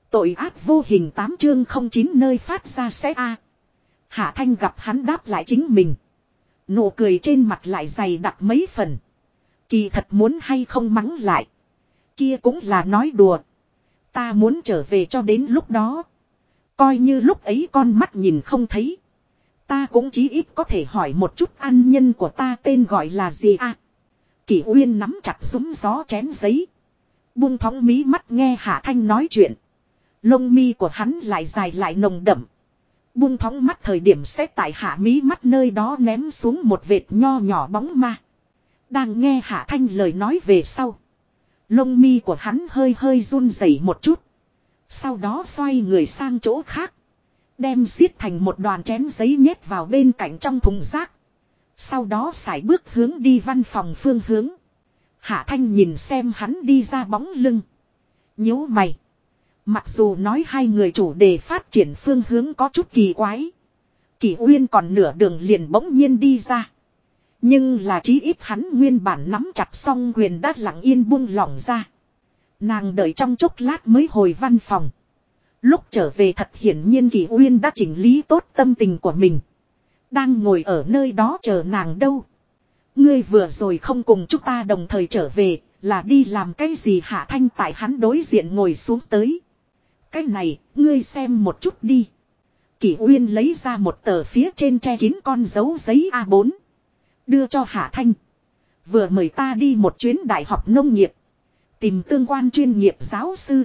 Tội ác vô hình 8 chương 09 nơi phát ra sẽ a. Hạ Thanh gặp hắn đáp lại chính mình. Nụ cười trên mặt lại dày đặc mấy phần. Kỳ thật muốn hay không mắng lại. Kia cũng là nói đùa. Ta muốn trở về cho đến lúc đó. Coi như lúc ấy con mắt nhìn không thấy. Ta cũng chí ít có thể hỏi một chút ân nhân của ta tên gọi là gì a. Kỷ Uyên nắm chặt súm gió chén giấy. Buông thõng mí mắt nghe Hạ Thanh nói chuyện. Lông mi của hắn lại dài lại nồng đậm. Buông thõng mắt thời điểm sẽ tại hạ mí mắt nơi đó ném xuống một vệt nho nhỏ bóng ma. Đang nghe Hạ Thanh lời nói về sau. Lông mi của hắn hơi hơi run rẩy một chút. Sau đó xoay người sang chỗ khác. Đem xiết thành một đoàn chén giấy nhét vào bên cạnh trong thùng rác. Sau đó sải bước hướng đi văn phòng phương hướng. Hạ Thanh nhìn xem hắn đi ra bóng lưng. Nhíu mày. Mặc dù nói hai người chủ đề phát triển phương hướng có chút kỳ quái. Kỷ Uyên còn nửa đường liền bỗng nhiên đi ra. Nhưng là chí ít hắn nguyên bản nắm chặt song quyền đã lặng yên buông lỏng ra. Nàng đợi trong chốc lát mới hồi văn phòng. Lúc trở về thật hiển nhiên Kỷ Uyên đã chỉnh lý tốt tâm tình của mình. Đang ngồi ở nơi đó chờ nàng đâu. Ngươi vừa rồi không cùng chúng ta đồng thời trở về, là đi làm cái gì? Hạ Thanh tại hắn đối diện ngồi xuống tới. Cái này, ngươi xem một chút đi. Kỷ Uyên lấy ra một tờ phía trên che kín con dấu giấy A4. Đưa cho Hạ Thanh. Vừa mời ta đi một chuyến đại học nông nghiệp. Tìm tương quan chuyên nghiệp giáo sư.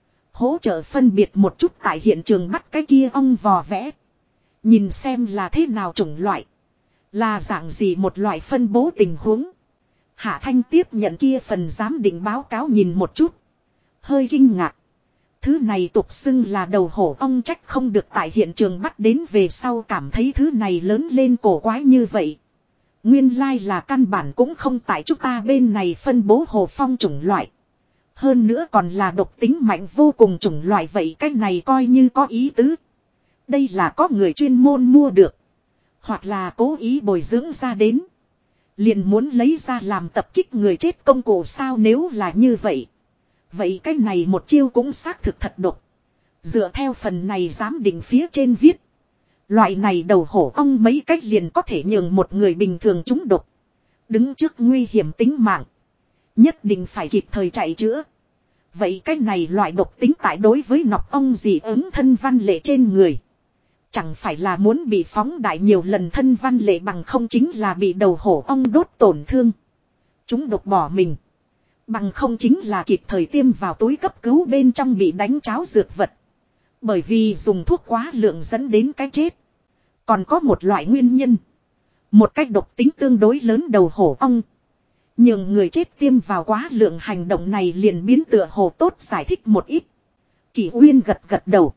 Hỗ trợ phân biệt một chút tại hiện trường bắt cái kia ong vò vẽ. Nhìn xem là thế nào chủng loại. Là dạng gì một loại phân bố tình huống. Hạ Thanh tiếp nhận kia phần giám định báo cáo nhìn một chút. Hơi kinh ngạc. Thứ này tục xưng là đầu hổ ong, trách không được tại hiện trường bắt đến về sau cảm thấy thứ này lớn lên cổ quái như vậy. Nguyên lai là căn bản cũng không tại chúng ta bên này phân bố hồ phong chủng loại. Hơn nữa còn là độc tính mạnh vô cùng chủng loại, vậy cái này coi như có ý tứ. Đây là có người chuyên môn mua được. Hoặc là cố ý bồi dưỡng ra đến. Liền muốn lấy ra làm tập kích người chết công cụ sao? Nếu là như vậy. Vậy cái này một chiêu cũng xác thực thật độc. Dựa theo phần này giám định phía trên viết. Loại này đầu hổ ong mấy cách liền có thể nhường một người bình thường trúng độc. Đứng trước nguy hiểm tính mạng. Nhất định phải kịp thời chạy chữa. Vậy cái này loại độc tính tại đối với nọc ong dị ứng thân văn lệ trên người. Chẳng phải là muốn bị phóng đại nhiều lần thân văn lệ, bằng không chính là bị đầu hổ ong đốt tổn thương. Chúng độc bỏ mình. Bằng không chính là kịp thời tiêm vào túi cấp cứu bên trong bị đánh cháo dược vật. Bởi vì dùng thuốc quá lượng dẫn đến cái chết. Còn có một loại nguyên nhân. Một cách độc tính tương đối lớn đầu hổ ong. Nhưng người chết tiêm vào quá lượng, hành động này liền biến tựa hồ tốt giải thích một ít. Kỷ Uyên gật gật đầu.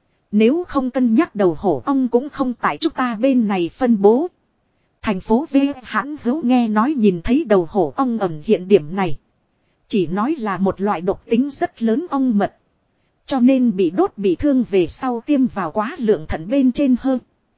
Nếu không cân nhắc đầu hổ ong cũng không tại chúng ta bên này phân bố. Thành phố V hãn hữu nghe nói nhìn thấy đầu hổ ong ẩn hiện điểm này. Chỉ nói là một loại độc tính rất lớn ong mật. Cho nên bị đốt bị thương về sau tiêm vào quá lượng thận bên trên hơn.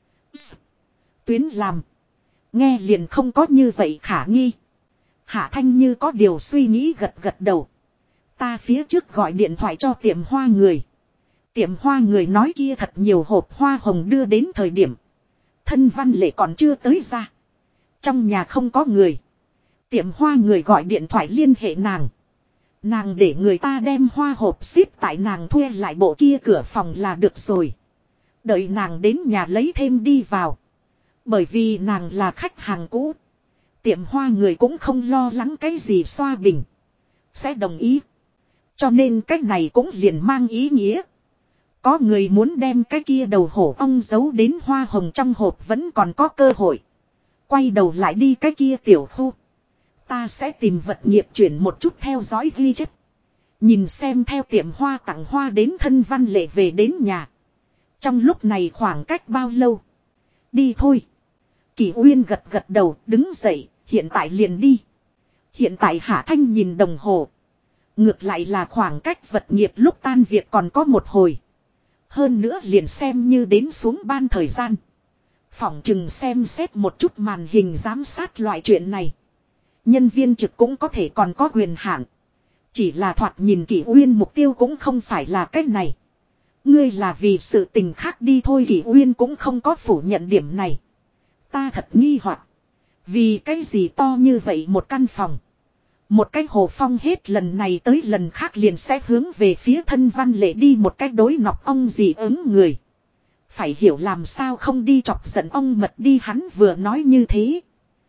Tuyến làm. Nghe liền không có như vậy khả nghi. Hạ Thanh như có điều suy nghĩ gật gật đầu. Ta phía trước gọi điện thoại cho tiệm hoa người. Tiệm hoa người nói kia thật nhiều hộp hoa hồng đưa đến thời điểm. Thân văn lệ còn chưa tới ra. Trong nhà không có người. Tiệm hoa người gọi điện thoại liên hệ nàng. Nàng để người ta đem hoa hộp ship tại nàng thuê lại bộ kia cửa phòng là được rồi. Đợi nàng đến nhà lấy thêm đi vào. Bởi vì nàng là khách hàng cũ. Tiệm hoa người cũng không lo lắng cái gì xoa bình. Sẽ đồng ý. Cho nên cách này cũng liền mang ý nghĩa. Có người muốn đem cái kia đầu hổ ong giấu đến hoa hồng trong hộp vẫn còn có cơ hội. Quay đầu lại đi cái kia tiểu khu. Ta sẽ tìm vật nghiệp chuyển một chút theo dõi ghi chép. Nhìn xem theo tiệm hoa tặng hoa đến thân văn lệ về đến nhà. Trong lúc này khoảng cách bao lâu? Đi thôi. Kỷ Uyên gật gật đầu đứng dậy, hiện tại liền đi. Hiện tại Hạ Thanh nhìn đồng hồ. Ngược lại là khoảng cách vật nghiệp lúc tan việc còn có một hồi. Hơn nữa liền xem như đến xuống ban thời gian. Phỏng chừng xem xét một chút màn hình giám sát loại chuyện này. Nhân viên trực cũng có thể còn có quyền hạn. Chỉ là thoạt nhìn Kỷ Uyên mục tiêu cũng không phải là cái này. Ngươi là vì sự tình khác đi thôi. Kỷ Uyên cũng không có phủ nhận điểm này. Ta thật nghi hoặc. Vì cái gì to như vậy một căn phòng. Một cái Hồ Phong hết lần này tới lần khác liền sẽ hướng về phía thân Văn Lệ đi một cách đối nọc ong gì ứng người. Phải hiểu làm sao không đi chọc giận ong mật đi, hắn vừa nói như thế.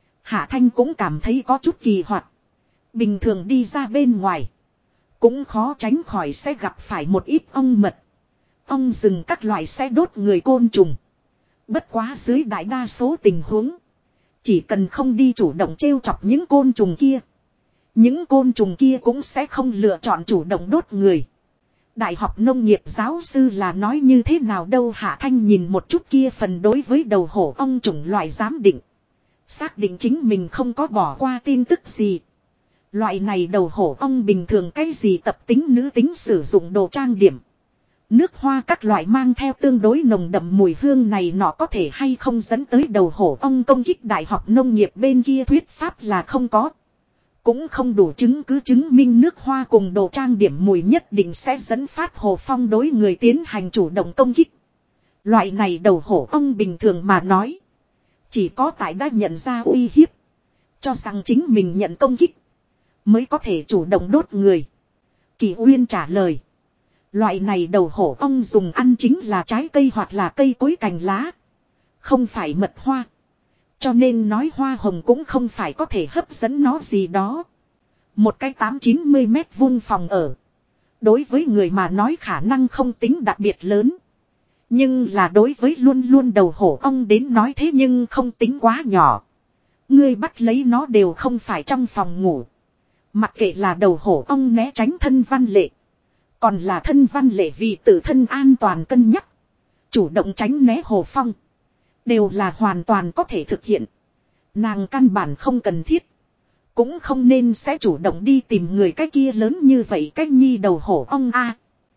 Hạ Thanh cũng cảm thấy có chút kỳ hoặc. Bình thường đi ra bên ngoài. Cũng khó tránh khỏi sẽ gặp phải một ít ong mật. Ong rừng các loại sẽ đốt người côn trùng. Bất quá dưới đại đa số tình huống. Chỉ cần không đi chủ động trêu chọc những côn trùng kia. Những côn trùng kia cũng sẽ không lựa chọn chủ động đốt người. Đại học nông nghiệp giáo sư là nói như thế nào đâu. Hạ Thanh nhìn một chút kia phần đối với đầu hổ ong chủng loại giám định. Xác định chính mình không có bỏ qua tin tức gì. Loại này đầu hổ ong bình thường cái gì tập tính nữ tính sử dụng đồ trang điểm. Nước hoa các loại mang theo tương đối nồng đậm mùi hương này nọ có thể hay không dẫn tới đầu hổ ong công kích. Đại học nông nghiệp bên kia thuyết pháp là không có. Cũng không đủ chứng cứ chứng minh nước hoa cùng đồ trang điểm mùi nhất định sẽ dẫn phát Hồ Phong đối người tiến hành chủ động công kích. Loại này đầu hổ ong bình thường mà nói. Chỉ có tại đã nhận ra uy hiếp. Cho rằng chính mình nhận công kích. Mới có thể chủ động đốt người. Kỳ Uyên trả lời. Loại này đầu hổ ong dùng ăn chính là trái cây hoặc là cây cối cành lá. Không phải mật hoa. Cho nên nói hoa hồng cũng không phải có thể hấp dẫn nó gì đó. Một cái 8-90 mét vuông phòng ở. Đối với người mà nói khả năng không tính đặc biệt lớn. Nhưng là đối với luôn luôn đầu hổ ong đến nói thế nhưng không tính quá nhỏ. Ngươi bắt lấy nó đều không phải trong phòng ngủ. Mặc kệ là đầu hổ ong né tránh thân Văn Lệ. Còn là thân Văn Lệ vì tự thân an toàn cân nhắc. Chủ động tránh né Hồ Phong. Đều là hoàn toàn có thể thực hiện. Nàng căn bản không cần thiết. Cũng không nên sẽ chủ động đi tìm người cái kia lớn như vậy cách nhi đầu hổ ong a.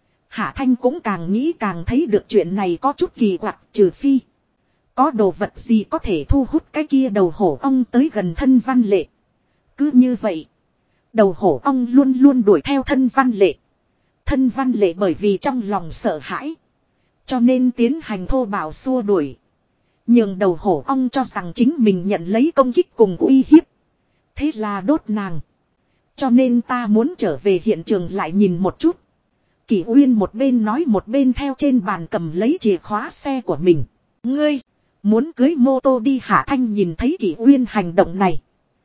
Hạ Thanh cũng càng nghĩ càng thấy được chuyện này có chút kỳ quặc, trừ phi. Có đồ vật gì có thể thu hút cái kia đầu hổ ong tới gần thân Văn Lệ. Cứ như vậy. Đầu hổ ong luôn luôn đuổi theo thân Văn Lệ. Thân Văn Lệ bởi vì trong lòng sợ hãi. Cho nên tiến hành thô bạo xua đuổi. Nhưng đầu hổ ong cho rằng chính mình nhận lấy công kích cùng uy hiếp. Thế là đốt nàng. Cho nên ta muốn trở về hiện trường lại nhìn một chút. Kỷ Uyên một bên nói một bên theo trên bàn cầm lấy chìa khóa xe của mình. Ngươi, muốn cưới mô tô đi. Hạ Thanh nhìn thấy Kỷ Uyên hành động này.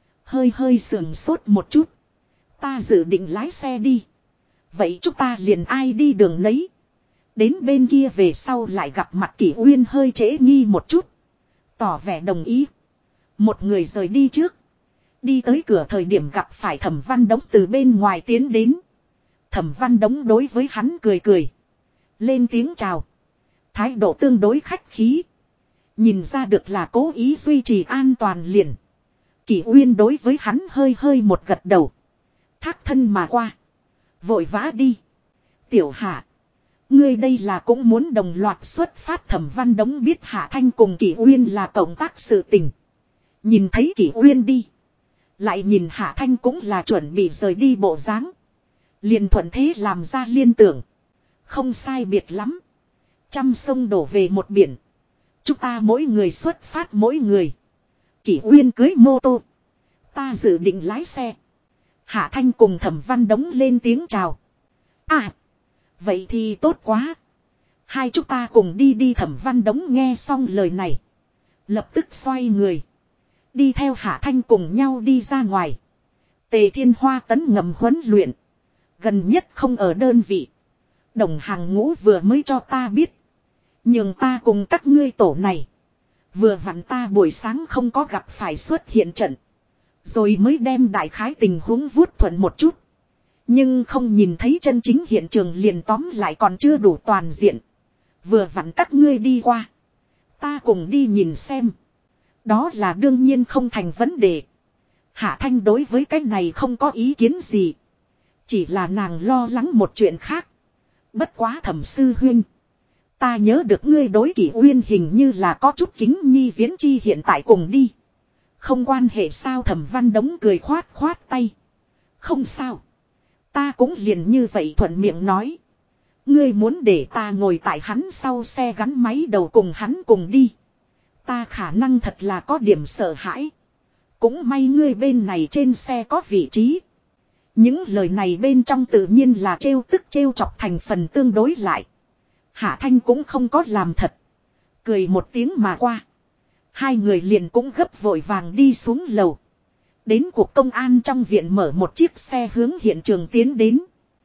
Hơi sườn sốt một chút. Ta dự định lái xe đi. Vậy chúng ta liền ai đi đường nấy. Đến bên kia về sau lại gặp mặt Kỷ Uyên hơi trễ nghi một chút. Tỏ vẻ đồng ý. Một người rời đi trước. Đi tới cửa thời điểm gặp phải Thẩm Văn Đống từ bên ngoài tiến đến. Thẩm Văn Đống đối với hắn cười cười. Lên tiếng chào. Thái độ tương đối khách khí. Nhìn ra được là cố ý duy trì an toàn liền. Kỷ Uyên đối với hắn hơi một gật đầu. Thác thân mà qua. Vội vã đi. Tiểu Hạ. Ngươi đây là cũng muốn đồng loạt xuất phát. Thẩm Văn Đống biết Hạ Thanh cùng Kỷ Uyên là cộng tác sự tình. Nhìn thấy Kỷ Uyên đi. Lại nhìn Hạ Thanh cũng là chuẩn bị rời đi bộ dáng. Liền thuận thế làm ra liên tưởng. Không sai biệt lắm. Trăm sông đổ về một biển. Chúng ta mỗi người xuất phát mỗi người. Kỷ Uyên cưới mô tô. Ta dự định lái xe. Hạ Thanh cùng Thẩm Văn Đống lên tiếng chào. À. Vậy thì tốt quá. Hai chúng ta cùng đi đi. Thẩm Văn Đống nghe xong lời này. Lập tức xoay người. Đi theo Hạ Thanh cùng nhau đi ra ngoài. Tề Thiên Hoa tấn ngầm huấn luyện. Gần nhất không ở đơn vị. Đồng hàng ngũ vừa mới cho ta biết. Nhưng ta cùng các ngươi tổ này. Vừa vặn ta buổi sáng không có gặp phải xuất hiện trận. Rồi mới đem đại khái tình huống vuốt thuận một chút. Nhưng không nhìn thấy chân chính hiện trường liền tóm lại còn chưa đủ toàn diện. Vừa vặn các ngươi đi qua. Ta cùng đi nhìn xem. Đó là đương nhiên không thành vấn đề. Hạ Thanh đối với cái này không có ý kiến gì. Chỉ là nàng lo lắng một chuyện khác. Bất quá Thẩm sư huynh. Ta nhớ được ngươi đối Kỷ Uyên hình như là có chút kính nhi viễn chi hiện tại cùng đi. Không quan hệ sao. Thẩm Văn Đống cười khoát tay. Không sao. Ta cũng liền như vậy thuận miệng nói. Ngươi muốn để ta ngồi tại hắn sau xe gắn máy đầu cùng hắn cùng đi. Ta khả năng thật là có điểm sợ hãi. Cũng may ngươi bên này trên xe có vị trí. Những lời này bên trong tự nhiên là trêu tức trêu chọc thành phần tương đối lại. Hạ Thanh cũng không có làm thật. Cười một tiếng mà qua. Hai người liền cũng gấp vội vàng đi xuống lầu. Đến cuộc công an trong viện mở một chiếc xe hướng hiện trường tiến đến.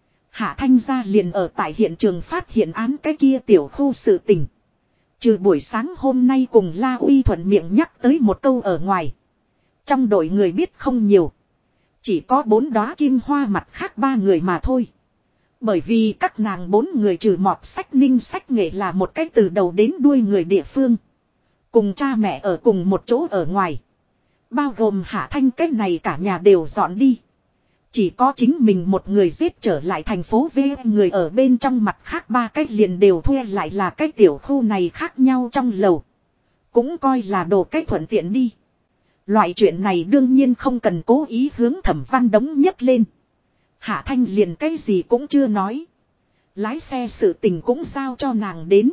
Hạ Thanh gia liền ở tại hiện trường phát hiện án cái kia tiểu khu sự tình. Trừ buổi sáng hôm nay cùng La Uy thuận miệng nhắc tới một câu ở ngoài. Trong đội người biết không nhiều. Chỉ có 4 đóa kim hoa mặt khác 3 người mà thôi. Bởi vì các nàng 4 người trừ mọt sách ninh sách nghệ là một cái từ đầu đến đuôi người địa phương. Cùng cha mẹ ở cùng một chỗ ở ngoài. Bao gồm Hạ Thanh cái này cả nhà đều dọn đi. Chỉ có chính mình một người giết trở lại thành phố V, người ở bên trong mặt khác 3 cái liền đều thuê lại là cái tiểu khu này khác nhau trong lầu. Cũng coi là đồ cách thuận tiện đi. Loại chuyện này đương nhiên không cần cố ý hướng Thẩm Văn Đống nhấc lên. Hạ Thanh liền cái gì cũng chưa nói. Lái xe sự tình cũng giao cho nàng đến.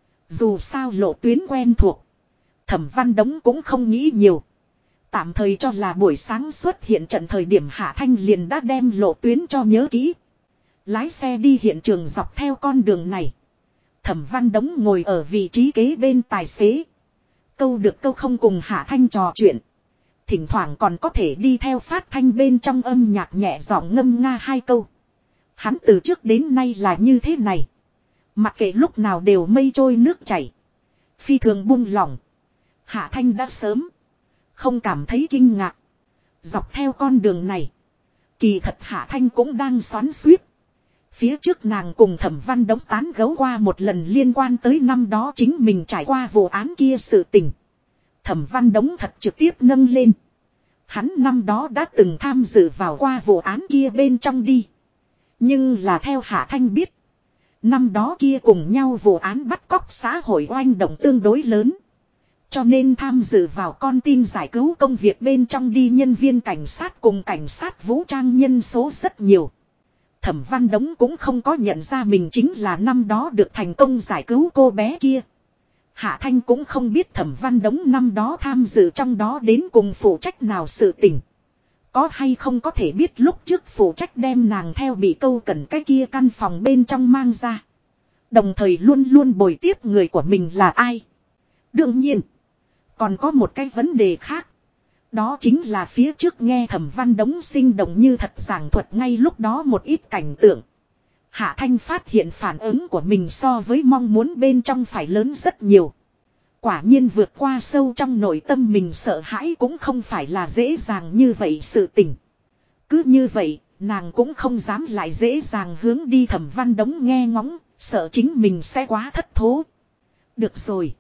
Dù sao lộ tuyến quen thuộc. Thẩm Văn Đống cũng không nghĩ nhiều. Tạm thời cho là buổi sáng xuất hiện trận thời điểm Hạ Thanh liền đã đem lộ tuyến cho nhớ kỹ. Lái xe đi hiện trường dọc theo con đường này. Thẩm Văn Đống ngồi ở vị trí kế bên tài xế. Câu được câu không cùng Hạ Thanh trò chuyện. Thỉnh thoảng còn có thể đi theo phát thanh bên trong âm nhạc nhẹ giọng ngâm nga 2 câu. Hắn từ trước đến nay là như thế này. Mặc kệ lúc nào đều mây trôi nước chảy. Phi thường buông lỏng. Hạ Thanh đã sớm không cảm thấy kinh ngạc. Dọc theo con đường này. Kỳ thật Hạ Thanh cũng đang xoắn xuýt. Phía trước nàng cùng Thẩm Văn Đống tán gẫu qua một lần liên quan tới năm đó chính mình trải qua vụ án kia sự tình. Thẩm Văn Đống thật trực tiếp nâng lên. Hắn năm đó đã từng tham dự vào qua vụ án kia bên trong đi. Nhưng là theo Hạ Thanh biết. Năm đó kia cùng nhau vụ án bắt cóc xã hội oanh động tương đối lớn. Cho nên tham dự vào con tin giải cứu công việc bên trong đi nhân viên cảnh sát cùng cảnh sát vũ trang nhân số rất nhiều. Thẩm Văn Đống cũng không có nhận ra mình chính là năm đó được thành công giải cứu cô bé kia. Hạ Thanh cũng không biết Thẩm Văn Đống năm đó tham dự trong đó đến cùng phụ trách nào sự tình. Có hay không có thể biết lúc trước phụ trách đem nàng theo bị câu cần cái kia căn phòng bên trong mang ra. Đồng thời luôn luôn bồi tiếp người của mình là ai. Đương nhiên. Còn có một cái vấn đề khác. Đó chính là phía trước nghe Thẩm Văn Đống sinh động như thật giảng thuật ngay lúc đó một ít cảnh tượng. Hạ Thanh phát hiện phản ứng của mình so với mong muốn bên trong phải lớn rất nhiều. Quả nhiên vượt qua sâu trong nội tâm mình sợ hãi cũng không phải là dễ dàng như vậy sự tình. Cứ như vậy, nàng cũng không dám lại dễ dàng hướng đi Thẩm Văn Đống nghe ngóng, sợ chính mình sẽ quá thất thố. Được rồi.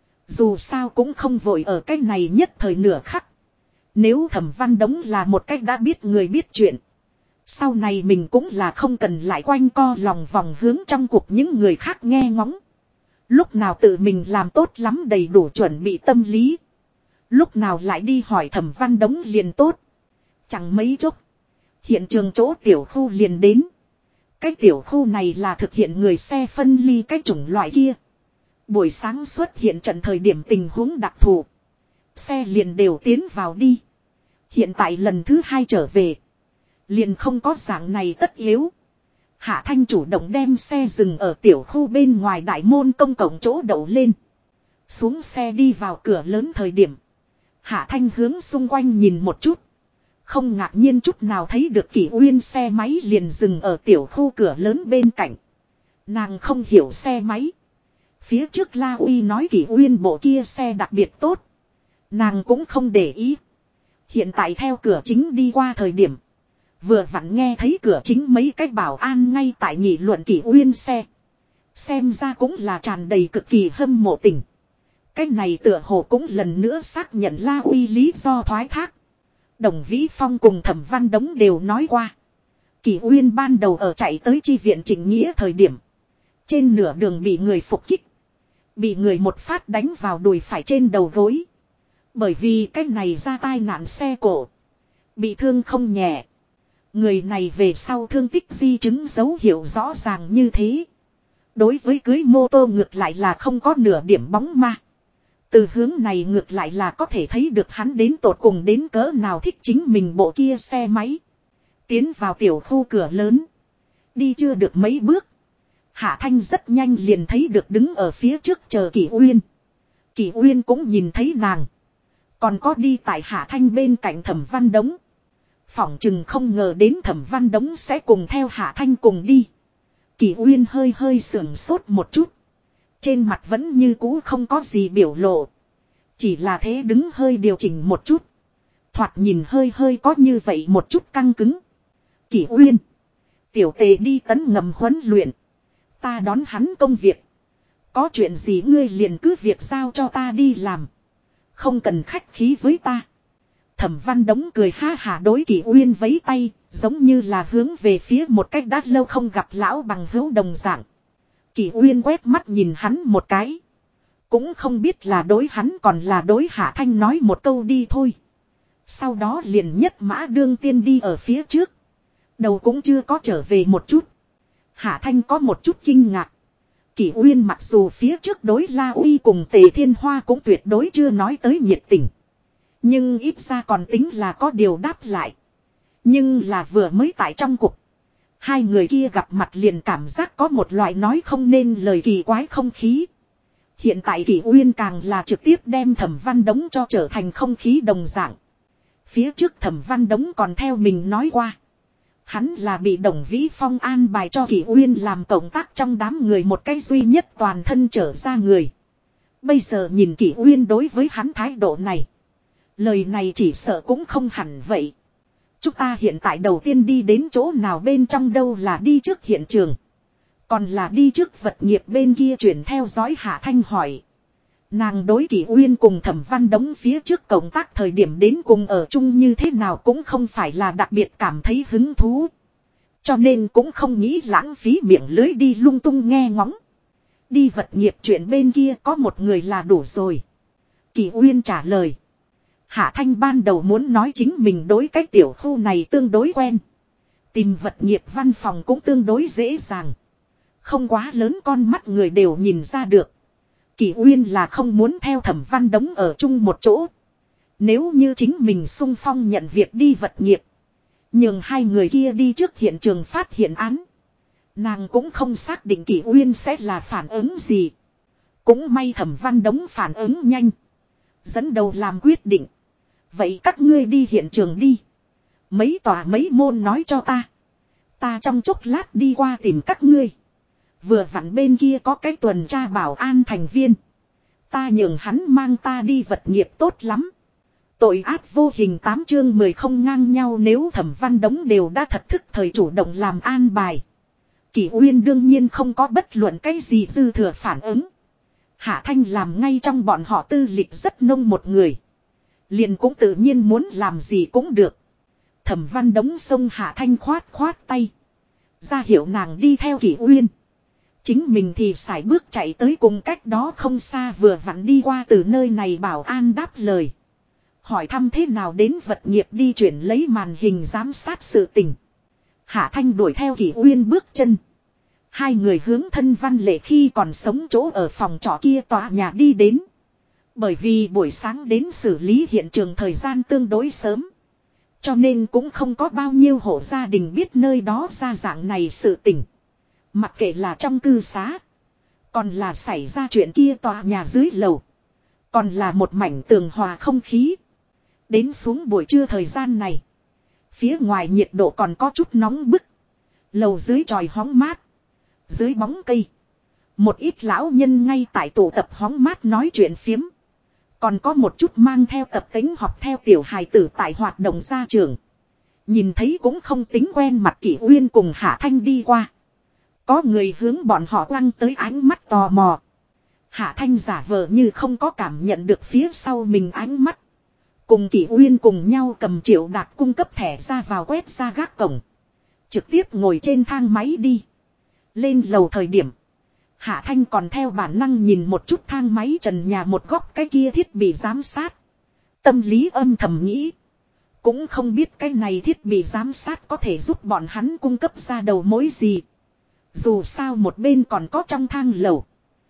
Dù sao cũng không vội ở cái này nhất thời nửa khắc. Nếu Thẩm Văn Đống là một cách đã biết người biết chuyện. Sau này mình cũng là không cần lại quanh co lòng vòng hướng trong cuộc những người khác nghe ngóng. Lúc nào tự mình làm tốt lắm đầy đủ chuẩn bị tâm lý. Lúc nào lại đi hỏi Thẩm Văn Đống liền tốt. Chẳng mấy chốc. Hiện trường chỗ tiểu khu liền đến. Cái tiểu khu này là thực hiện người xe phân ly cái chủng loại kia. Buổi sáng xuất hiện trận thời điểm tình huống đặc thù. Xe liền đều tiến vào đi. Hiện tại lần thứ 2 trở về. Liền không có dạng này tất yếu. Hạ Thanh chủ động đem xe dừng ở tiểu khu bên ngoài đại môn công cộng chỗ đậu lên. Xuống xe đi vào cửa lớn thời điểm. Hạ Thanh hướng xung quanh nhìn một chút. Không ngạc nhiên chút nào thấy được Kỷ Uyên xe máy liền dừng ở tiểu khu cửa lớn bên cạnh. Nàng không hiểu xe máy. Phía trước La Uy nói Kỷ Uyên bộ kia xe đặc biệt tốt. Nàng cũng không để ý. Hiện tại theo cửa chính đi qua thời điểm. Vừa vặn nghe thấy cửa chính mấy cái bảo an ngay tại nghị luận Kỷ Uyên xe. Xem ra cũng là tràn đầy cực kỳ hâm mộ tình. Cái này tựa hồ cũng lần nữa xác nhận La Uy lý do thoái thác. Đồng Vĩ Phong cùng Thẩm Văn Đống đều nói qua. Kỷ Uyên ban đầu ở chạy tới chi viện Trịnh Nghĩa thời điểm. Trên nửa đường bị người phục kích. Bị người một phát đánh vào đùi phải trên đầu gối. Bởi vì cái này ra tai nạn xe cổ. Bị thương không nhẹ. Người này về sau thương tích di chứng dấu hiệu rõ ràng như thế. Đối với cưới mô tô ngược lại là không có nửa điểm bóng ma. Từ hướng này ngược lại là có thể thấy được hắn đến tột cùng đến cỡ nào thích chính mình bộ kia xe máy. Tiến vào tiểu khu cửa lớn. Đi chưa được mấy bước. Hạ Thanh rất nhanh liền thấy được đứng ở phía trước chờ Kỷ Uyên. Kỷ Uyên cũng nhìn thấy nàng. Còn có đi tại Hạ Thanh bên cạnh Thẩm Văn Đống. Phỏng chừng không ngờ đến Thẩm Văn Đống sẽ cùng theo Hạ Thanh cùng đi. Kỷ Uyên hơi hơi sưởng sốt một chút. Trên mặt vẫn như cũ không có gì biểu lộ. Chỉ là thế đứng hơi điều chỉnh một chút. Thoạt nhìn hơi hơi có như vậy một chút căng cứng. Kỷ Uyên. Tiểu Tề đi tấn ngầm huấn luyện. Ta đón hắn công việc. Có chuyện gì ngươi liền cứ việc giao cho ta đi làm. Không cần khách khí với ta. Thẩm Văn Đống cười ha hả đối Kỷ Uyên vẫy tay. Giống như là hướng về phía một cách đã lâu không gặp lão bằng hữu đồng dạng. Kỷ Uyên quét mắt nhìn hắn một cái. Cũng không biết là đối hắn còn là đối Hạ Thanh nói một câu đi thôi. Sau đó liền nhất mã đương tiên đi ở phía trước. Đầu cũng chưa có trở về một chút. Hạ Thanh có một chút kinh ngạc. Kỷ Uyên mặc dù phía trước đối La Uy cùng Tề Thiên Hoa cũng tuyệt đối chưa nói tới nhiệt tình. Nhưng ít ra còn tính là có điều đáp lại. Nhưng là vừa mới tại trong cục. Hai người kia gặp mặt liền cảm giác có một loại nói không nên lời kỳ quái không khí. Hiện tại Kỷ Uyên càng là trực tiếp đem Thẩm Văn Đống cho trở thành không khí đồng dạng. Phía trước Thẩm Văn Đống còn theo mình nói qua. Hắn là bị Đồng Vĩ Phong an bài cho Kỷ Uyên làm cộng tác trong đám người một cái duy nhất toàn thân trở ra người. Bây giờ nhìn Kỷ Uyên đối với hắn thái độ này. Lời này chỉ sợ cũng không hẳn vậy. Chúng ta hiện tại đầu tiên đi đến chỗ nào bên trong đâu là đi trước hiện trường. Còn là đi trước vật nghiệp bên kia chuyển theo dõi Hạ Thanh hỏi. Nàng đối Kỷ Uyên cùng Thẩm Văn Đống phía trước cộng tác thời điểm đến cùng ở chung như thế nào cũng không phải là đặc biệt cảm thấy hứng thú. Cho nên cũng không nghĩ lãng phí miệng lưới đi lung tung nghe ngóng. Đi vật nghiệp chuyện bên kia có một người là đủ rồi. Kỷ Uyên trả lời. Hạ Thanh ban đầu muốn nói chính mình đối cái tiểu khu này tương đối quen. Tìm vật nghiệp văn phòng cũng tương đối dễ dàng. Không quá lớn con mắt người đều nhìn ra được. Kỷ Uyên là không muốn theo Thẩm Văn Đống ở chung một chỗ. Nếu như chính mình xung phong nhận việc đi vật nghiệp. Nhưng hai người kia đi trước hiện trường phát hiện án. Nàng cũng không xác định Kỷ Uyên sẽ là phản ứng gì. Cũng may Thẩm Văn Đống phản ứng nhanh. Dẫn đầu làm quyết định. Vậy các ngươi đi hiện trường đi. Mấy tòa mấy môn nói cho ta. Ta trong chốc lát đi qua tìm các ngươi. Vừa vặn bên kia có cái tuần tra bảo an thành viên. Ta nhường hắn mang ta đi vật nghiệp tốt lắm. Tội ác vô hình 8 chương 10 không ngang nhau nếu Thẩm Văn Đống đều đã thật thức thời chủ động làm an bài. Kỷ Uyên đương nhiên không có bất luận cái gì dư thừa phản ứng. Hạ Thanh làm ngay trong bọn họ tư lịch rất nông một người. Liền cũng tự nhiên muốn làm gì cũng được. Thẩm Văn Đống xông Hạ Thanh khoát khoát tay. Ra hiệu nàng đi theo Kỷ Uyên. Chính mình thì sải bước chạy tới cùng cách đó không xa vừa vặn đi qua từ nơi này bảo an đáp lời. Hỏi thăm thế nào đến vật nghiệp đi chuyển lấy màn hình giám sát sự tình. Hạ Thanh đuổi theo Kỷ Uyên bước chân. Hai người hướng thân Văn Lệ khi còn sống chỗ ở phòng trọ kia tòa nhà đi đến. Bởi vì buổi sáng đến xử lý hiện trường thời gian tương đối sớm. Cho nên cũng không có bao nhiêu hộ gia đình biết nơi đó ra dạng này sự tình. Mặc kệ là trong cư xá. Còn là xảy ra chuyện kia tòa nhà dưới lầu. Còn là một mảnh tường hòa không khí. Đến xuống buổi trưa thời gian này. Phía ngoài nhiệt độ còn có chút nóng bức. Lầu dưới tròi hóng mát. Dưới bóng cây. Một ít lão nhân ngay tại tụ tập hóng mát nói chuyện phiếm. Còn có một chút mang theo tập tính học theo tiểu hài tử tại hoạt động gia trường. Nhìn thấy cũng không tính quen mặt Kỷ Uyên cùng Hạ Thanh đi qua. Có người hướng bọn họ quăng tới ánh mắt tò mò. Hạ Thanh giả vờ như không có cảm nhận được phía sau mình ánh mắt. Cùng Kỷ Uyên cùng nhau cầm Triệu Đạt cung cấp thẻ ra vào quét ra gác cổng. Trực tiếp ngồi trên thang máy đi. Lên lầu thời điểm. Hạ Thanh còn theo bản năng nhìn một chút thang máy trần nhà một góc cái kia thiết bị giám sát. Tâm lý âm thầm nghĩ. Cũng không biết cái này thiết bị giám sát có thể giúp bọn hắn cung cấp ra đầu mối gì. Dù sao một bên còn có trong thang lầu.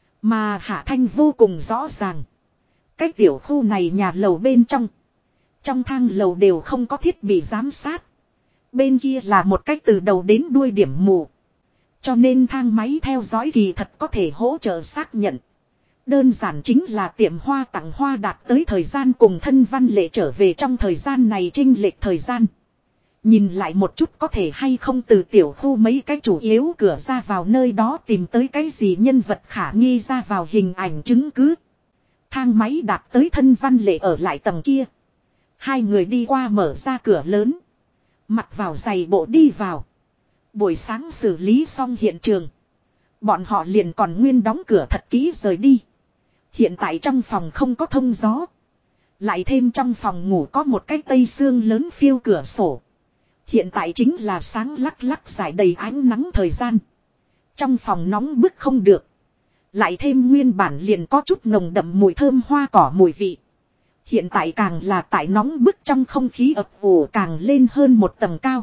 Mà Hạ Thanh vô cùng rõ ràng. Cái tiểu khu này nhà lầu bên trong. Trong thang lầu đều không có thiết bị giám sát. Bên kia là một cách từ đầu đến đuôi điểm mù. Cho nên thang máy theo dõi kỳ thật có thể hỗ trợ xác nhận. Đơn giản chính là tiệm hoa tặng hoa đạt tới thời gian cùng thân văn lệ trở về trong thời gian này chênh lệch thời gian. Nhìn lại một chút có thể hay không từ tiểu khu mấy cái chủ yếu cửa ra vào nơi đó tìm tới cái gì nhân vật khả nghi ra vào hình ảnh chứng cứ. Thang máy đạt tới thân văn lệ ở lại tầng kia. Hai người đi qua mở ra cửa lớn. Mặc vào giày bộ đi vào. Buổi sáng xử lý xong hiện trường. Bọn họ liền còn nguyên đóng cửa thật kỹ rời đi. Hiện tại trong phòng không có thông gió. Lại thêm trong phòng ngủ có một cái tây xương lớn phiêu cửa sổ. Hiện tại chính là sáng lắc lắc rải đầy ánh nắng thời gian. Trong phòng nóng bức không được. Lại thêm nguyên bản liền có chút nồng đậm mùi thơm hoa cỏ mùi vị. Hiện tại càng là tại nóng bức trong không khí ập ủ càng lên hơn một tầng cao.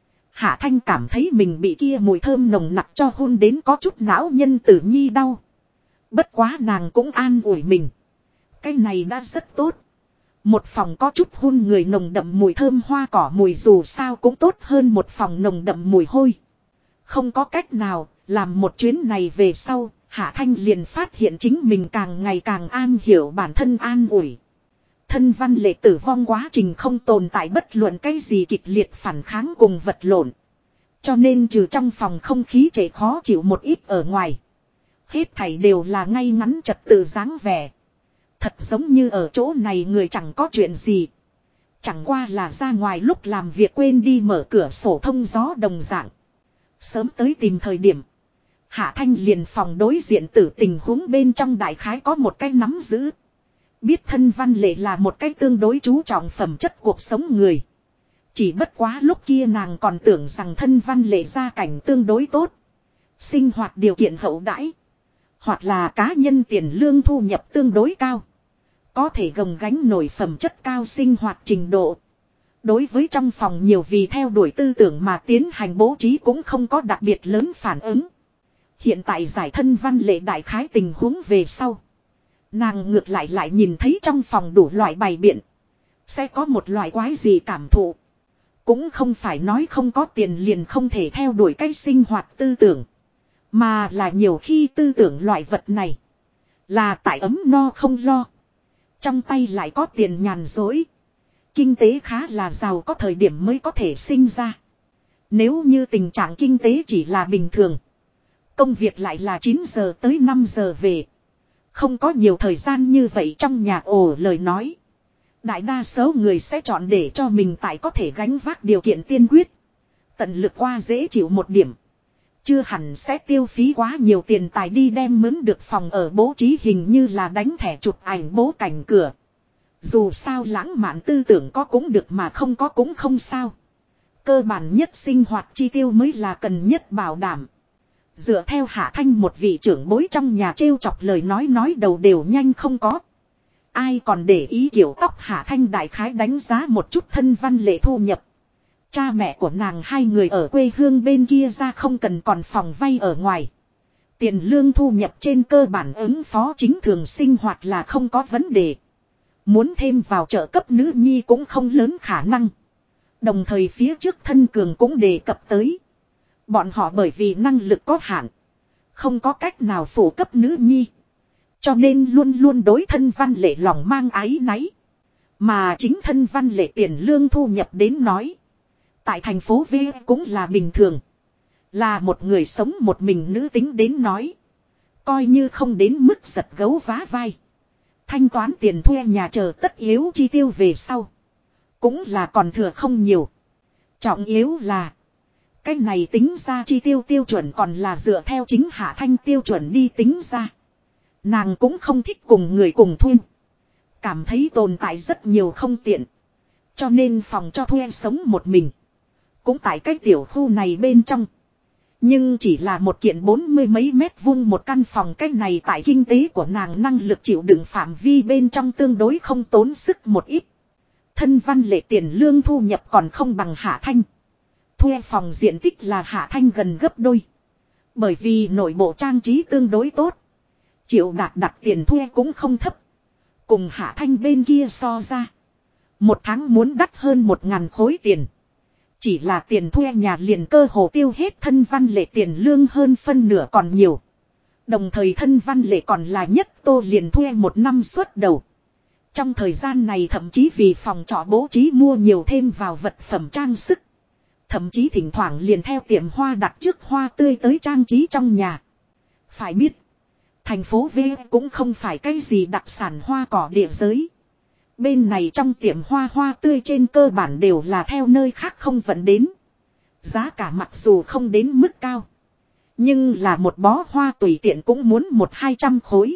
Hạ Thanh cảm thấy mình bị kia mùi thơm nồng nặc cho hôn đến có chút não nhân tử nhi đau. Bất quá nàng cũng an ủi mình. Cái này đã rất tốt. Một phòng có chút hôn người nồng đậm mùi thơm hoa cỏ mùi dù sao cũng tốt hơn một phòng nồng đậm mùi hôi. Không có cách nào, làm một chuyến này về sau, Hạ Thanh liền phát hiện chính mình càng ngày càng an hiểu bản thân an ủi. Thân văn lệ tử vong quá trình không tồn tại bất luận cái gì kịch liệt phản kháng cùng vật lộn. Cho nên trừ trong phòng không khí trễ khó chịu một ít ở ngoài. Hết thảy đều là ngay ngắn trật tự dáng vẻ. Thật giống như ở chỗ này người chẳng có chuyện gì. Chẳng qua là ra ngoài lúc làm việc quên đi mở cửa sổ thông gió đồng dạng. Sớm tới tìm thời điểm. Hạ Thanh liền phòng đối diện tử tình huống bên trong đại khái có một cái nắm giữ. Biết thân văn lệ là một cái tương đối chú trọng phẩm chất cuộc sống người. Chỉ bất quá lúc kia nàng còn tưởng rằng thân văn lệ gia cảnh tương đối tốt. Sinh hoạt điều kiện hậu đãi. Hoặc là cá nhân tiền lương thu nhập tương đối cao. Có thể gồng gánh nổi phẩm chất cao sinh hoạt trình độ. Đối với trong phòng nhiều vì theo đuổi tư tưởng mà tiến hành bố trí cũng không có đặc biệt lớn phản ứng. Hiện tại giải thân văn lệ đại khái tình huống về sau. Nàng ngược lại nhìn thấy trong phòng đủ loại bày biện. Sẽ có một loại quái gì cảm thụ. Cũng không phải nói không có tiền liền không thể theo đuổi cái sinh hoạt tư tưởng. Mà là nhiều khi tư tưởng loại vật này. Là tại ấm no không lo. Trong tay lại có tiền nhàn dối. Kinh tế khá là giàu có thời điểm mới có thể sinh ra. Nếu như tình trạng kinh tế chỉ là bình thường. Công việc lại là 9 giờ tới 5 giờ về. Không có nhiều thời gian như vậy trong nhà ồ lời nói. Đại đa số người sẽ chọn để cho mình tại có thể gánh vác điều kiện tiên quyết. Tận lực qua dễ chịu một điểm. Chưa hẳn sẽ tiêu phí quá nhiều tiền tài đi đem mướn được phòng ở bố trí hình như là đánh thẻ chụp ảnh bố cảnh cửa. Dù sao lãng mạn tư tưởng có cũng được mà không có cũng không sao. Cơ bản nhất sinh hoạt chi tiêu mới là cần nhất bảo đảm. Dựa theo Hạ Thanh một vị trưởng bối trong nhà trêu chọc lời nói đầu đều nhanh không có. Ai còn để ý kiểu tóc Hạ Thanh đại khái đánh giá một chút thân văn lệ thu nhập. Cha mẹ của nàng hai người ở quê hương bên kia ra không cần còn phòng vay ở ngoài. Tiền lương thu nhập trên cơ bản ứng phó chính thường sinh hoạt là không có vấn đề. Muốn thêm vào trợ cấp nữ nhi cũng không lớn khả năng. Đồng thời phía trước thân cường cũng đề cập tới. Bọn họ bởi vì năng lực có hạn. Không có cách nào phổ cấp nữ nhi. Cho nên luôn luôn đối thân văn lệ lòng mang áy náy. Mà chính thân văn lệ tiền lương thu nhập đến nói. Tại thành phố V cũng là bình thường. Là một người sống một mình nữ tính đến nói. Coi như không đến mức giật gấu vá vai. Thanh toán tiền thuê nhà chờ tất yếu chi tiêu về sau. Cũng là còn thừa không nhiều. Trọng yếu là. Cái này tính ra chi tiêu tiêu chuẩn còn là dựa theo chính Hạ Thanh tiêu chuẩn đi tính ra. Nàng cũng không thích cùng người cùng thuê. Cảm thấy tồn tại rất nhiều không tiện. Cho nên phòng cho thuê sống một mình. Cũng tại cái tiểu khu này bên trong. Nhưng chỉ là một kiện 40 mấy mét vuông một căn phòng. Cái này tại kinh tế của nàng năng lực chịu đựng phạm vi bên trong tương đối không tốn sức một ít. Thân văn lệ tiền lương thu nhập còn không bằng Hạ Thanh. Thuê phòng diện tích là Hạ Thanh gần gấp đôi. Bởi vì nội bộ trang trí tương đối tốt. Triệu Đạt đặt tiền thuê cũng không thấp. Cùng Hạ Thanh bên kia so ra. Một tháng muốn đắt hơn 1.000 khối tiền. Chỉ là tiền thuê nhà liền cơ hồ tiêu hết thân văn lệ tiền lương hơn phân nửa còn nhiều. Đồng thời thân văn lệ còn là nhất tô liền thuê 1 năm suốt đầu. Trong thời gian này thậm chí vì phòng trọ bố trí mua nhiều thêm vào vật phẩm trang sức. Thậm chí thỉnh thoảng liền theo tiệm hoa đặt trước hoa tươi tới trang trí trong nhà. Phải biết, thành phố V cũng không phải cái gì đặc sản hoa cỏ địa giới. Bên này trong tiệm hoa tươi trên cơ bản đều là theo nơi khác không vận đến. Giá cả mặc dù không đến mức cao. Nhưng là một bó hoa tùy tiện cũng muốn 100-200 khối.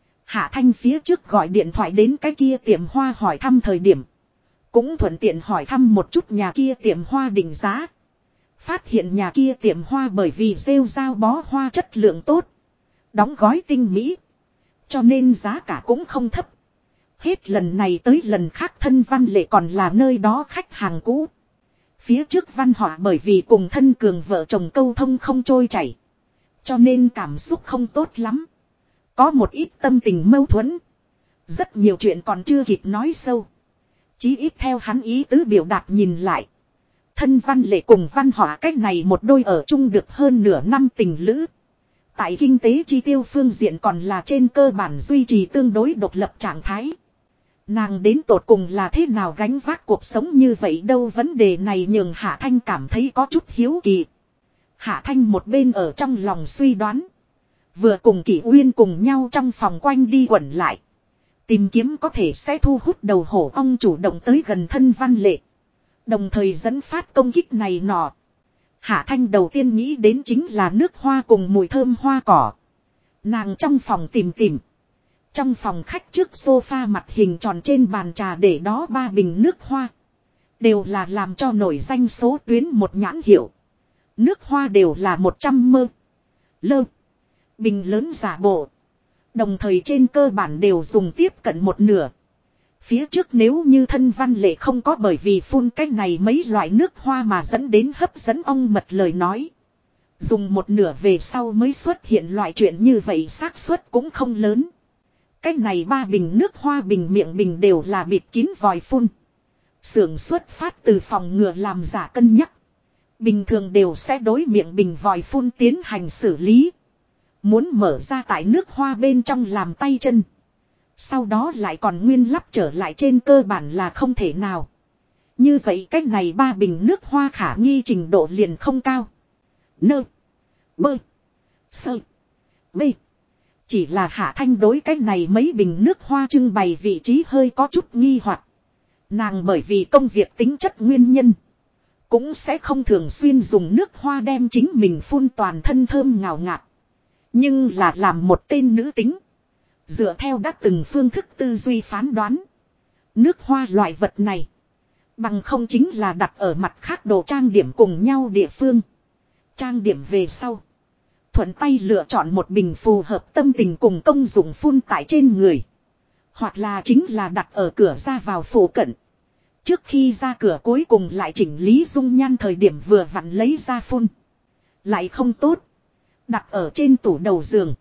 Hạ Thanh phía trước gọi điện thoại đến cái kia tiệm hoa hỏi thăm thời điểm. Cũng thuận tiện hỏi thăm một chút nhà kia tiệm hoa định giá. Phát hiện nhà kia tiệm hoa bởi vì rêu rao bó hoa chất lượng tốt. Đóng gói tinh mỹ. Cho nên giá cả cũng không thấp. Hết lần này tới lần khác thân văn lệ còn là nơi đó khách hàng cũ. Phía trước văn họa bởi vì cùng thân cường vợ chồng câu thông không trôi chảy. Cho nên cảm xúc không tốt lắm. Có một ít tâm tình mâu thuẫn. Rất nhiều chuyện còn chưa kịp nói sâu. Chí ít theo hắn ý tứ biểu đạt nhìn lại. Thân văn lệ cùng văn họa cách này một đôi ở chung được hơn nửa năm tình lữ. Tại kinh tế chi tiêu phương diện còn là trên cơ bản duy trì tương đối độc lập trạng thái. Nàng đến tột cùng là thế nào gánh vác cuộc sống như vậy đâu, vấn đề này nhường Hạ Thanh cảm thấy có chút hiếu kỳ. Hạ Thanh một bên ở trong lòng suy đoán. Vừa cùng Kỷ Uyên cùng nhau trong phòng quanh đi quẩn lại. Tìm kiếm có thể sẽ thu hút đầu hổ ong chủ động tới gần thân văn lệ. Đồng thời dẫn phát công kích này nọ. Hạ Thanh đầu tiên nghĩ đến chính là nước hoa cùng mùi thơm hoa cỏ. Nàng trong phòng tìm. Trong phòng khách trước sofa mặt hình tròn trên bàn trà để đó 3 bình nước hoa. Đều là làm cho nổi danh số tuyến một nhãn hiệu. Nước hoa đều là 100 ml. Bình lớn giả bộ. Đồng thời trên cơ bản đều dùng tiếp cận một nửa. Phía trước nếu như thân văn lệ không có bởi vì phun cái này mấy loại nước hoa mà dẫn đến hấp dẫn ong mật lời nói. Dùng một nửa về sau mới xuất hiện loại chuyện như vậy xác suất cũng không lớn. Cái này 3 bình nước hoa bình miệng đều là bịt kín vòi phun. Xưởng xuất phát từ phòng ngừa làm giả cân nhắc. Bình thường đều sẽ đối miệng bình vòi phun tiến hành xử lý. Muốn mở ra tại nước hoa bên trong làm tay chân. Sau đó lại còn nguyên lắp trở lại trên cơ bản là không thể nào. Như vậy cách này 3 bình nước hoa khả nghi trình độ liền không cao. Nơ. Bơ. Sơ. Bê. Chỉ là Hạ Thanh đối cách này mấy bình nước hoa trưng bày vị trí hơi có chút nghi hoặc. Nàng bởi vì công việc tính chất nguyên nhân. Cũng sẽ không thường xuyên dùng nước hoa đem chính mình phun toàn thân thơm ngào ngạt. Nhưng là làm một tên nữ tính. Dựa theo đã từng phương thức tư duy phán đoán. Nước hoa loại vật này. Bằng không chính là đặt ở mặt khác đồ trang điểm cùng nhau địa phương. Trang điểm về sau. Thuận tay lựa chọn một bình phù hợp tâm tình cùng công dụng phun tại trên người. Hoặc là chính là đặt ở cửa ra vào phủ cận. Trước khi ra cửa cuối cùng lại chỉnh lý dung nhan thời điểm vừa vặn lấy ra phun. Lại không tốt. Đặt ở trên tủ đầu giường.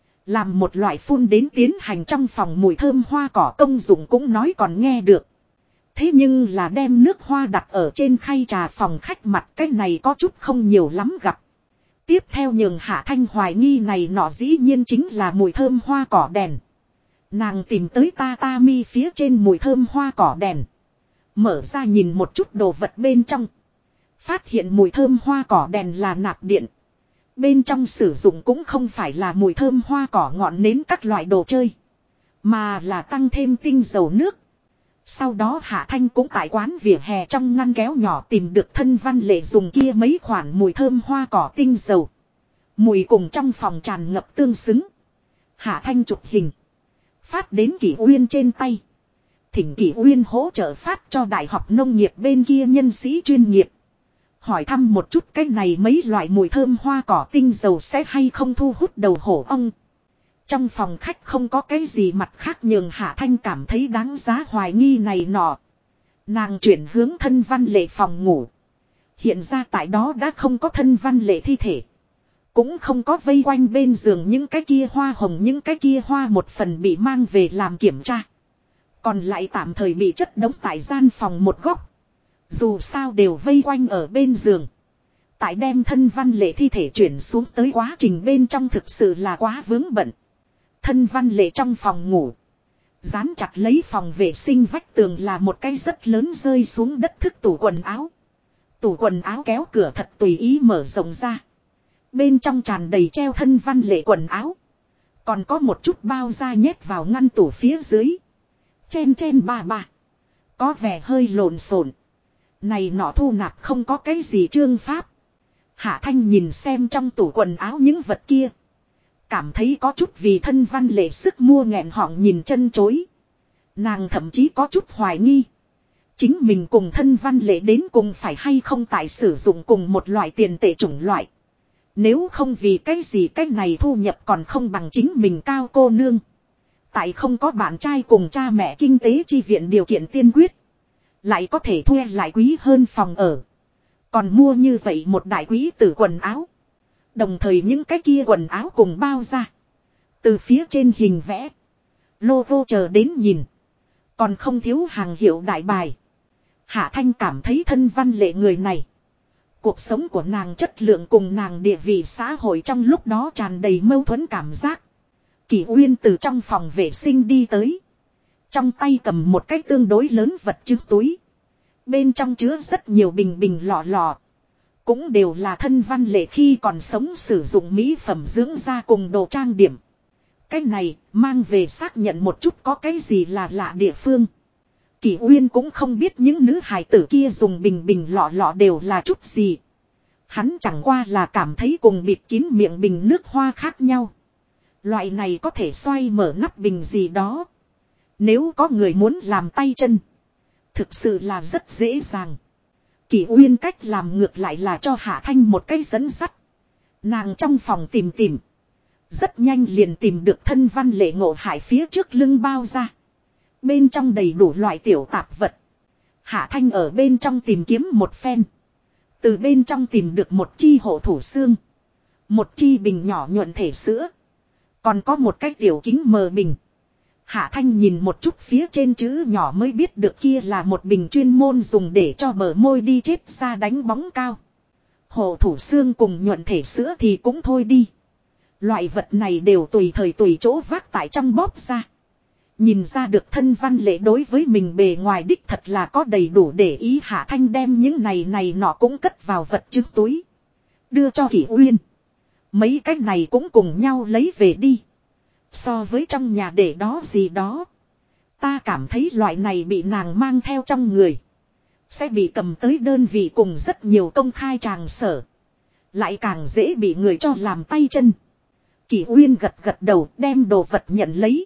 Làm một loại phun đến tiến hành trong phòng mùi thơm hoa cỏ công dụng cũng nói còn nghe được. Thế nhưng là đem nước hoa đặt ở trên khay trà phòng khách mặt cái này có chút không nhiều lắm gặp. Tiếp theo nhường Hạ Thanh hoài nghi này nọ dĩ nhiên chính là mùi thơm hoa cỏ đèn. Nàng tìm tới tatami phía trên mùi thơm hoa cỏ đèn. Mở ra nhìn một chút đồ vật bên trong. Phát hiện mùi thơm hoa cỏ đèn là nạp điện. Bên trong sử dụng cũng không phải là mùi thơm hoa cỏ ngọn nến các loại đồ chơi. Mà là tăng thêm tinh dầu nước. Sau đó Hạ Thanh cũng tại quán vỉa hè trong ngăn kéo nhỏ tìm được thân văn lệ dùng kia mấy khoản mùi thơm hoa cỏ tinh dầu. Mùi cùng trong phòng tràn ngập tương xứng. Hạ Thanh chụp hình. Phát đến Kỷ Uyên trên tay. Thỉnh Kỷ Uyên hỗ trợ phát cho Đại học Nông nghiệp bên kia nhân sĩ chuyên nghiệp. Hỏi thăm một chút cái này mấy loại mùi thơm hoa cỏ tinh dầu sẽ hay không thu hút đầu hổ ong. Trong phòng khách không có cái gì mặt khác nhường Hạ Thanh cảm thấy đáng giá hoài nghi này nọ. Nàng chuyển hướng thân văn lệ phòng ngủ. Hiện ra tại đó đã không có thân văn lệ thi thể. Cũng không có vây quanh bên giường những cái kia hoa hồng, những cái kia hoa một phần bị mang về làm kiểm tra. Còn lại tạm thời bị chất đống tại gian phòng một góc. Dù sao đều vây quanh ở bên giường. Tại đem thân Văn Lệ thi thể chuyển xuống tới quá trình bên trong thực sự là quá vướng bận. Thân Văn Lệ trong phòng ngủ. Dán chặt lấy phòng vệ sinh vách tường là một cái rất lớn rơi xuống đất thức tủ quần áo. Tủ quần áo kéo cửa thật tùy ý mở rộng ra. Bên trong tràn đầy treo thân Văn Lệ quần áo. Còn có một chút bao da nhét vào ngăn tủ phía dưới. Chen chen ba ba. Có vẻ hơi lộn xộn. Này nọ thu nạp không có cái gì trương pháp. Hạ Thanh nhìn xem trong tủ quần áo những vật kia. Cảm thấy có chút vì thân Văn Lệ sức mua nghẹn họng nhìn chân chối. Nàng thậm chí có chút hoài nghi. Chính mình cùng thân Văn Lệ đến cùng phải hay không tại sử dụng cùng một loại tiền tệ chủng loại. Nếu không vì cái gì cái này thu nhập còn không bằng chính mình cao cô nương. Tại không có bạn trai cùng cha mẹ kinh tế chi viện điều kiện tiên quyết. Lại có thể thuê lại quý hơn phòng ở. Còn mua như vậy một đại quý tử quần áo. Đồng thời những cái kia quần áo cùng bao ra. Từ phía trên hình vẽ. Logo chờ đến nhìn. Còn không thiếu hàng hiệu đại bài. Hạ Thanh cảm thấy thân Văn Lệ người này. Cuộc sống của nàng chất lượng cùng nàng địa vị xã hội trong lúc đó tràn đầy mâu thuẫn cảm giác. Kỷ Uyên từ trong phòng vệ sinh đi tới. Trong tay cầm một cái tương đối lớn vật chứng túi. Bên trong chứa rất nhiều bình bình lọ lọ. Cũng đều là thân Văn Lệ khi còn sống sử dụng mỹ phẩm dưỡng da cùng đồ trang điểm. Cái này mang về xác nhận một chút có cái gì là lạ địa phương. Kỷ Uyên cũng không biết những nữ hài tử kia dùng bình bình lọ lọ đều là chút gì. Hắn chẳng qua là cảm thấy cùng bịt kín miệng bình nước hoa khác nhau. Loại này có thể xoay mở nắp bình gì đó. Nếu có người muốn làm tay chân. Thực sự là rất dễ dàng. Kỷ Uyên cách làm ngược lại là cho Hạ Thanh một cái dẫn dắt. Nàng trong phòng tìm tìm. Rất nhanh liền tìm được thân Văn Lệ ngộ hại phía trước lưng bao ra. Bên trong đầy đủ loại tiểu tạp vật. Hạ Thanh ở bên trong tìm kiếm một phen. Từ bên trong tìm được một chi hộ thủ xương. Một chi bình nhỏ nhuận thể sữa. Còn có một cái tiểu kính mờ bình. Hạ Thanh nhìn một chút phía trên chữ nhỏ mới biết được kia là một bình chuyên môn dùng để cho bờ môi đi chết ra đánh bóng cao. Hộ thủ xương cùng nhuận thể sữa thì cũng thôi đi. Loại vật này đều tùy thời tùy chỗ vác tại trong bóp ra. Nhìn ra được thân Văn Lệ đối với mình bề ngoài đích thật là có đầy đủ để ý. Hạ Thanh đem những này nọ cũng cất vào vật chứng túi. Đưa cho Kỷ Uyên. Mấy cái này cũng cùng nhau lấy về đi. So với trong nhà để đó gì đó. Ta cảm thấy loại này bị nàng mang theo trong người. Sẽ bị cầm tới đơn vị cùng rất nhiều công khai tràng sở. Lại càng dễ bị người cho làm tay chân. Kỷ Uyên gật gật đầu đem đồ vật nhận lấy.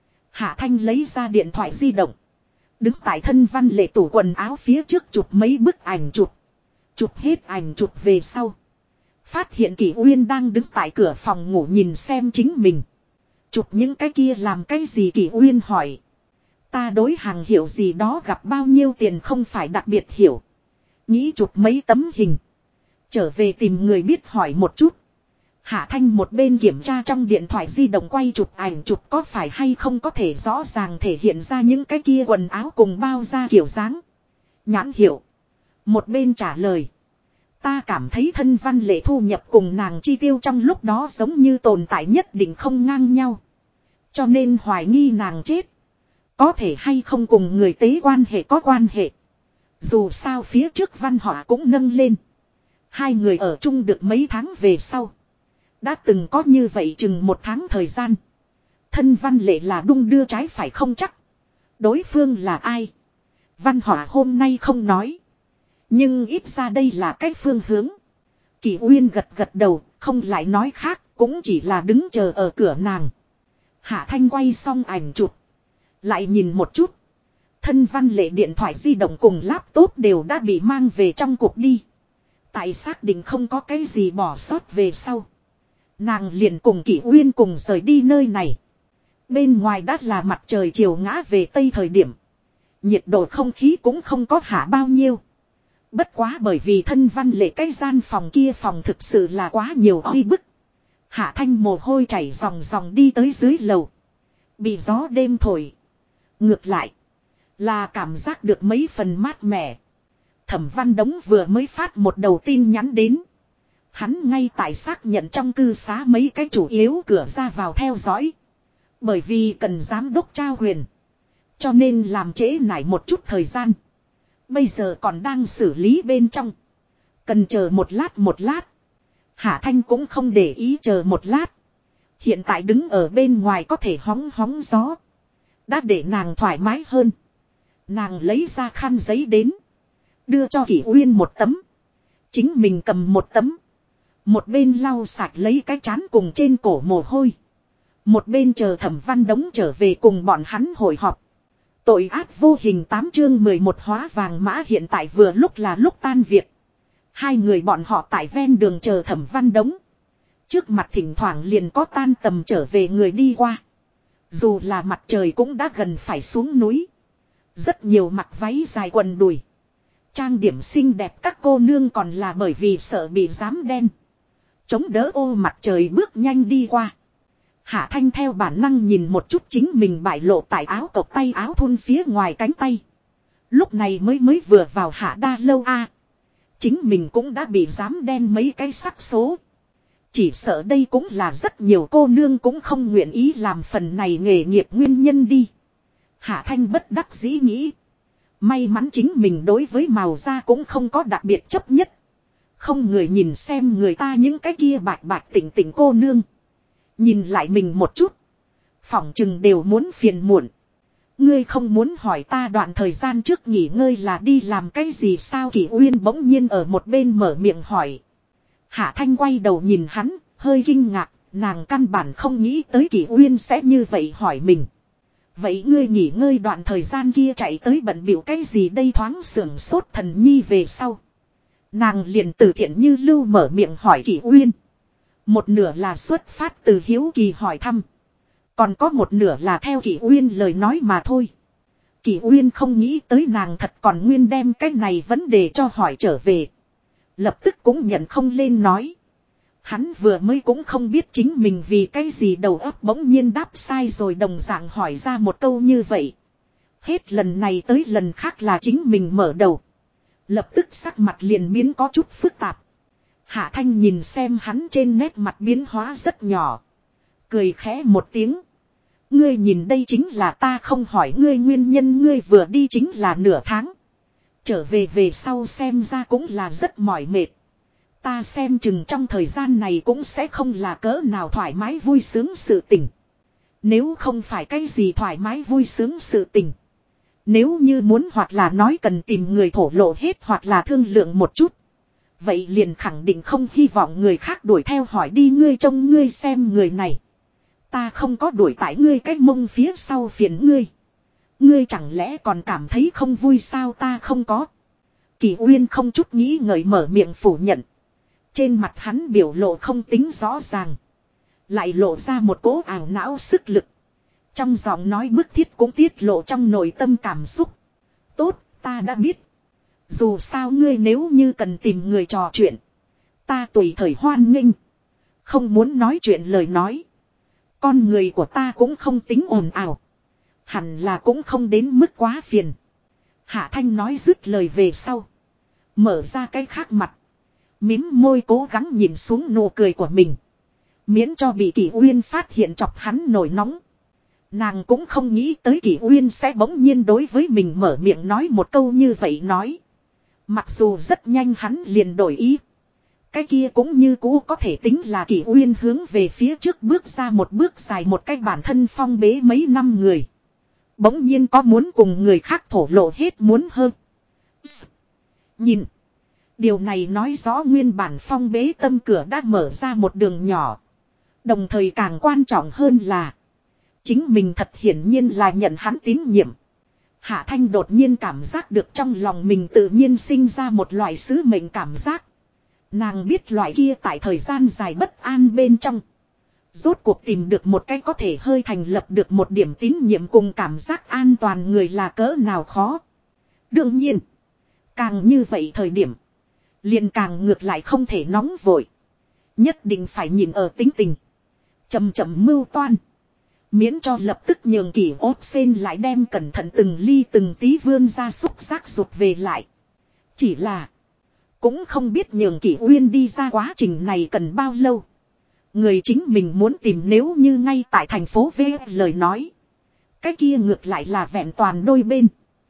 Hạ Thanh lấy ra điện thoại di động. Đứng tại thân Văn Lệ tủ quần áo phía trước chụp mấy bức ảnh chụp. Chụp hết ảnh chụp về sau. Phát hiện Kỷ Uyên đang đứng tại cửa phòng ngủ nhìn xem chính mình. Chụp những cái kia làm cái gì Kỷ Uyên hỏi. Ta đối hàng hiệu gì đó gặp bao nhiêu tiền không phải đặc biệt hiểu. Nghĩ chụp mấy tấm hình. Trở về tìm người biết hỏi một chút. Hạ Thanh một bên kiểm tra trong điện thoại di động quay chụp ảnh chụp có phải hay không có thể rõ ràng thể hiện ra những cái kia quần áo cùng bao da kiểu dáng. Nhãn hiệu. Một bên trả lời. Ta cảm thấy thân Văn Lệ thu nhập cùng nàng chi tiêu trong lúc đó giống như tồn tại nhất định không ngang nhau. Cho nên hoài nghi nàng chết. Có thể hay không cùng người tế quan hệ có quan hệ. Dù sao phía trước Văn Họa cũng nâng lên. Hai người ở chung được mấy tháng về sau. Đã từng có như vậy chừng một tháng thời gian. Thân Văn Lệ là đung đưa trái phải không chắc. Đối phương là ai? Văn Họa hôm nay không nói. Nhưng ít ra đây là cái phương hướng. Kỷ Uyên gật gật đầu, không lại nói khác, cũng chỉ là đứng chờ ở cửa nàng. Hạ Thanh quay xong ảnh chụp. Lại nhìn một chút. Thân Văn Lệ điện thoại di động cùng laptop đều đã bị mang về trong cuộc đi. Tại xác định không có cái gì bỏ sót về sau. Nàng liền cùng Kỷ Uyên cùng rời đi nơi này. Bên ngoài đã là mặt trời chiều ngã về tây thời điểm. Nhiệt độ không khí cũng không có hạ bao nhiêu. Bất quá bởi vì thân Văn Lệ cái gian phòng kia phòng thực sự là quá nhiều oi bức. Hạ Thanh mồ hôi chảy ròng ròng đi tới dưới lầu. Bị gió đêm thổi. Ngược lại. Là cảm giác được mấy phần mát mẻ. Thẩm Văn Đống vừa mới phát một đầu tin nhắn đến. Hắn ngay tại xác nhận trong cư xá mấy cái chủ yếu cửa ra vào theo dõi. Bởi vì cần giám đốc trao quyền. Cho nên làm trễ nải một chút thời gian. Bây giờ còn đang xử lý bên trong. Cần chờ một lát. Hạ Thanh cũng không để ý chờ một lát. Hiện tại đứng ở bên ngoài có thể hóng hóng gió. Đã để nàng thoải mái hơn. Nàng lấy ra khăn giấy đến. Đưa cho Kỷ Uyên một tấm. Chính mình cầm một tấm. Một bên lau sạch lấy cái trán cùng trên cổ mồ hôi. Một bên chờ Thẩm Văn Đống trở về cùng bọn hắn hội họp. Tội ác vô hình 8 chương 11 hóa vàng mã hiện tại vừa lúc là lúc tan việc. Hai người bọn họ tại ven đường chờ Thẩm Văn Đống. Trước mặt thỉnh thoảng liền có tan tầm trở về người đi qua. Dù là mặt trời cũng đã gần phải xuống núi. Rất nhiều mặc váy dài quần đùi. Trang điểm xinh đẹp các cô nương còn là bởi vì sợ bị giám đen. Chống đỡ ô mặt trời bước nhanh đi qua. Hạ Thanh theo bản năng nhìn một chút chính mình bại lộ tại áo cộc tay áo thun phía ngoài cánh tay. Lúc này mới vừa vào Hạ Đa lâu a. Chính mình cũng đã bị giám đen mấy cái sắc số. Chỉ sợ đây cũng là rất nhiều cô nương cũng không nguyện ý làm phần này nghề nghiệp nguyên nhân đi. Hạ Thanh bất đắc dĩ nghĩ. May mắn chính mình đối với màu da cũng không có đặc biệt chấp nhất. Không người nhìn xem người ta những cái kia bạch bạch tỉnh tỉnh cô nương. Nhìn lại mình một chút. Phỏng chừng đều muốn phiền muộn. Ngươi không muốn hỏi ta đoạn thời gian trước nghỉ ngơi là đi làm cái gì sao? Kỷ Uyên bỗng nhiên ở một bên mở miệng hỏi. Hạ Thanh quay đầu nhìn hắn, hơi kinh ngạc, nàng căn bản không nghĩ tới Kỷ Uyên sẽ như vậy hỏi mình. Vậy ngươi nghỉ ngơi đoạn thời gian kia chạy tới bận bịu cái gì đây? Thoáng sưởng sốt thần nhi về sau. Nàng liền từ thiện như lưu mở miệng hỏi Kỷ Uyên. Một nửa là xuất phát từ hiếu kỳ hỏi thăm. Còn có một nửa là theo Kỷ Uyên lời nói mà thôi. Kỷ Uyên không nghĩ tới nàng thật còn nguyên đem cái này vấn đề cho hỏi trở về. Lập tức cũng nhận không lên nói. Hắn vừa mới cũng không biết chính mình vì cái gì đầu óc bỗng nhiên đáp sai rồi đồng dạng hỏi ra một câu như vậy. Hết lần này tới lần khác là chính mình mở đầu. Lập tức sắc mặt liền biến có chút phức tạp. Hạ Thanh nhìn xem hắn trên nét mặt biến hóa rất nhỏ. Cười khẽ một tiếng. Ngươi nhìn đây chính là ta không hỏi ngươi nguyên nhân, ngươi vừa đi chính là nửa tháng. Trở về về sau xem ra cũng là rất mỏi mệt. Ta xem chừng trong thời gian này cũng sẽ không là cỡ nào thoải mái vui sướng sự tình. Nếu không phải cái gì thoải mái vui sướng sự tình. Nếu như muốn hoặc là nói cần tìm người thổ lộ hết hoặc là thương lượng một chút. Vậy liền khẳng định không hy vọng người khác đuổi theo hỏi đi ngươi trông ngươi xem người này. Ta không có đuổi tại ngươi cái mông phía sau phiền ngươi. Ngươi chẳng lẽ còn cảm thấy không vui sao? Ta không có. Kỷ Uyên không chút nghĩ ngợi mở miệng phủ nhận. Trên mặt hắn biểu lộ không tính rõ ràng. Lại lộ ra một cỗ ảo não sức lực. Trong giọng nói bức thiết cũng tiết lộ trong nội tâm cảm xúc. Tốt, ta đã biết. Dù sao ngươi nếu như cần tìm người trò chuyện. Ta tùy thời hoan nghênh. Không muốn nói chuyện lời nói. Con người của ta cũng không tính ồn ào. Hẳn là cũng không đến mức quá phiền. Hạ Thanh nói dứt lời về sau. Mở ra cái khác mặt. Mím môi cố gắng nhìn xuống nụ cười của mình. Miễn cho bị Kỷ Uyên phát hiện chọc hắn nổi nóng. Nàng cũng không nghĩ tới Kỷ Uyên sẽ bỗng nhiên đối với mình mở miệng nói một câu như vậy nói. Mặc dù rất nhanh hắn liền đổi ý. Cái kia cũng như cũ có thể tính là Kỷ Uyên hướng về phía trước bước ra một bước dài một cách bản thân phong bế mấy năm người. Bỗng nhiên có muốn cùng người khác thổ lộ hết muốn hơn. Nhìn. Điều này nói rõ nguyên bản phong bế tâm cửa đã mở ra một đường nhỏ. Đồng thời càng quan trọng hơn là. Chính mình thật hiển nhiên là nhận hắn tín nhiệm. Hạ Thanh đột nhiên cảm giác được trong lòng mình tự nhiên sinh ra một loại sứ mệnh cảm giác. Nàng biết loại kia tại thời gian dài bất an bên trong. Rốt cuộc tìm được một cách có thể hơi thành lập được một điểm tín nhiệm cùng cảm giác an toàn người là cỡ nào khó. Đương nhiên. Càng như vậy thời điểm. Liền càng ngược lại không thể nóng vội. Nhất định phải nhìn ở tính tình. Chậm chậm mưu toan. Miễn cho lập tức nhường Kỷ Ốt Sen lại đem cẩn thận từng ly từng tí vươn ra xúc giác rụt về lại. Chỉ là. Cũng không biết nhường Kỷ Uyên đi ra quá trình này cần bao lâu. Người chính mình muốn tìm nếu như ngay tại thành phố V lời nói. Cái kia ngược lại là vẹn toàn đôi bên.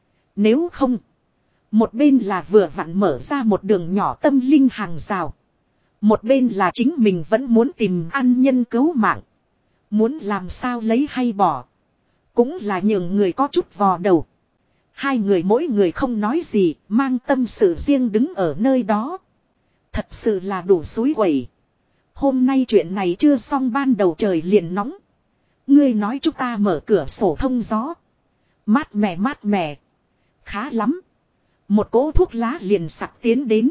Nếu không. Một bên là vừa vặn mở ra một đường nhỏ tâm linh hàng rào. Một bên là chính mình vẫn muốn tìm ăn nhân cứu mạng. Muốn làm sao lấy hay bỏ. Cũng là nhường người có chút vò đầu. Hai người mỗi người không nói gì, mang tâm sự riêng đứng ở nơi đó. Thật sự là đủ xúi quẩy. Hôm nay chuyện này chưa xong ban đầu trời liền nóng. Ngươi nói chúng ta mở cửa sổ thông gió. Mát mẻ. Khá lắm. Một cỗ thuốc lá liền sặc tiến đến.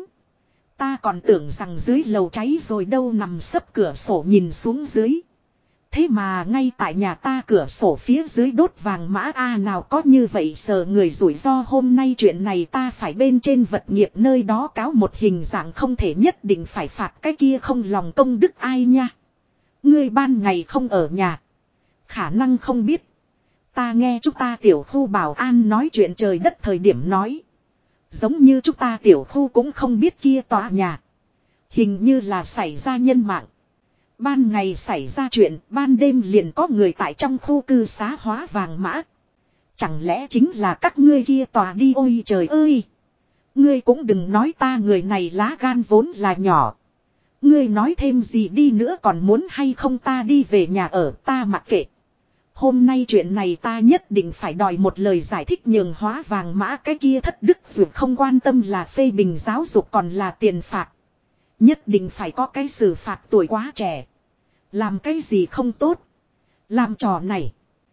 Ta còn tưởng rằng dưới lầu cháy rồi đâu nằm sấp cửa sổ nhìn xuống dưới. Thế mà ngay tại nhà ta cửa sổ phía dưới đốt vàng mã A nào có như vậy sờ người rủi ro hôm nay chuyện này ta phải bên trên vật nghiệp nơi đó cáo một hình dạng không thể nhất định phải phạt cái kia không lòng công đức ai nha. Ngươi ban ngày không ở nhà. Khả năng không biết. Ta nghe chúng ta tiểu khu bảo an nói chuyện trời đất thời điểm nói. Giống như chúng ta tiểu khu cũng không biết kia tòa nhà. Hình như là xảy ra nhân mạng. Ban ngày xảy ra chuyện, ban đêm liền có người tại trong khu cư xá hóa vàng mã. Chẳng lẽ chính là các ngươi kia tòa đi ôi trời ơi. Ngươi cũng đừng nói ta người này lá gan vốn là nhỏ. Ngươi nói thêm gì đi nữa còn muốn hay không ta đi về nhà ở ta mặc kệ. Hôm nay chuyện này ta nhất định phải đòi một lời giải thích nhường hóa vàng mã cái kia thất đức dù không quan tâm là phê bình giáo dục còn là tiền phạt. Nhất định phải có cái xử phạt tuổi quá trẻ. Làm cái gì không tốt. Làm trò này.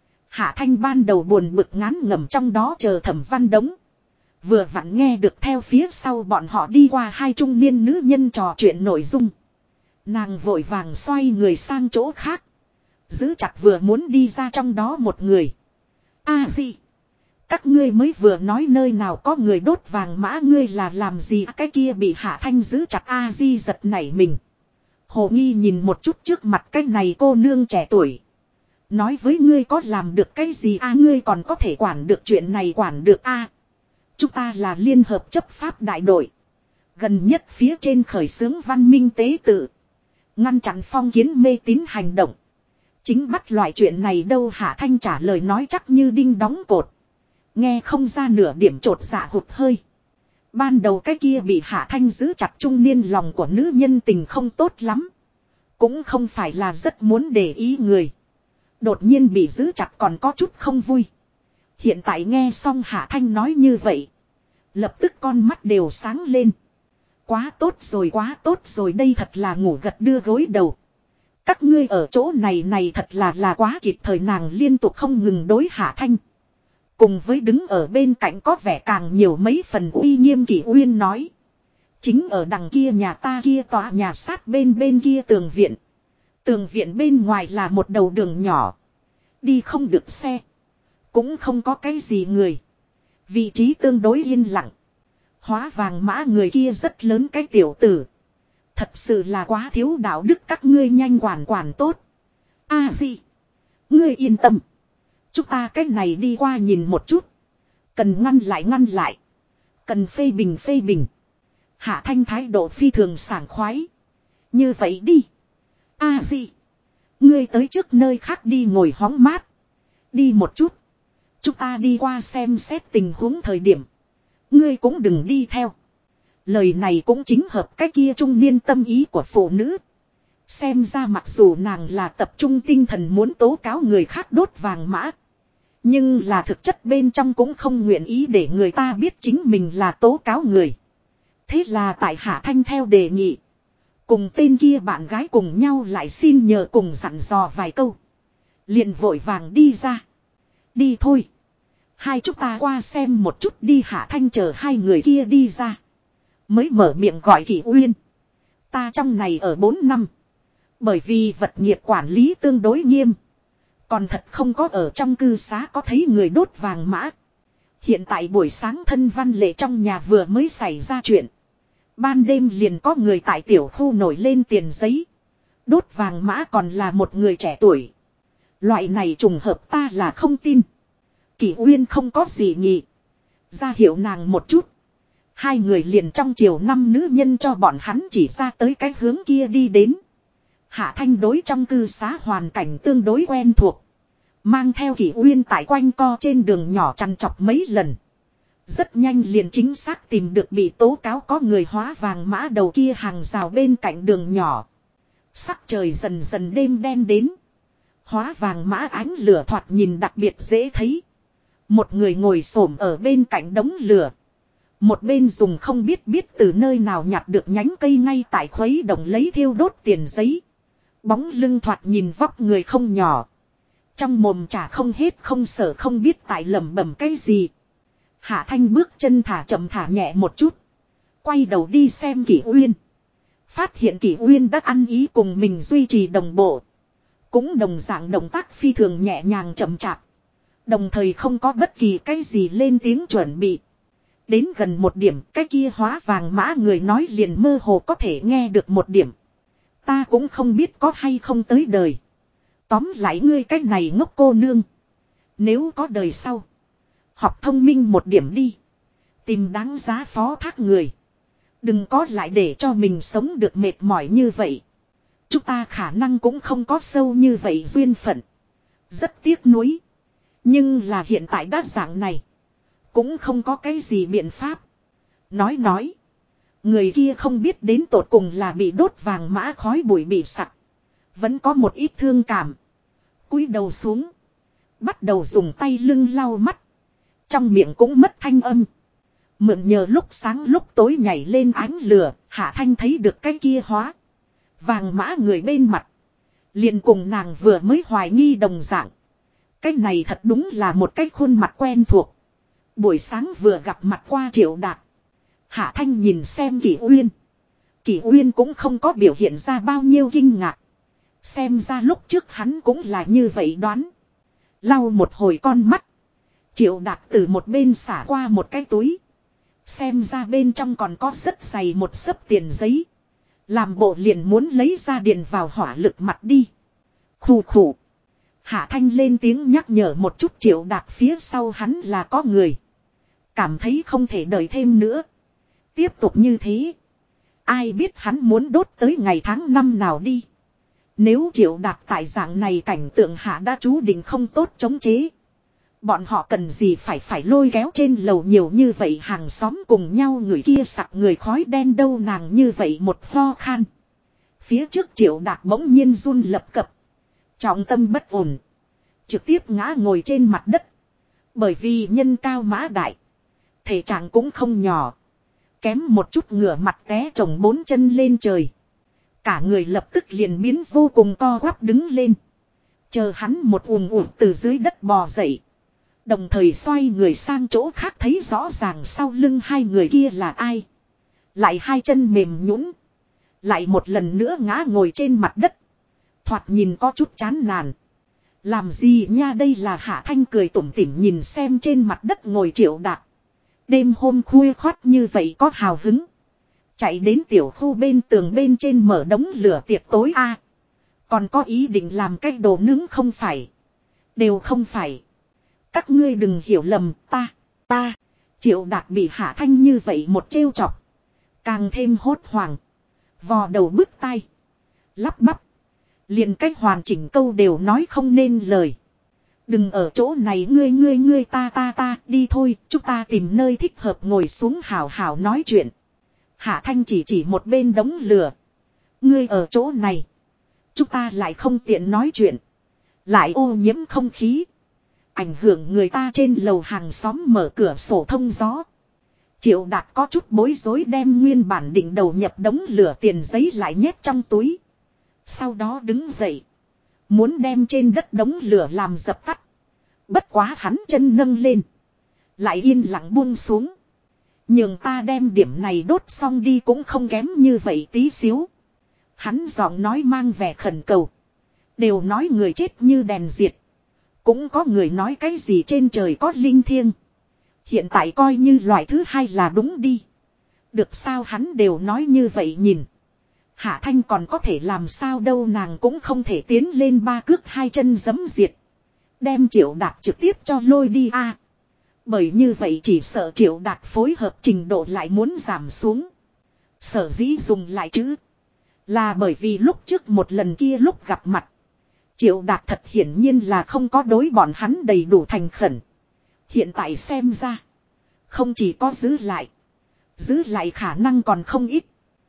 Hạ Thanh ban đầu buồn bực ngán ngẩm trong đó chờ Thẩm Văn Đống. Vừa vặn nghe được theo phía sau bọn họ đi qua hai trung niên nữ nhân trò chuyện nội dung. Nàng vội vàng xoay người sang chỗ khác. Giữ chặt vừa muốn đi ra trong đó một người. A gì? Các ngươi mới vừa nói nơi nào có người đốt vàng mã ngươi là làm gì cái kia bị Hạ Thanh giữ chặt A di giật nảy mình. Hồ nghi nhìn một chút trước mặt cái này cô nương trẻ tuổi. Nói với ngươi có làm được cái gì ngươi còn có thể quản được chuyện này quản được chúng ta là liên hợp chấp pháp đại đội. Gần nhất phía trên khởi xướng văn minh tế tự. Ngăn chặn phong kiến mê tín hành động. Chính bắt loại chuyện này đâu Hạ Thanh trả lời nói chắc như đinh đóng cột. Nghe không ra nửa điểm trột dạ hụt hơi. Ban đầu cái kia bị Hạ Thanh giữ chặt trung niên lòng của nữ nhân tình không tốt lắm. Cũng không phải là rất muốn để ý người. Đột nhiên bị giữ chặt còn có chút không vui. Hiện tại nghe xong Hạ Thanh nói như vậy. Lập tức con mắt đều sáng lên. Quá tốt rồi đây thật là ngủ gật đưa gối đầu. Các ngươi ở chỗ này thật là quá kịp thời nàng liên tục không ngừng đối Hạ Thanh. Cùng với đứng ở bên cạnh có vẻ càng nhiều mấy phần uy nghiêm Kỷ Uyên nói. Chính ở đằng kia nhà ta kia tòa nhà sát bên kia tường viện. Tường viện bên ngoài là một đầu đường nhỏ. Đi không được xe. Cũng không có cái gì người. Vị trí tương đối yên lặng. Hóa vàng mã người kia rất lớn cái tiểu tử. Thật sự là quá thiếu đạo đức các ngươi nhanh quản tốt. Gì? Ngươi yên tâm. Chúng ta cách này đi qua nhìn một chút. Cần ngăn lại. Cần phê bình. Hạ Thanh thái độ phi thường sảng khoái. Như vậy đi. Gì? Ngươi tới trước nơi khác đi ngồi hóng mát. Đi một chút. Chúng ta đi qua xem xét tình huống thời điểm. Ngươi cũng đừng đi theo. Lời này cũng chính hợp cái kia trung niên tâm ý của phụ nữ. Xem ra mặc dù nàng là tập trung tinh thần muốn tố cáo người khác đốt vàng mã. Nhưng là thực chất bên trong cũng không nguyện ý để người ta biết chính mình là tố cáo người. Thế là tại Hạ Thanh theo đề nghị. Cùng tên kia bạn gái cùng nhau lại xin nhờ cùng dặn dò vài câu. Liền vội vàng đi ra. Đi thôi. Hai chúng ta qua xem một chút đi Hạ Thanh chờ hai người kia đi ra. Mới mở miệng gọi Kỷ Uyên. Ta trong này ở 4 năm. Bởi vì vật nghiệp quản lý tương đối nghiêm. Còn thật không có ở trong cư xá có thấy người đốt vàng mã. Hiện tại buổi sáng thân văn lệ trong nhà vừa mới xảy ra chuyện. Ban đêm liền có người tại tiểu khu nổi lên tiền giấy. Đốt vàng mã còn là một người trẻ tuổi. Loại này trùng hợp ta là không tin. Kỷ Uyên không có gì nhỉ. Ra hiệu nàng một chút. Hai người liền trong chiều năm nữ nhân cho bọn hắn chỉ ra tới cái hướng kia đi đến. Hạ Thanh đối trong cư xá hoàn cảnh tương đối quen thuộc. Mang theo Kỷ Uyên tại quanh co trên đường nhỏ chằn chọc mấy lần. Rất nhanh liền chính xác tìm được bị tố cáo có người hóa vàng mã đầu kia hàng rào bên cạnh đường nhỏ. Sắc trời dần dần đêm đen đến. Hóa vàng mã ánh lửa thoạt nhìn đặc biệt dễ thấy. Một người ngồi xổm ở bên cạnh đống lửa. Một bên dùng không biết từ nơi nào nhặt được nhánh cây ngay tại khuấy động lấy thiêu đốt tiền giấy. Bóng lưng thoạt nhìn vóc người không nhỏ. Trong mồm chả không hết không sợ không biết tại lẩm bẩm cái gì. Hạ Thanh bước chân thả chậm thả nhẹ một chút. Quay đầu đi xem Kỷ Uyên. Phát hiện Kỷ Uyên đã ăn ý cùng mình duy trì đồng bộ. Cũng đồng dạng động tác phi thường nhẹ nhàng chậm chạp. Đồng thời không có bất kỳ cái gì lên tiếng chuẩn bị. Đến gần một điểm cái kia hóa vàng mã người nói liền mơ hồ có thể nghe được một điểm. Ta cũng không biết có hay không tới đời. Tóm lại ngươi cái này ngốc cô nương. Nếu có đời sau. Học thông minh một điểm đi. Tìm đáng giá phó thác người. Đừng có lại để cho mình sống được mệt mỏi như vậy. Chúng ta khả năng cũng không có sâu như vậy duyên phận. Rất tiếc nuối. Nhưng là hiện tại đắt dạng này. Cũng không có cái gì biện pháp. Nói. Người kia không biết đến tột cùng là bị đốt vàng mã khói bụi bị sặc. Vẫn có một ít thương cảm. Cúi đầu xuống. Bắt đầu dùng tay lưng lau mắt. Trong miệng cũng mất thanh âm. Mượn nhờ lúc sáng lúc tối nhảy lên ánh lửa. Hạ Thanh thấy được cái kia hóa vàng mã người bên mặt. Liền cùng nàng vừa mới hoài nghi đồng dạng. Cái này thật đúng là một cái khuôn mặt quen thuộc. Buổi sáng vừa gặp mặt qua Triệu Đạt. Hạ Thanh nhìn xem Kỷ Uyên. Kỷ Uyên cũng không có biểu hiện ra bao nhiêu kinh ngạc. Xem ra lúc trước hắn cũng là như vậy đoán. Lau một hồi con mắt. Triệu Đạt từ một bên xả qua một cái túi. Xem ra bên trong còn có rất dày một xấp tiền giấy. Làm bộ liền muốn lấy ra điền vào hỏa lực mặt đi. Khủ khủ. Hạ Thanh lên tiếng nhắc nhở một chút Triệu Đạt phía sau hắn là có người. Cảm thấy không thể đợi thêm nữa. Tiếp tục như thế. Ai biết hắn muốn đốt tới ngày tháng năm nào đi. Nếu Triệu Đạt tại dạng này cảnh tượng hạ đã chú định không tốt chống chế. Bọn họ cần gì phải lôi kéo trên lầu nhiều như vậy hàng xóm cùng nhau người kia sặc người khói đen đâu nàng như vậy một ho khan. Phía trước Triệu Đạt bỗng nhiên run lập cập. Trọng tâm bất ổn. Trực tiếp ngã ngồi trên mặt đất. Bởi vì nhân cao mã đại. Thể trạng cũng không nhỏ. Kém một chút ngửa mặt té chồng bốn chân lên trời. Cả người lập tức liền biến vô cùng co quắp đứng lên. Chờ hắn một ùm ùm từ dưới đất bò dậy. Đồng thời xoay người sang chỗ khác thấy rõ ràng sau lưng hai người kia là ai. Lại hai chân mềm nhũn, lại một lần nữa ngã ngồi trên mặt đất. Thoạt nhìn có chút chán nản. Làm gì nha đây là Hạ Thanh cười tủm tỉm nhìn xem trên mặt đất ngồi Triệu Đạt. Đêm hôm khuya khoắt như vậy có hào hứng. Chạy đến tiểu khu bên tường bên trên mở đống lửa tiệc tối a. Còn có ý định làm cái đồ nướng không phải. Đều không phải. Các ngươi đừng hiểu lầm ta. Triệu Đạt bị Hạ Thanh như vậy một trêu chọc. Càng thêm hốt hoảng. Vò đầu bứt tai. Lắp bắp. Liền cách hoàn chỉnh câu đều nói không nên lời. Đừng ở chỗ này ngươi ta đi thôi. Chúng ta tìm nơi thích hợp ngồi xuống hào hào nói chuyện. Hạ Thanh chỉ một bên đống lửa. Ngươi ở chỗ này. Chúng ta lại không tiện nói chuyện. Lại ô nhiễm không khí. Ảnh hưởng người ta trên lầu hàng xóm mở cửa sổ thông gió. Triệu Đạt có chút bối rối đem nguyên bản định đầu nhập đống lửa tiền giấy lại nhét trong túi. Sau đó đứng dậy. Muốn đem trên đất đống lửa làm dập tắt. Bất quá hắn chân nâng lên. Lại yên lặng buông xuống. Nhưng ta đem điểm này đốt xong đi cũng không kém như vậy tí xíu. Hắn giọng nói mang vẻ khẩn cầu. Đều nói người chết như đèn diệt. Cũng có người nói cái gì trên trời có linh thiêng. Hiện tại coi như loại thứ hai là đúng đi. Được sao hắn đều nói như vậy nhìn. Hạ Thanh còn có thể làm sao đâu, nàng cũng không thể tiến lên ba cước hai chân giẫm diệt. Đem Triệu Đạt trực tiếp cho lôi đi a. Bởi như vậy chỉ sợ Triệu Đạt phối hợp trình độ lại muốn giảm xuống. Sở dĩ dùng lại chữ. Là bởi vì lúc trước một lần kia lúc gặp mặt. Triệu Đạt thật hiển nhiên là không có đối bọn hắn đầy đủ thành khẩn. Hiện tại xem ra. Không chỉ có giữ lại. Giữ lại khả năng còn không ít.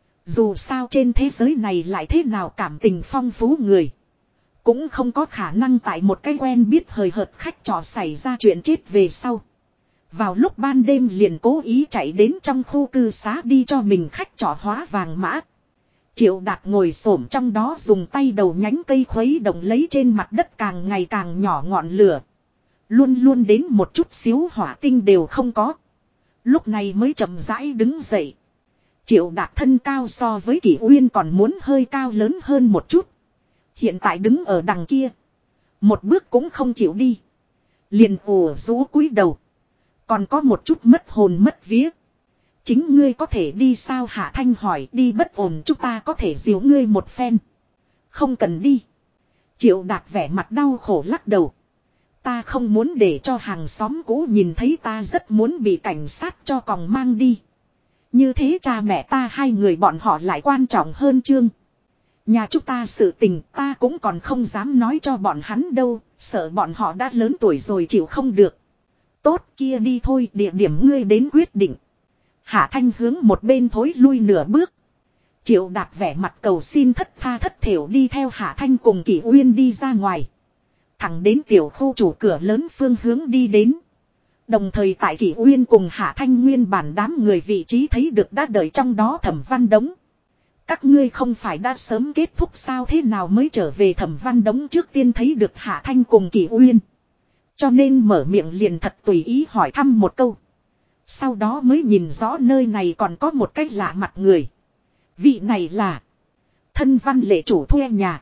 Dù sao trên thế giới này lại thế nào cảm tình phong phú người. Cũng không có khả năng tại một cái quen biết hời hợt khách trò xảy ra chuyện chết về sau. Vào lúc ban đêm liền cố ý chạy đến trong khu cư xá đi cho mình khách trò hóa vàng mã. Triệu Đạt ngồi xổm trong đó dùng tay đầu nhánh cây khuấy động lấy trên mặt đất càng ngày càng nhỏ ngọn lửa. Luôn luôn đến một chút xíu hỏa tinh đều không có. Lúc này mới chậm rãi đứng dậy. Triệu Đạt thân cao so với Kỷ Uyên còn muốn hơi cao lớn hơn một chút. Hiện tại đứng ở đằng kia. Một bước cũng không chịu đi. Liền ồ rú cúi đầu. Còn có một chút mất hồn mất vía. Chính ngươi có thể đi sao? Hạ Thanh hỏi. Đi bất ổn chúng ta có thể dìu ngươi một phen. Không cần đi. Triệu Đạt vẻ mặt đau khổ lắc đầu. Ta không muốn để cho hàng xóm cũ nhìn thấy, ta rất muốn bị cảnh sát cho còng mang đi. Như thế cha mẹ ta hai người bọn họ lại quan trọng hơn chương. Nhà chúng ta sự tình ta cũng còn không dám nói cho bọn hắn đâu, sợ bọn họ đã lớn tuổi rồi chịu không được. Tốt kia đi thôi, địa điểm ngươi đến quyết định. Hạ Thanh hướng một bên thối lui nửa bước. Triệu Đạt vẻ mặt cầu xin thất tha thất thểu đi theo Hạ Thanh cùng Kỷ Uyên đi ra ngoài. Thẳng đến tiểu khu chủ cửa lớn phương hướng đi đến. Đồng thời tại Kỷ Uyên cùng Hạ Thanh nguyên bản đám người vị trí thấy được đã đợi trong đó Thẩm Văn Đống. Các ngươi không phải đã sớm kết thúc sao, thế nào mới trở về? Thẩm Văn Đống trước tiên thấy được Hạ Thanh cùng Kỷ Uyên. Cho nên mở miệng liền thật tùy ý hỏi thăm một câu. Sau đó mới nhìn rõ nơi này còn có một cái lạ mặt người. Vị này là Thân Văn Lệ chủ thuê nhà.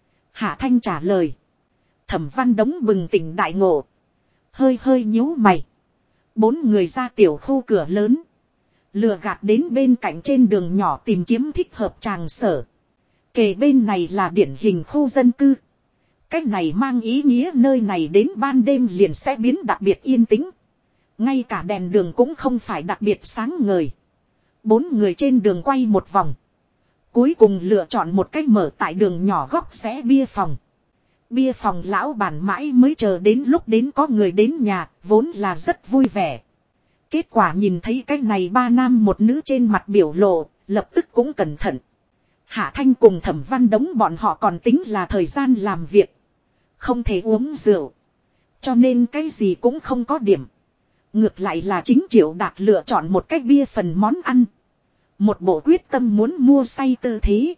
Hạ Thanh trả lời. Thẩm Văn Đống bừng tỉnh đại ngộ. Hơi hơi nhíu mày. Bốn người ra tiểu khu cửa lớn. Lừa gạt đến bên cạnh trên đường nhỏ tìm kiếm thích hợp tràng sở. Kề bên này là điển hình khu dân cư. Cách này mang ý nghĩa nơi này đến ban đêm liền sẽ biến đặc biệt yên tĩnh. Ngay cả đèn đường cũng không phải đặc biệt sáng ngời. Bốn người trên đường quay một vòng. Cuối cùng lựa chọn một cách mở tại đường nhỏ góc xé bia phòng. Bia phòng lão bản mãi mới chờ đến lúc đến có người đến nhà, vốn là rất vui vẻ. Kết quả nhìn thấy cái này ba nam một nữ trên mặt biểu lộ, lập tức cũng cẩn thận. Hạ Thanh cùng Thẩm Văn Đống bọn họ còn tính là thời gian làm việc. Không thể uống rượu. Cho nên cái gì cũng không có điểm. Ngược lại là chính Triệu Đạt lựa chọn một cái bia phần món ăn. Một bộ quyết tâm muốn mua say tư thế.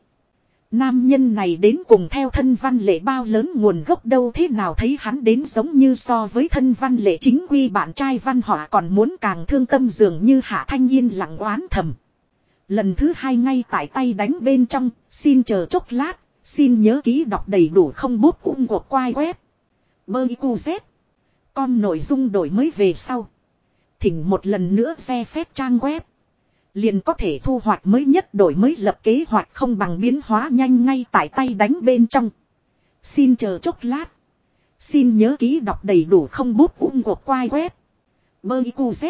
Nam nhân này đến cùng theo Thân Văn Lệ bao lớn nguồn gốc đâu, thế nào thấy hắn đến giống như so với Thân Văn Lệ chính quy bạn trai Văn Họa còn muốn càng thương tâm, dường như Hạ Thanh yên lặng oán thầm. Lần thứ hai ngay tại tay đánh bên trong, xin chờ chốc lát, xin nhớ ký đọc đầy đủ không bút cuộc quai web. Bơi cu z. Con nội dung đổi mới về sau. Thỉnh một lần nữa xe phép trang web. Liền có thể thu hoạch mới nhất, đổi mới lập kế hoạch không bằng biến hóa nhanh ngay tại tay đánh bên trong. Xin chờ chốc lát. Xin nhớ ký đọc đầy đủ không bút cuộc quai web. Bơi cu z.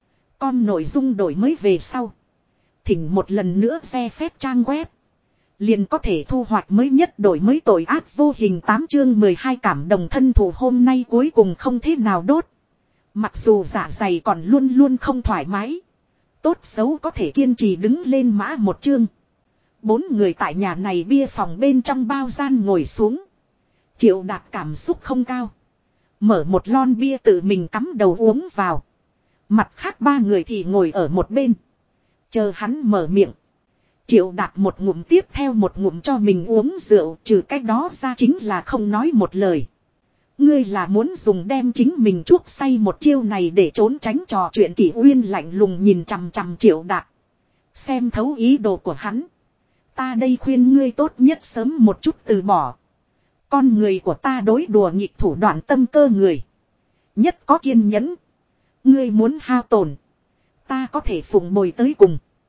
Con nội dung đổi mới về sau. Thỉnh một lần nữa xe phép trang web. Liền có thể thu hoạch mới nhất, đổi mới tội ác vô hình 8 chương 12 cảm động thân thủ hôm nay cuối cùng không thế nào đốt. Mặc dù dạ dày còn luôn luôn không thoải mái. Tốt xấu có thể kiên trì đứng lên mã một chương. Bốn người tại nhà này bia phòng bên trong bao gian ngồi xuống. Triệu Đạt cảm xúc không cao. Mở một lon bia tự mình cắm đầu uống vào. Mặt khác ba người thì ngồi ở một bên. Chờ hắn mở miệng. Triệu Đạt một ngụm tiếp theo một ngụm cho mình uống rượu, trừ cách đó ra chính là không nói một lời. Ngươi là muốn dùng đem chính mình chuốc say một chiêu này để trốn tránh trò chuyện? Kỷ Uyên lạnh lùng nhìn chằm chằm Triệu Đạt. Xem thấu ý đồ của hắn. Ta đây khuyên ngươi tốt nhất sớm một chút từ bỏ. Con người của ta đối đùa nghịch thủ đoạn tâm cơ người. Nhất có kiên nhẫn. Ngươi muốn hao tổn. Ta có thể phụng bồi tới cùng.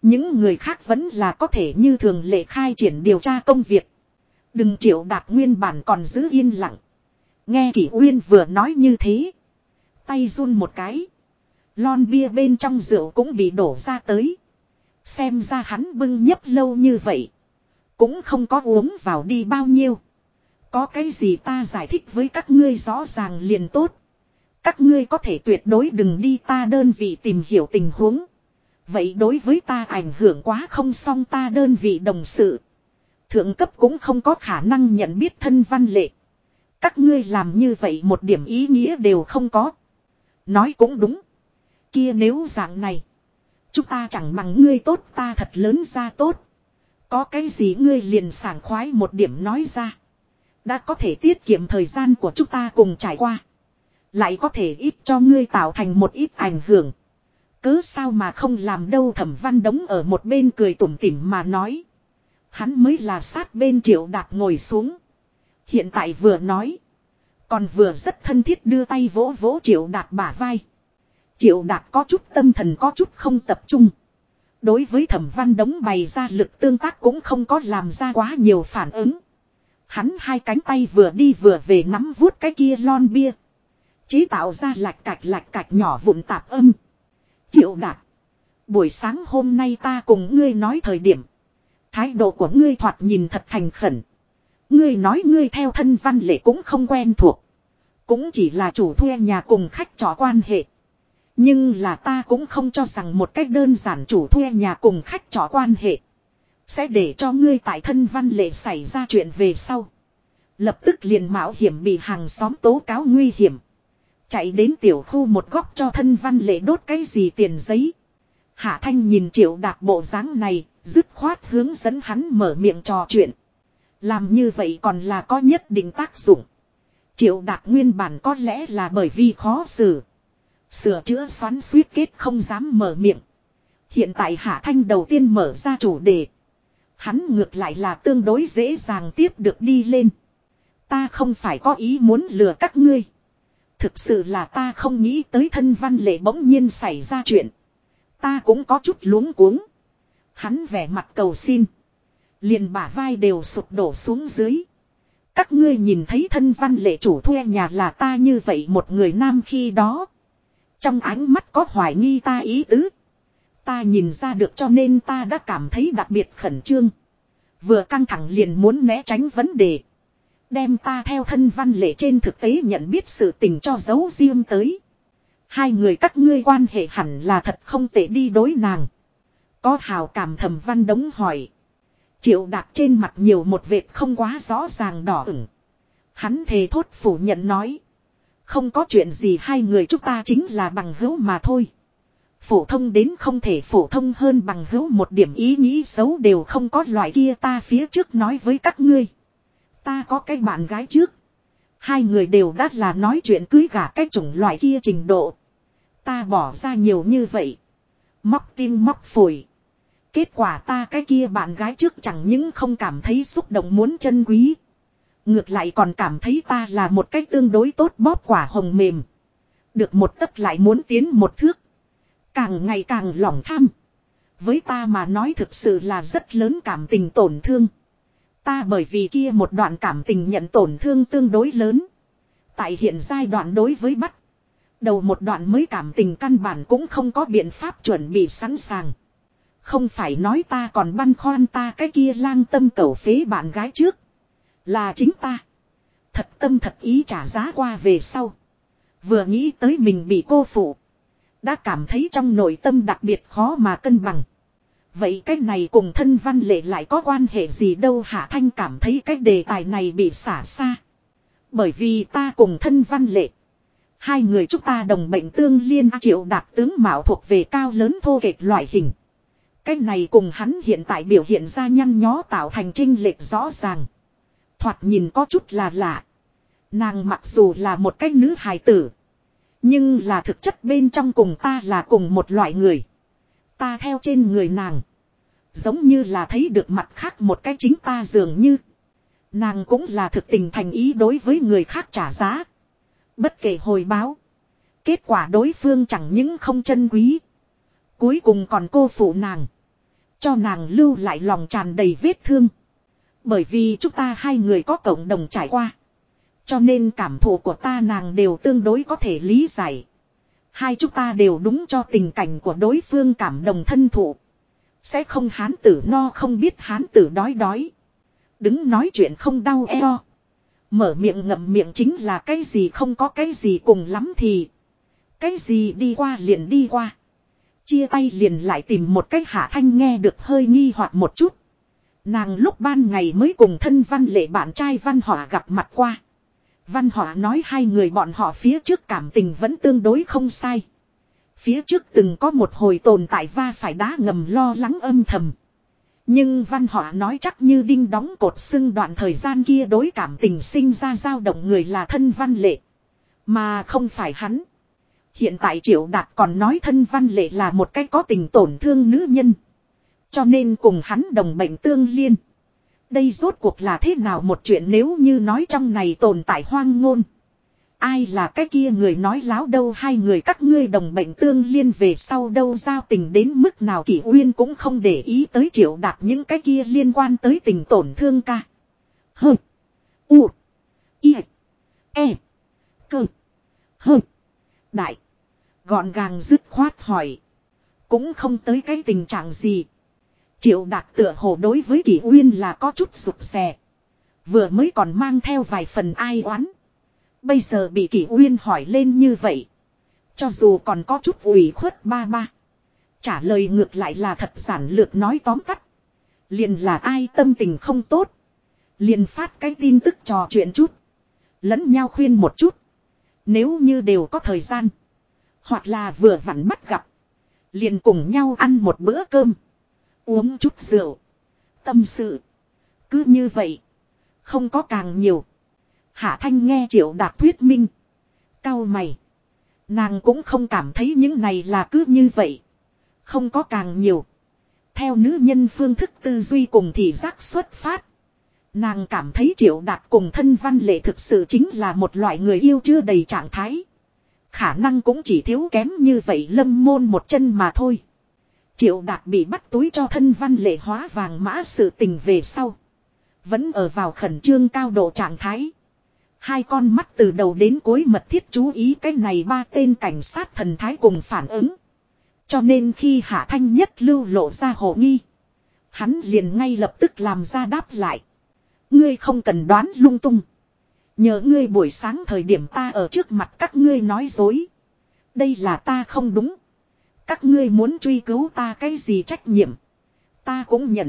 Những người khác vẫn là có thể như thường lệ khai triển điều tra công việc. Đừng Triệu Đạt nguyên bản còn giữ yên lặng. Nghe Kỷ Uyên vừa nói như thế. Tay run một cái. Lon bia bên trong rượu cũng bị đổ ra tới. Xem ra hắn bưng nhấp lâu như vậy. Cũng không có uống vào đi bao nhiêu. Có cái gì ta giải thích với các ngươi rõ ràng liền tốt. Các ngươi có thể tuyệt đối đừng đi ta đơn vị tìm hiểu tình huống. Vậy đối với ta ảnh hưởng quá không, xong ta đơn vị đồng sự. Thượng cấp cũng không có khả năng nhận biết thân văn lệ. Các ngươi làm như vậy một điểm ý nghĩa đều không có. Nói cũng đúng. Kia nếu dạng này. Chúng ta chẳng bằng ngươi tốt, ta thật lớn ra tốt. Có cái gì ngươi liền sảng khoái một điểm nói ra. Đã có thể tiết kiệm thời gian của chúng ta cùng trải qua. Lại có thể ít cho ngươi tạo thành một ít ảnh hưởng. Cứ sao mà không làm đâu. Thẩm Văn Đống ở một bên cười tủm tỉm mà nói. Hắn mới là sát bên Triệu Đạt ngồi xuống. Hiện tại vừa nói. Còn vừa rất thân thiết đưa tay vỗ vỗ Triệu Đạt bả vai. Triệu Đạt có chút tâm thần có chút không tập trung. Đối với Thẩm Văn Đống bày ra lực tương tác cũng không có làm ra quá nhiều phản ứng. Hắn hai cánh tay vừa đi vừa về nắm vuốt cái kia lon bia. Chế tạo ra lạch cạch nhỏ vụn tạp âm. Triệu Đạt. Buổi sáng hôm nay ta cùng ngươi nói thời điểm. Thái độ của ngươi thoạt nhìn thật thành khẩn. Ngươi nói ngươi theo thân văn lệ cũng không quen thuộc. Cũng chỉ là chủ thuê nhà cùng khách trọ quan hệ. Nhưng là ta cũng không cho rằng một cách đơn giản chủ thuê nhà cùng khách trọ quan hệ. Sẽ để cho ngươi tại thân văn lệ xảy ra chuyện về sau. Lập tức liền mạo hiểm bị hàng xóm tố cáo nguy hiểm. Chạy đến tiểu khu một góc cho thân văn lệ đốt cái gì tiền giấy. Hạ Thanh nhìn Triệu Đạt bộ dáng này, dứt khoát hướng dẫn hắn mở miệng trò chuyện. Làm như vậy còn là có nhất định tác dụng. Triệu Đạt nguyên bản có lẽ là bởi vì khó xử. Sửa chữa xoắn suýt kết không dám mở miệng. Hiện tại Hạ Thanh đầu tiên mở ra chủ đề. Hắn ngược lại là tương đối dễ dàng tiếp được đi lên. Ta không phải có ý muốn lừa các ngươi. Thực sự là ta không nghĩ tới thân văn lệ bỗng nhiên xảy ra chuyện. Ta cũng có chút luống cuống. Hắn vẻ mặt cầu xin. Liền bả vai đều sụp đổ xuống dưới. Các ngươi nhìn thấy thân văn lệ chủ thuê nhà là ta như vậy một người nam khi đó. Trong ánh mắt có hoài nghi ta ý tứ. Ta nhìn ra được cho nên ta đã cảm thấy đặc biệt khẩn trương. Vừa căng thẳng liền muốn né tránh vấn đề. Đem ta theo thân văn lệ trên thực tế nhận biết sự tình cho giấu riêng tới. Hai người các ngươi quan hệ hẳn là thật không tệ đi đối nàng. Có hào cảm. Thẩm Văn Đống hỏi. Triệu Đạt trên mặt nhiều một vệt không quá rõ ràng đỏ ửng. Hắn thề thốt phủ nhận nói. Không có chuyện gì, hai người chúng ta chính là bằng hữu mà thôi. Phổ thông đến không thể phổ thông hơn bằng hữu, một điểm ý nghĩ xấu đều không có, loại kia. Ta phía trước nói với các ngươi. Ta có cái bạn gái trước. Hai người đều đã là nói chuyện cưới gả cái chủng loại kia trình độ. Ta bỏ ra nhiều như vậy. Móc tim móc phổi. Kết quả ta cái kia bạn gái trước chẳng những không cảm thấy xúc động muốn trân quý. Ngược lại còn cảm thấy ta là một cái tương đối tốt bóp quả hồng mềm. Được một tấc lại muốn tiến một thước. Càng ngày càng lòng tham. Với ta mà nói thực sự là rất lớn cảm tình tổn thương. Ta bởi vì kia một đoạn cảm tình nhận tổn thương tương đối lớn. Tại hiện giai đoạn đối với bắt đầu một đoạn mới cảm tình căn bản cũng không có biện pháp chuẩn bị sẵn sàng. Không phải nói ta còn băn khoăn ta cái kia lang tâm cẩu phế bạn gái trước. Là chính ta. Thật tâm thật ý trả giá qua về sau. Vừa nghĩ tới mình bị cô phụ. Đã cảm thấy trong nội tâm đặc biệt khó mà cân bằng. Vậy cái này cùng thân văn lệ lại có quan hệ gì đâu? Hạ Thanh cảm thấy cái đề tài này bị xả xa. Bởi vì ta cùng thân văn lệ. Hai người chúng ta đồng bệnh tương liên. Triệu Đạt tướng mạo thuộc về cao lớn thô kệch loại hình. Cái này cùng hắn hiện tại biểu hiện ra nhăn nhó tạo thành chênh lệch rõ ràng. Thoạt nhìn có chút là lạ. Nàng mặc dù là một cái nữ hài tử. Nhưng là thực chất bên trong cùng ta là cùng một loại người. Ta theo trên người nàng. Giống như là thấy được mặt khác một cái chính ta, dường như. Nàng cũng là thực tình thành ý đối với người khác trả giá. Bất kể hồi báo. Kết quả đối phương chẳng những không trân quý. Cuối cùng còn cô phụ nàng. cho nàng lưu lại lòng tràn đầy vết thương. Bởi vì chúng ta hai người có cộng đồng trải qua. Cho nên cảm thụ của ta nàng đều tương đối có thể lý giải. Hai chúng ta đều đúng cho tình cảnh của đối phương cảm đồng thân thụ. Sẽ không hán tử no không biết hán tử đói đói. Đứng nói chuyện không đau eo. Mở miệng ngậm miệng chính là cái gì không có cái gì cùng lắm thì. Cái gì đi qua liền đi qua. Chia tay liền lại tìm một cái Hạ Thanh nghe được hơi nghi hoặc một chút. Nàng lúc ban ngày mới cùng thân Văn Lệ bạn trai Văn Họa gặp mặt qua. Văn Họa nói hai người bọn họ phía trước cảm tình vẫn tương đối không sai. Phía trước từng có một hồi tồn tại va phải đá ngầm lo lắng âm thầm. Nhưng Văn Họa nói chắc như đinh đóng cột xưng đoạn thời gian kia đối cảm tình sinh ra dao động người là thân Văn Lệ. Mà không phải hắn. Hiện tại Triệu Đạt còn nói thân Văn Lệ là một cái có tình tổn thương nữ nhân. Cho nên cùng hắn đồng bệnh tương liên. Đây rốt cuộc là thế nào một chuyện nếu như nói trong này tồn tại hoang ngôn. Ai là cái kia người nói láo đâu hai người các ngươi đồng bệnh tương liên về sau đâu giao tình đến mức nào Kỷ Uyên cũng không để ý tới Triệu Đạt những cái kia liên quan tới tình tổn thương ca. Hơ. U. I. E. Cơ. Hơ. Đại. Gọn gàng dứt khoát hỏi. Cũng không tới cái tình trạng gì. Triệu Đạt tựa hồ đối với Kỷ Uyên là có chút rụt rè. Vừa mới còn mang theo vài phần ai oán. Bây giờ bị Kỷ Uyên hỏi lên như vậy. Cho dù còn có chút ủy khuất ba ba. Trả lời ngược lại là thật giản lược nói tóm tắt. Liền là ai tâm tình không tốt. Liền phát cái tin tức trò chuyện chút. Lẫn nhau khuyên một chút. Nếu như đều có thời gian. Hoặc là vừa vặn bắt gặp. Liền cùng nhau ăn một bữa cơm. Uống chút rượu. Tâm sự. Cứ như vậy. Không có càng nhiều. Hạ Thanh nghe Triệu Đạt thuyết minh. Cau mày. Nàng cũng không cảm thấy những này là cứ như vậy. Không có càng nhiều. Theo nữ nhân phương thức tư duy cùng thị giác xuất phát. Nàng cảm thấy Triệu Đạt cùng thân Văn Lệ thực sự chính là một loại người yêu chưa đầy trạng thái. Khả năng cũng chỉ thiếu kém như vậy lâm môn một chân mà thôi. Triệu Đạt bị bắt túi cho thân Văn Lệ hóa vàng mã sự tình về sau. Vẫn ở vào khẩn trương cao độ trạng thái. Hai con mắt từ đầu đến cuối mật thiết chú ý cái này ba tên cảnh sát thần thái cùng phản ứng. Cho nên khi Hạ Thanh nhất lưu lộ ra hồ nghi. Hắn liền ngay lập tức làm ra đáp lại. Ngươi không cần đoán lung tung. Nhờ ngươi buổi sáng thời điểm ta ở trước mặt các ngươi nói dối. Đây là ta không đúng. Các ngươi muốn truy cứu ta cái gì trách nhiệm. Ta cũng nhận.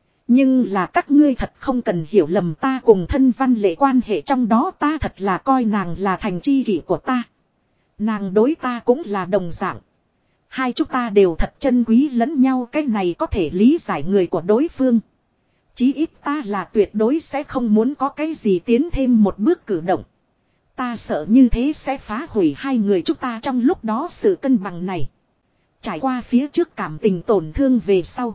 Nhưng là các ngươi thật không cần hiểu lầm ta cùng thân Văn Lệ quan hệ trong đó ta thật là coi nàng là thành tri kỷ của ta. Nàng đối ta cũng là đồng dạng. Hai chúng ta đều thật chân quý lẫn nhau cái này có thể lý giải người của đối phương. Chí ít ta là tuyệt đối sẽ không muốn có cái gì tiến thêm một bước cử động. Ta sợ như thế sẽ phá hủy hai người chúng ta trong lúc đó sự cân bằng này. Trải qua phía trước cảm tình tổn thương về sau.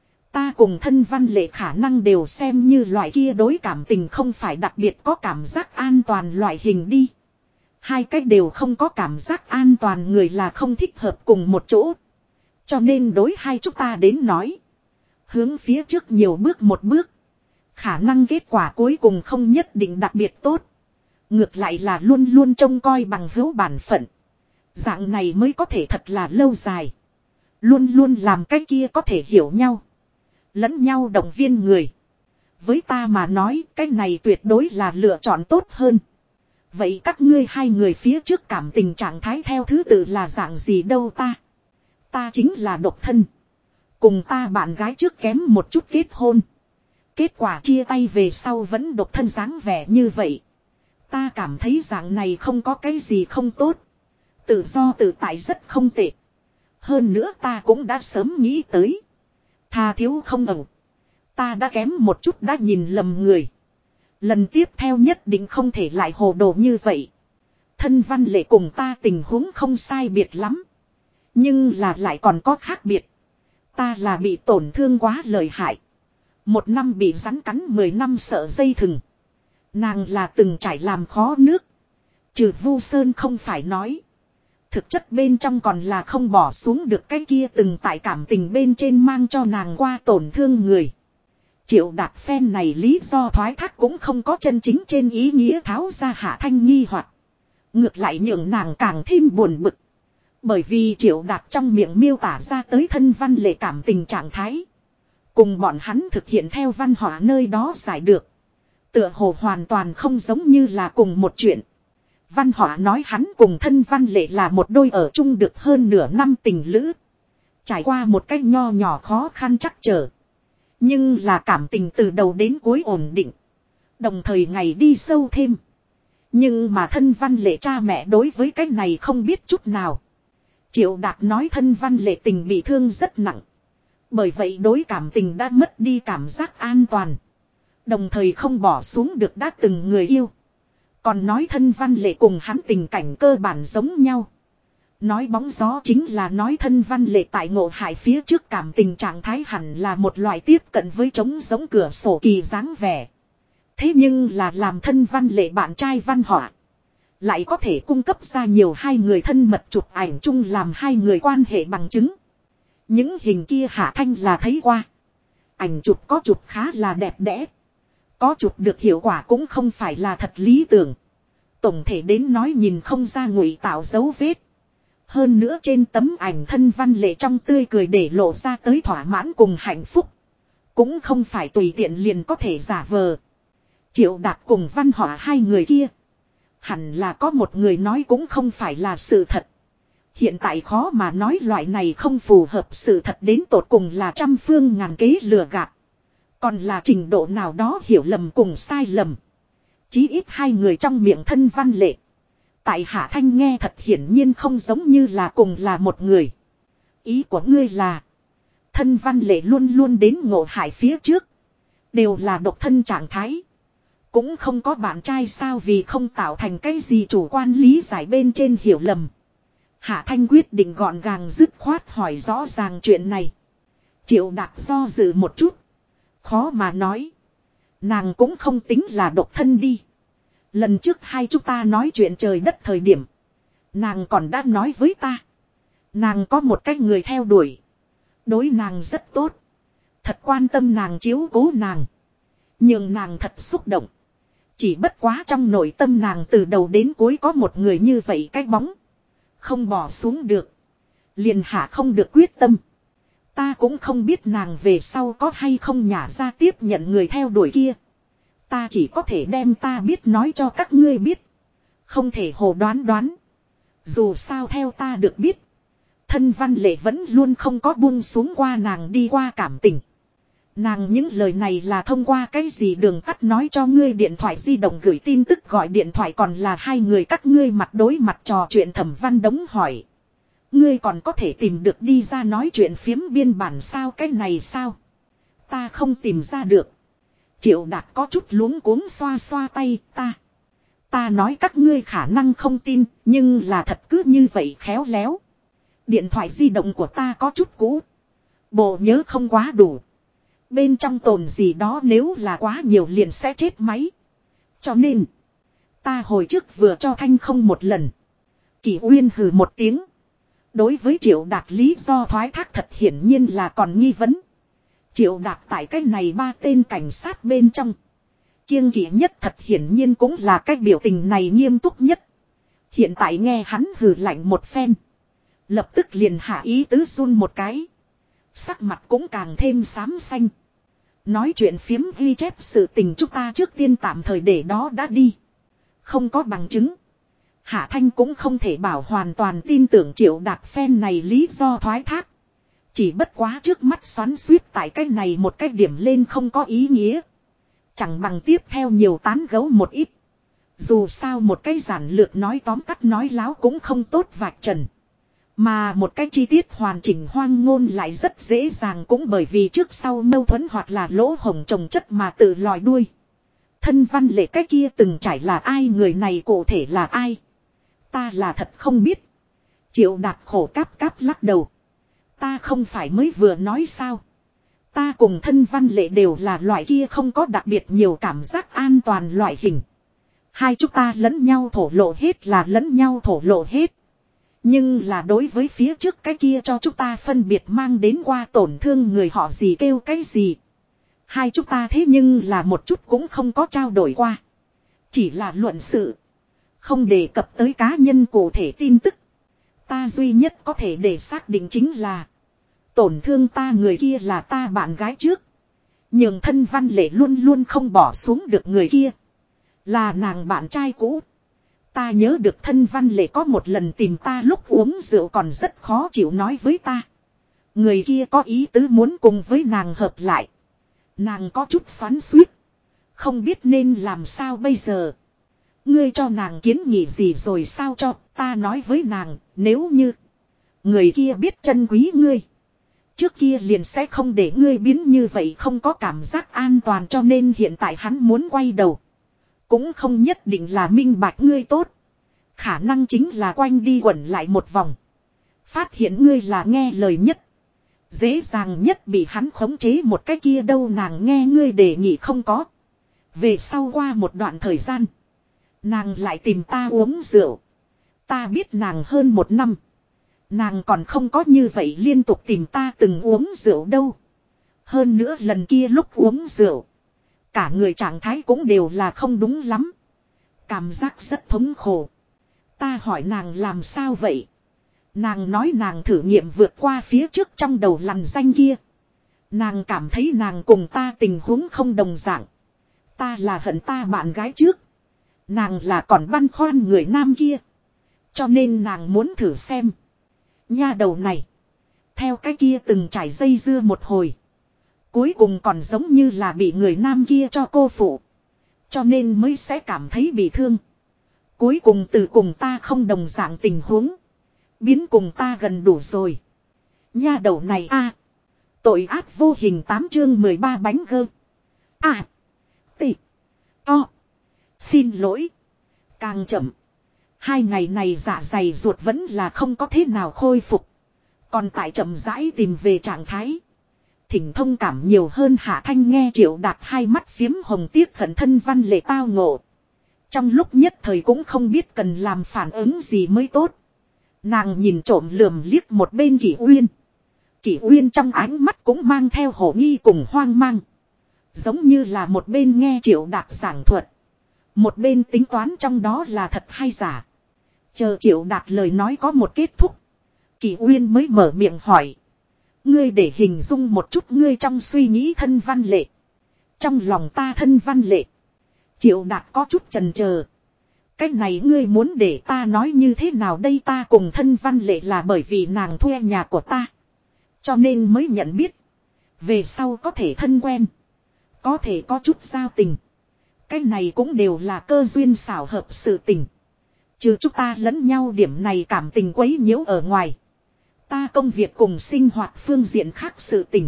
Ta cùng thân Văn Lệ khả năng đều xem như loại kia đối cảm tình không phải đặc biệt có cảm giác an toàn loại hình đi. Hai cách đều không có cảm giác an toàn người là không thích hợp cùng một chỗ. Cho nên đối hai chúng ta đến nói. Hướng phía trước nhiều bước một bước. Khả năng kết quả cuối cùng không nhất định đặc biệt tốt. Ngược lại là luôn luôn trông coi bằng hữu bản phận. Dạng này mới có thể thật là lâu dài. Luôn luôn làm cái kia có thể hiểu nhau. Lẫn nhau động viên người. Với ta mà nói cái này tuyệt đối là lựa chọn tốt hơn. Vậy các ngươi hai người phía trước cảm tình trạng thái theo thứ tự là dạng gì đâu ta? Ta chính là độc thân. Cùng ta bạn gái trước kém một chút kết hôn. Kết quả chia tay về sau vẫn độc thân dáng vẻ như vậy. Ta cảm thấy dạng này không có cái gì không tốt. Tự do tự tại rất không tệ. Hơn nữa ta cũng đã sớm nghĩ tới. Tha thiếu không ẩu. Ta đã kém một chút đã nhìn lầm người. Lần tiếp theo nhất định không thể lại hồ đồ như vậy. Thân Văn Lệ cùng ta tình huống không sai biệt lắm. Nhưng là lại còn có khác biệt. Ta là bị tổn thương quá lợi hại. 1 năm bị rắn cắn 10 năm sợ dây thừng. Nàng là từng trải làm khó nước. Trừ Vu Sơn không phải nói. Thực chất bên trong còn là không bỏ xuống được cái kia từng tại cảm tình bên trên mang cho nàng qua tổn thương người. Triệu Đạt phen này lý do thoái thác cũng không có chân chính trên ý nghĩa tháo ra Hạ Thanh nghi hoặc. Ngược lại nhường nàng càng thêm buồn bực. Bởi vì Triệu Đạt trong miệng miêu tả ra tới thân văn lệ cảm tình trạng thái. Cùng bọn hắn thực hiện theo văn hóa nơi đó giải được. Tựa hồ hoàn toàn không giống như là cùng một chuyện. Văn hóa nói hắn cùng thân văn lệ là một đôi ở chung được hơn nửa năm tình lữ. Trải qua một cách nho nhỏ khó khăn chắc trở. Nhưng là cảm tình từ đầu đến cuối ổn định. Đồng thời ngày đi sâu thêm. Nhưng mà thân văn lệ cha mẹ đối với cái này không biết chút nào. Triệu Đạt nói thân văn lệ tình bị thương rất nặng. Bởi vậy đối cảm tình đã mất đi cảm giác an toàn. Đồng thời không bỏ xuống được đã từng người yêu. Còn nói thân văn lệ cùng hắn tình cảnh cơ bản giống nhau. Nói bóng gió chính là nói thân văn lệ tại ngộ hại phía trước cảm tình trạng thái hẳn là một loại tiếp cận với trống giống cửa sổ kỳ dáng vẻ. Thế nhưng là làm thân văn lệ bạn trai văn họa. Lại có thể cung cấp ra nhiều hai người thân mật chụp ảnh chung làm hai người quan hệ bằng chứng. Những hình kia Hạ Thanh là thấy qua. Ảnh chụp có chụp khá là đẹp đẽ. Có chụp được hiệu quả cũng không phải là thật lý tưởng. Tổng thể đến nói nhìn không ra ngụy tạo dấu vết. Hơn nữa trên tấm ảnh thân văn lệ trong tươi cười để lộ ra tới thỏa mãn cùng hạnh phúc. Cũng không phải tùy tiện liền có thể giả vờ. Triệu Đạt cùng văn họa hai người kia. Hẳn là có một người nói cũng không phải là sự thật. Hiện tại khó mà nói loại này không phù hợp sự thật đến tột cùng là trăm phương ngàn kế lừa gạt. Còn là trình độ nào đó hiểu lầm cùng sai lầm. Chí ít hai người trong miệng thân văn lệ. Tại Hạ Thanh nghe thật hiển nhiên không giống như là cùng là một người. Ý của ngươi là. Thân văn lệ luôn luôn đến ngộ hại phía trước. Đều là độc thân trạng thái. Cũng không có bạn trai sao vì không tạo thành cái gì chủ quan lý giải bên trên hiểu lầm. Hạ Thanh quyết định gọn gàng dứt khoát hỏi rõ ràng chuyện này. Triệu Đạt do dự một chút. Khó mà nói. Nàng cũng không tính là độc thân đi. Lần trước hai chúng ta nói chuyện trời đất thời điểm. Nàng còn đã nói với ta. Nàng có một cái người theo đuổi. Đối nàng rất tốt. Thật quan tâm nàng chiếu cố nàng. Nhưng nàng thật xúc động. Chỉ bất quá trong nội tâm nàng từ đầu đến cuối có một người như vậy cái bóng. Không bỏ xuống được. Liền hạ không được quyết tâm. Ta cũng không biết nàng về sau có hay không nhả ra tiếp nhận người theo đuổi kia. Ta chỉ có thể đem ta biết nói cho các ngươi biết. Không thể hồ đoán. Dù sao theo ta được biết. Thân văn lệ vẫn luôn không có buông xuống qua nàng đi qua cảm tình. Nàng những lời này là thông qua cái gì đường tắt nói cho ngươi điện thoại di động gửi tin tức gọi điện thoại còn là hai người các ngươi mặt đối mặt trò chuyện Thẩm Văn Đống hỏi. Ngươi còn có thể tìm được đi ra nói chuyện phiếm biên bản sao cái này sao? Ta không tìm ra được. Triệu Đạt có chút luống cuống xoa xoa tay ta nói các ngươi khả năng không tin nhưng là thật cứ như vậy khéo léo. Điện thoại di động của ta có chút cũ. Bộ nhớ không quá đủ. Bên trong tồn gì đó nếu là quá nhiều liền sẽ chết máy. Cho nên. Ta hồi trước vừa cho Thanh không một lần. Kỳ Uyên hừ một tiếng. Đối với Triệu Đạt lý do thoái thác thật hiển nhiên là còn nghi vấn. Triệu Đạt tại cái này ba tên cảnh sát bên trong. Kiêng kỵ nhất thật hiển nhiên cũng là cái biểu tình này nghiêm túc nhất. Hiện tại nghe hắn hừ lạnh một phen. Lập tức liền hạ ý tứ run một cái. Sắc mặt cũng càng thêm xám xanh. Nói chuyện phiếm ghi chép sự tình chúng ta trước tiên tạm thời để đó đã đi. Không có bằng chứng. Hạ Thanh cũng không thể bảo hoàn toàn tin tưởng Triệu Đạt phen này lý do thoái thác. Chỉ bất quá trước mắt xoắn suýt tại cái này một cái điểm lên không có ý nghĩa. Chẳng bằng tiếp theo nhiều tán gấu một ít. Dù sao một cái giản lược nói tóm tắt nói láo cũng không tốt vạch trần. Mà một cái chi tiết hoàn chỉnh hoang ngôn lại rất dễ dàng cũng bởi vì trước sau mâu thuẫn hoặc là lỗ hổng trồng chất mà tự lòi đuôi. Thân văn lệ cái kia từng trải là ai người này cụ thể là ai. Ta là thật không biết. Triệu Đạt khổ cáp cáp lắc đầu. Ta không phải mới vừa nói sao. Ta cùng thân văn lệ đều là loại kia không có đặc biệt nhiều cảm giác an toàn loại hình. Hai chúng ta lẫn nhau thổ lộ hết là lẫn nhau thổ lộ hết. Nhưng là đối với phía trước cái kia cho chúng ta phân biệt mang đến qua tổn thương người họ gì kêu cái gì. Hai chúng ta thế nhưng là một chút cũng không có trao đổi qua. Chỉ là luận sự. Không đề cập tới cá nhân cụ thể tin tức. Ta duy nhất có thể để xác định chính là tổn thương ta người kia là ta bạn gái trước. Nhưng thân Văn Lệ luôn luôn không bỏ xuống được người kia. Là nàng bạn trai cũ. Ta nhớ được thân Văn Lệ có một lần tìm ta lúc uống rượu còn rất khó chịu nói với ta. Người kia có ý tứ muốn cùng với nàng hợp lại. Nàng có chút xoắn xuýt. Không biết nên làm sao bây giờ. Ngươi cho nàng kiến nghị gì rồi sao cho ta nói với nàng nếu như người kia biết trân quý ngươi. Trước kia liền sẽ không để ngươi biến như vậy không có cảm giác an toàn cho nên hiện tại hắn muốn quay đầu. Cũng không nhất định là minh bạch ngươi tốt. Khả năng chính là quanh đi quẩn lại một vòng. Phát hiện ngươi là nghe lời nhất. Dễ dàng nhất bị hắn khống chế một cái kia đâu nàng nghe ngươi đề nghị không có. Về sau qua một đoạn thời gian. Nàng lại tìm ta uống rượu. Ta biết nàng hơn một năm. Nàng còn không có như vậy liên tục tìm ta từng uống rượu đâu. Hơn nữa lần kia lúc uống rượu. Cả người trạng thái cũng đều là không đúng lắm. Cảm giác rất thống khổ. Ta hỏi nàng làm sao vậy. Nàng nói nàng thử nghiệm vượt qua phía trước trong đầu lằn danh kia. Nàng cảm thấy nàng cùng ta tình huống không đồng dạng. Ta là hận ta bạn gái trước. Nàng là còn băn khoăn người nam kia. Cho nên nàng muốn thử xem. Nha đầu này. Theo cái kia từng trải dây dưa một hồi. Cuối cùng còn giống như là bị người nam kia cho cô phụ. Cho nên mới sẽ cảm thấy bị thương. Cuối cùng từ cùng ta không đồng dạng tình huống. Biến cùng ta gần đủ rồi. Nha đầu này a tội ác vô hình 8 chương 13 bánh gơ. À. Tị. To. Xin lỗi. Càng chậm. 2 ngày này dạ dày ruột vẫn là không có thế nào khôi phục. Còn tại chậm rãi tìm về trạng thái. Thỉnh thông cảm nhiều hơn Hạ Thanh nghe Triệu Đạt hai mắt phiếm hồng tiếc hận thân Văn Lệ tao ngộ. Trong lúc nhất thời cũng không biết cần làm phản ứng gì mới tốt. Nàng nhìn trộm lườm liếc một bên Kỷ Uyên. Kỷ Uyên trong ánh mắt cũng mang theo hổ nghi cùng hoang mang. Giống như là một bên nghe Triệu Đạt giảng thuật. Một bên tính toán trong đó là thật hay giả. Chờ Triệu Đạt lời nói có một kết thúc. Kỷ Uyên mới mở miệng hỏi. Ngươi để hình dung một chút ngươi trong suy nghĩ thân Văn Lệ. Trong lòng ta thân Văn Lệ. Triệu Đạt có chút chần chờ. Cái này ngươi muốn để ta nói như thế nào đây ta cùng thân Văn Lệ là bởi vì nàng thuê nhà của ta. Cho nên mới nhận biết. Về sau có thể thân quen. Có thể có chút giao tình. Cái này cũng đều là cơ duyên xảo hợp sự tình. Trừ chúng ta lẫn nhau điểm này cảm tình quấy nhiễu ở ngoài. Ta công việc cùng sinh hoạt phương diện khác sự tình.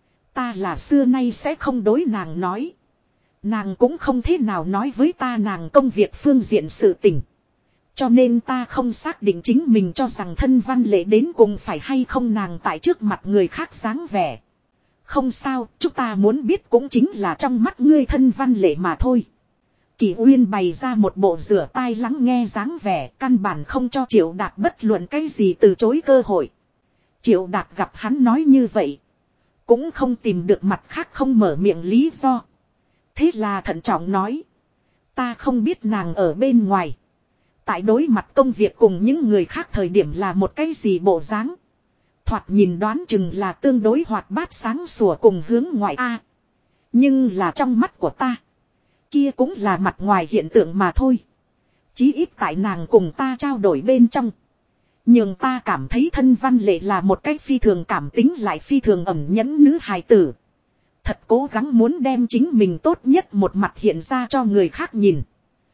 Ta là xưa nay sẽ không đối nàng nói. Nàng cũng không thế nào nói với ta nàng công việc phương diện sự tình. Cho nên ta không xác định chính mình cho rằng thân Văn Lệ đến cùng phải hay không nàng tại trước mặt người khác dáng vẻ. Không sao, chúng ta muốn biết cũng chính là trong mắt ngươi thân Văn Lệ mà thôi. Kỷ Uyên bày ra một bộ rửa tai lắng nghe dáng vẻ, căn bản không cho Triệu Đạt bất luận cái gì từ chối cơ hội. Triệu Đạt gặp hắn nói như vậy. Cũng không tìm được mặt khác không mở miệng lý do. Thế là thận trọng nói. Ta không biết nàng ở bên ngoài. Tại đối mặt công việc cùng những người khác thời điểm là một cái gì bộ dáng. Thoạt nhìn đoán chừng là tương đối hoạt bát sáng sủa cùng hướng ngoại a. Nhưng là trong mắt của ta. Kia cũng là mặt ngoài hiện tượng mà thôi. Chí ít tại nàng cùng ta trao đổi bên trong. Nhưng ta cảm thấy thân Văn Lệ là một cách phi thường cảm tính lại phi thường ẩn nhẫn nữ hài tử. Thật cố gắng muốn đem chính mình tốt nhất một mặt hiện ra cho người khác nhìn.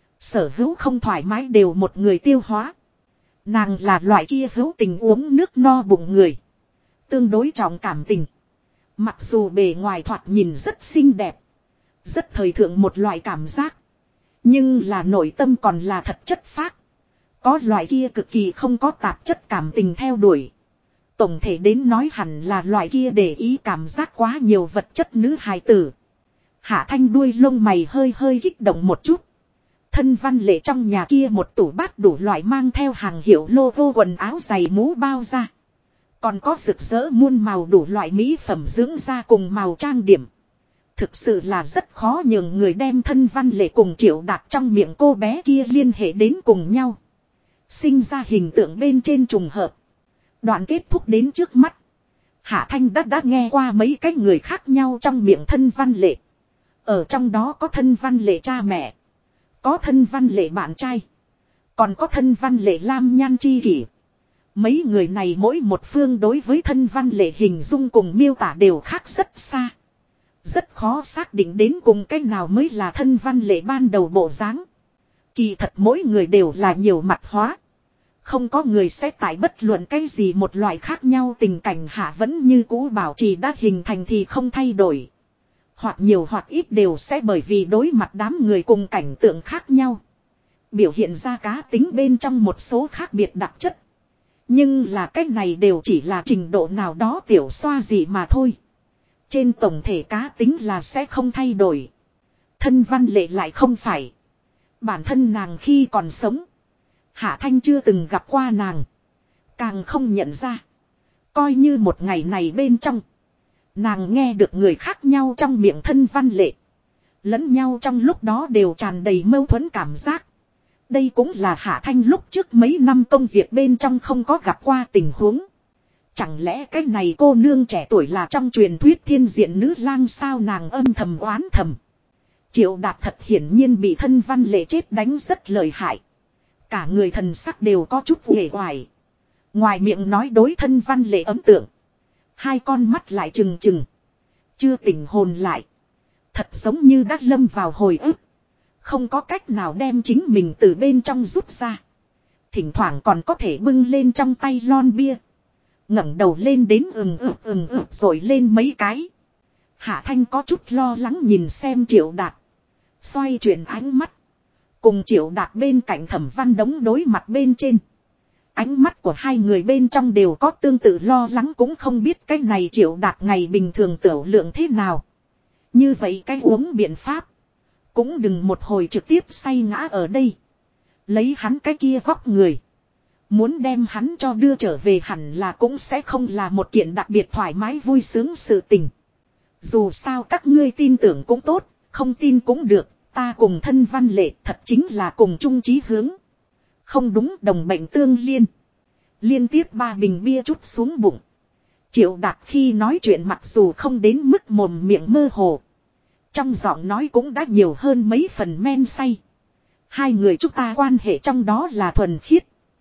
Sở hữu không thoải mái đều một người tiêu hóa. Nàng là loại kia hữu tình uống nước no bụng người. Tương đối trọng cảm tình. Mặc dù bề ngoài thoạt nhìn rất xinh đẹp. Rất thời thượng một loại cảm giác. Nhưng là nội tâm còn là thật chất phác. Có loại kia cực kỳ không có tạp chất cảm tình theo đuổi. Tổng thể đến nói hẳn là loại kia để ý cảm giác quá nhiều vật chất nữ hài tử. Hạ Thanh đuôi lông mày hơi hơi kích động một chút. Thân Văn Lệ trong nhà kia một tủ bát đủ loại mang theo hàng hiệu logo quần áo giày mũ bao ra. Còn có rực rỡ muôn màu đủ loại mỹ phẩm dưỡng da cùng màu trang điểm. Thực sự là rất khó nhường người đem Thân Văn Lệ cùng Triệu Đạt trong miệng cô bé kia liên hệ đến cùng nhau. Sinh ra hình tượng bên trên trùng hợp. Đoạn kết thúc đến trước mắt. Hạ Thanh đã nghe qua mấy cái người khác nhau trong miệng Thân Văn Lệ. Ở trong đó có Thân Văn Lệ cha mẹ. Có Thân Văn Lệ bạn trai. Còn có Thân Văn Lệ Lam Nhan chi kỷ. Mấy người này mỗi một phương đối với Thân Văn Lệ hình dung cùng miêu tả đều khác rất xa. Rất khó xác định đến cùng cách nào mới là Thân Văn Lệ ban đầu bộ dáng. Kỳ thật mỗi người đều là nhiều mặt hóa. Không có người sẽ tại bất luận cái gì một loại khác nhau tình cảnh hạ vẫn như cũ bảo trì đã hình thành thì không thay đổi. Hoặc nhiều hoặc ít đều sẽ bởi vì đối mặt đám người cùng cảnh tượng khác nhau. Biểu hiện ra cá tính bên trong một số khác biệt đặc chất. Nhưng là cách này đều chỉ là trình độ nào đó tiểu xoa gì mà thôi. Trên tổng thể cá tính là sẽ không thay đổi. Thân Văn Lệ lại không phải. Bản thân nàng khi còn sống. Hạ Thanh chưa từng gặp qua nàng. Càng không nhận ra. Coi như một ngày này bên trong. Nàng nghe được người khác nhau trong miệng Thân Văn Lệ. Lẫn nhau trong lúc đó đều tràn đầy mâu thuẫn cảm giác. Đây cũng là Hạ Thanh lúc trước mấy năm công việc bên trong không có gặp qua tình huống. Chẳng lẽ cái này cô nương trẻ tuổi là trong truyền thuyết thiên diện nữ lang sao, nàng âm thầm oán thầm. Triệu Đạt thật hiển nhiên bị Thân Văn Lệ chết đánh rất lợi hại. Cả người thần sắc đều có chút uể oải. Ngoài miệng nói đối Thân Văn Lệ ấn tượng. Hai con mắt lại trừng trừng. Chưa tỉnh hồn lại. Thật giống như đã lâm vào hồi ức. Không có cách nào đem chính mình từ bên trong rút ra. Thỉnh thoảng còn có thể bưng lên trong tay lon bia. Ngẩng đầu lên đến rồi lên mấy cái. Hạ Thanh có chút lo lắng nhìn xem Triệu Đạt. Xoay chuyển ánh mắt. Cùng Triệu Đạt bên cạnh Thẩm Văn Đống đối mặt bên trên. Ánh mắt của hai người bên trong đều có tương tự lo lắng, cũng không biết cái này Triệu Đạt ngày bình thường tiểu lượng thế nào. Như vậy cái uống biện pháp. Cũng đừng một hồi trực tiếp say ngã ở đây. Lấy hắn cái kia vóc người. Muốn đem hắn cho đưa trở về hẳn là cũng sẽ không là một kiện đặc biệt thoải mái vui sướng sự tình. Dù sao các ngươi tin tưởng cũng tốt, không tin cũng được. Ta cùng Thân Văn Lệ thật chính là cùng chung chí hướng. Không đúng, đồng bệnh tương liên. Liên tiếp 3 bình bia trút xuống bụng. Triệu Đạt khi nói chuyện mặc dù không đến mức mồm miệng mơ hồ. Trong giọng nói cũng đã nhiều hơn mấy phần men say. Hai người chúng ta quan hệ trong đó là thuần khiết.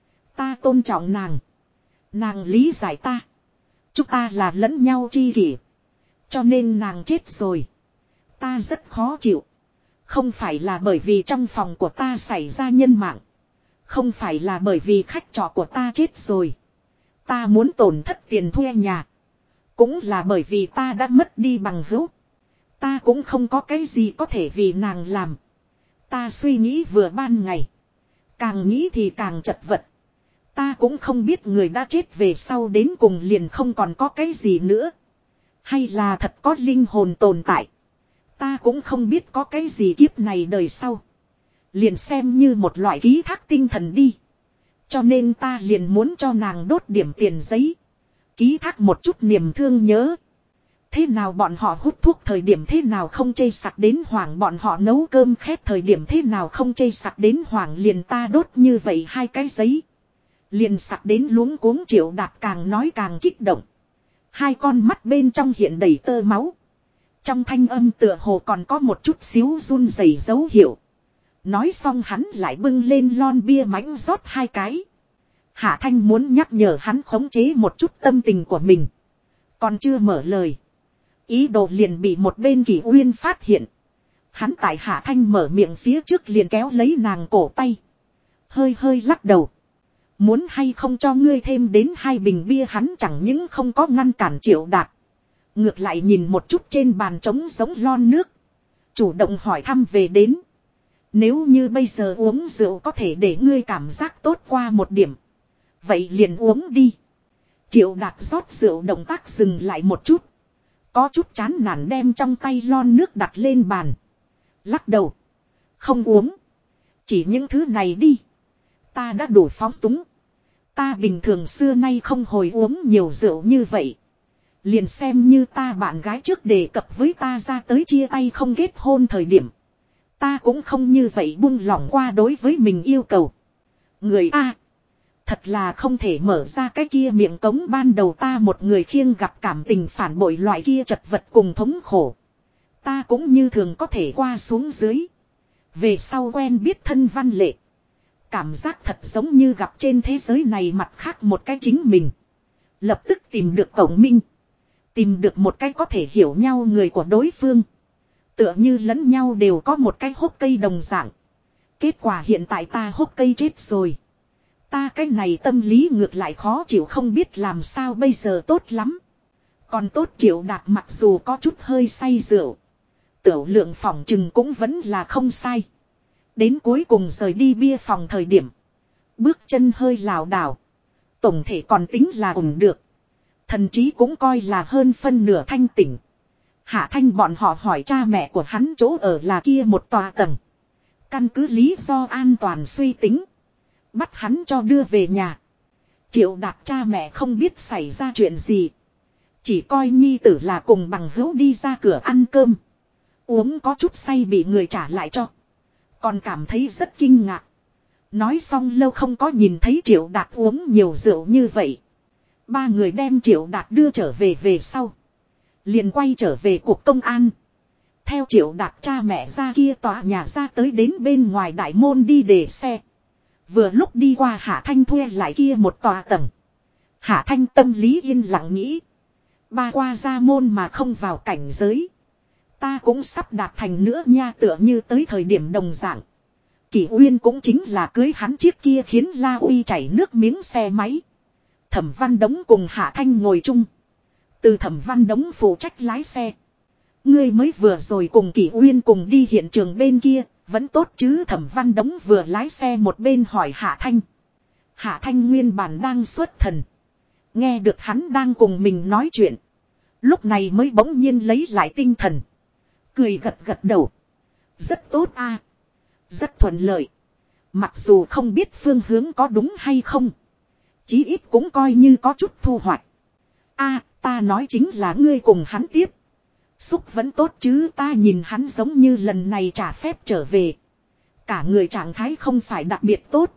Ta tôn trọng nàng. Nàng lý giải ta. Chúng ta là lẫn nhau chi kỷ. Cho nên nàng chết rồi. Ta rất khó chịu. Không phải là bởi vì trong phòng của ta xảy ra nhân mạng. Không phải là bởi vì khách trọ của ta chết rồi. Ta muốn tổn thất tiền thuê nhà. Cũng là bởi vì ta đã mất đi bằng hữu. Ta cũng không có cái gì có thể vì nàng làm. Ta suy nghĩ vừa ban ngày. Càng nghĩ thì càng chật vật. Ta cũng không biết người đã chết về sau đến cùng liền không còn có cái gì nữa. Hay là thật có linh hồn tồn tại. Ta cũng không biết có cái gì kiếp này đời sau. Liền xem như một loại ký thác tinh thần đi. Cho nên ta liền muốn cho nàng đốt điểm tiền giấy. Ký thác một chút niềm thương nhớ. Thế nào bọn họ hút thuốc thời điểm thế nào không chê sặc đến hoảng, bọn họ nấu cơm khét thời điểm thế nào không chê sặc đến hoảng, liền ta đốt như vậy 2 cái giấy. Liền sặc đến luống cuống. Triệu Đạt càng nói càng kích động. 2 con mắt bên trong hiện đầy tơ máu. Trong thanh âm tựa hồ còn có một chút xíu run rẩy dấu hiệu. Nói xong hắn lại bưng lên lon bia mãnh rót 2 cái. Hạ Thanh muốn nhắc nhở hắn khống chế một chút tâm tình của mình. Còn chưa mở lời. Ý đồ liền bị một bên Kỷ Uyên phát hiện. Hắn tại Hạ Thanh mở miệng phía trước liền kéo lấy nàng cổ tay. Hơi hơi lắc đầu. Muốn hay không cho ngươi thêm đến 2 bình bia, hắn chẳng những không có ngăn cản Triệu Đạt. Ngược lại nhìn một chút trên bàn trống giống lon nước. Chủ động hỏi thăm về đến. Nếu như bây giờ uống rượu có thể để ngươi cảm giác tốt qua một điểm. Vậy liền uống đi. Triệu Đạt rót rượu động tác dừng lại một chút. Có chút chán nản đem trong tay lon nước đặt lên bàn. Lắc đầu. Không uống. Chỉ những thứ này đi. Ta đã đủ phóng túng. Ta bình thường xưa nay không hồi uống nhiều rượu như vậy. Liền xem như ta bạn gái trước đề cập với ta ra tới chia tay không kết hôn thời điểm. Ta cũng không như vậy buông lỏng qua đối với mình yêu cầu. Người A. Thật là không thể mở ra cái kia miệng cống ban đầu ta một người khiêng gặp cảm tình phản bội loại kia chật vật cùng thống khổ. Ta cũng như thường có thể qua xuống dưới. Về sau quen biết thân văn lệ. Cảm giác thật giống như gặp trên thế giới này mặt khác một cái chính mình. Lập tức tìm được cổng minh. Tìm được một cái có thể hiểu nhau người của đối phương. Tựa như lẫn nhau đều có một cái hốc cây đồng dạng. Kết quả hiện tại ta hốc cây chết rồi. Ta cái này tâm lý ngược lại khó chịu không biết làm sao bây giờ tốt lắm. Còn tốt Triệu Đạt mặc dù có chút hơi say rượu. Tiểu lượng phòng chừng cũng vẫn là không sai. Đến cuối cùng rời đi bia phòng thời điểm. Bước chân hơi lảo đảo. Tổng thể còn tính là ổn được. Thần trí cũng coi là hơn phân nửa thanh tỉnh. Hạ Thanh bọn họ hỏi cha mẹ của hắn chỗ ở là kia một tòa tầng. Căn cứ lý do an toàn suy tính. Bắt hắn cho đưa về nhà. Triệu Đạt cha mẹ không biết xảy ra chuyện gì. Chỉ coi nhi tử là cùng bằng hữu đi ra cửa ăn cơm. Uống có chút say bị người trả lại cho. Còn cảm thấy rất kinh ngạc. Nói xong lâu không có nhìn thấy Triệu Đạt uống nhiều rượu như vậy. Ba người đem Triệu Đạt đưa trở về sau. Liền quay trở về cuộc công an. Theo Triệu Đạt cha mẹ ra kia tòa nhà ra tới đến bên ngoài đại môn đi để xe. Vừa lúc đi qua Hạ Thanh thuê lại kia một tòa tầng. Hạ Thanh tâm lý yên lặng nghĩ. Ba qua ra môn mà không vào cảnh giới. Ta cũng sắp đạt thành nữa nha tựa như tới thời điểm đồng dạng. Kỷ Uyên cũng chính là cưới hắn chiếc kia khiến La Uy chảy nước miếng xe máy. Thẩm Văn Đống cùng Hạ Thanh ngồi chung. Từ Thẩm Văn Đống phụ trách lái xe. Ngươi mới vừa rồi cùng Kỷ Uyên cùng đi hiện trường bên kia, vẫn tốt chứ Thẩm Văn Đống vừa lái xe một bên hỏi Hạ Thanh. Hạ Thanh nguyên bản đang xuất thần. Nghe được hắn đang cùng mình nói chuyện. Lúc này mới bỗng nhiên lấy lại tinh thần. Cười gật gật đầu. Rất tốt a, rất thuận lợi. Mặc dù không biết phương hướng có đúng hay không. Chí ít cũng coi như có chút thu hoạch. A, ta nói chính là ngươi cùng hắn tiếp. Xúc vẫn tốt chứ ta nhìn hắn giống như lần này trả phép trở về. Cả người trạng thái không phải đặc biệt tốt.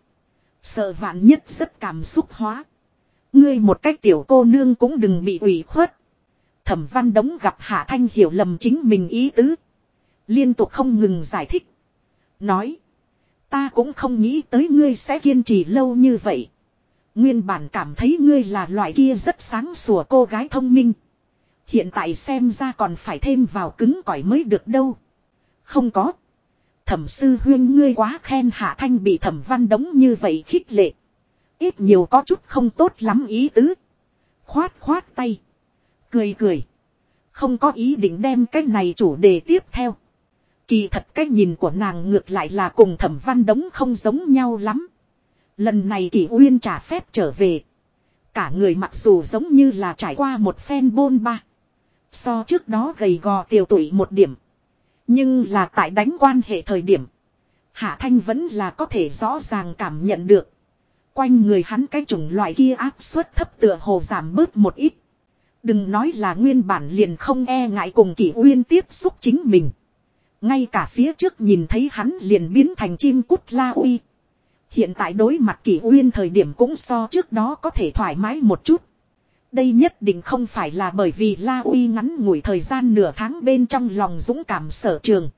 Sợ vạn nhất rất cảm xúc hóa. Ngươi một cách tiểu cô nương cũng đừng bị ủy khuất. Thẩm Văn Đống gặp Hạ Thanh hiểu lầm chính mình ý tứ. Liên tục không ngừng giải thích. Nói. Ta cũng không nghĩ tới ngươi sẽ kiên trì lâu như vậy. Nguyên bản cảm thấy ngươi là loại kia rất sáng sủa cô gái thông minh. Hiện tại xem ra còn phải thêm vào cứng cỏi mới được đâu. Không có. Thẩm sư huyên ngươi quá khen Hạ Thanh bị Thẩm Văn Đống như vậy khích lệ. Ít nhiều có chút không tốt lắm ý tứ. Khoát khoát tay. Cười cười. Không có ý định đem cái này chủ đề tiếp theo. Kỳ thật cái nhìn của nàng ngược lại là cùng Thẩm Văn Đống không giống nhau lắm. Lần này Kỷ Uyên trả phép trở về. Cả người mặc dù giống như là trải qua một phen bôn ba. So trước đó gầy gò tiều tụy một điểm. Nhưng là tại đánh quan hệ thời điểm. Hạ Thanh vẫn là có thể rõ ràng cảm nhận được. Quanh người hắn cái chủng loại kia áp suất thấp tựa hồ giảm bớt một ít. Đừng nói là nguyên bản liền không e ngại cùng Kỷ Uyên tiếp xúc chính mình. Ngay cả phía trước nhìn thấy hắn liền biến thành chim cút La Uy. Hiện tại đối mặt Kỷ Uyên thời điểm cũng so trước đó có thể thoải mái một chút. Đây nhất định không phải là bởi vì La Uy ngắn ngủi thời gian nửa tháng bên trong lòng dũng cảm sở trường.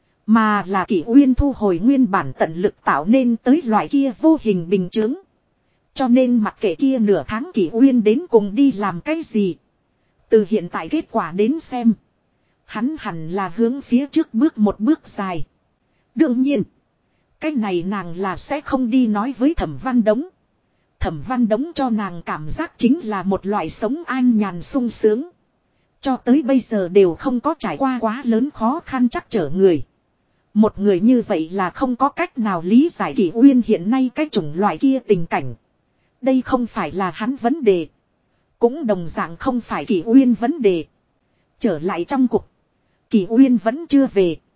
Mà là Kỷ Uyên thu hồi nguyên bản tận lực tạo nên tới loại kia vô hình bình chứng. Cho nên mặc kệ kia nửa tháng Kỷ Uyên đến cùng đi làm cái gì. Từ hiện tại kết quả đến xem. Hắn hẳn là hướng phía trước bước một bước dài. Đương nhiên. Cái này nàng là sẽ không đi nói với Thẩm Văn Đống. Thẩm Văn Đống cho nàng cảm giác chính là một loại sống an nhàn sung sướng. Cho tới bây giờ đều không có trải qua quá lớn khó khăn trắc trở người. Một người như vậy là không có cách nào lý giải Kỷ Uyên hiện nay cái chủng loại kia tình cảnh. Đây không phải là hắn vấn đề. Cũng đồng dạng không phải Kỷ Uyên vấn đề. Trở lại trong cục. Kỷ Uyên vẫn chưa về.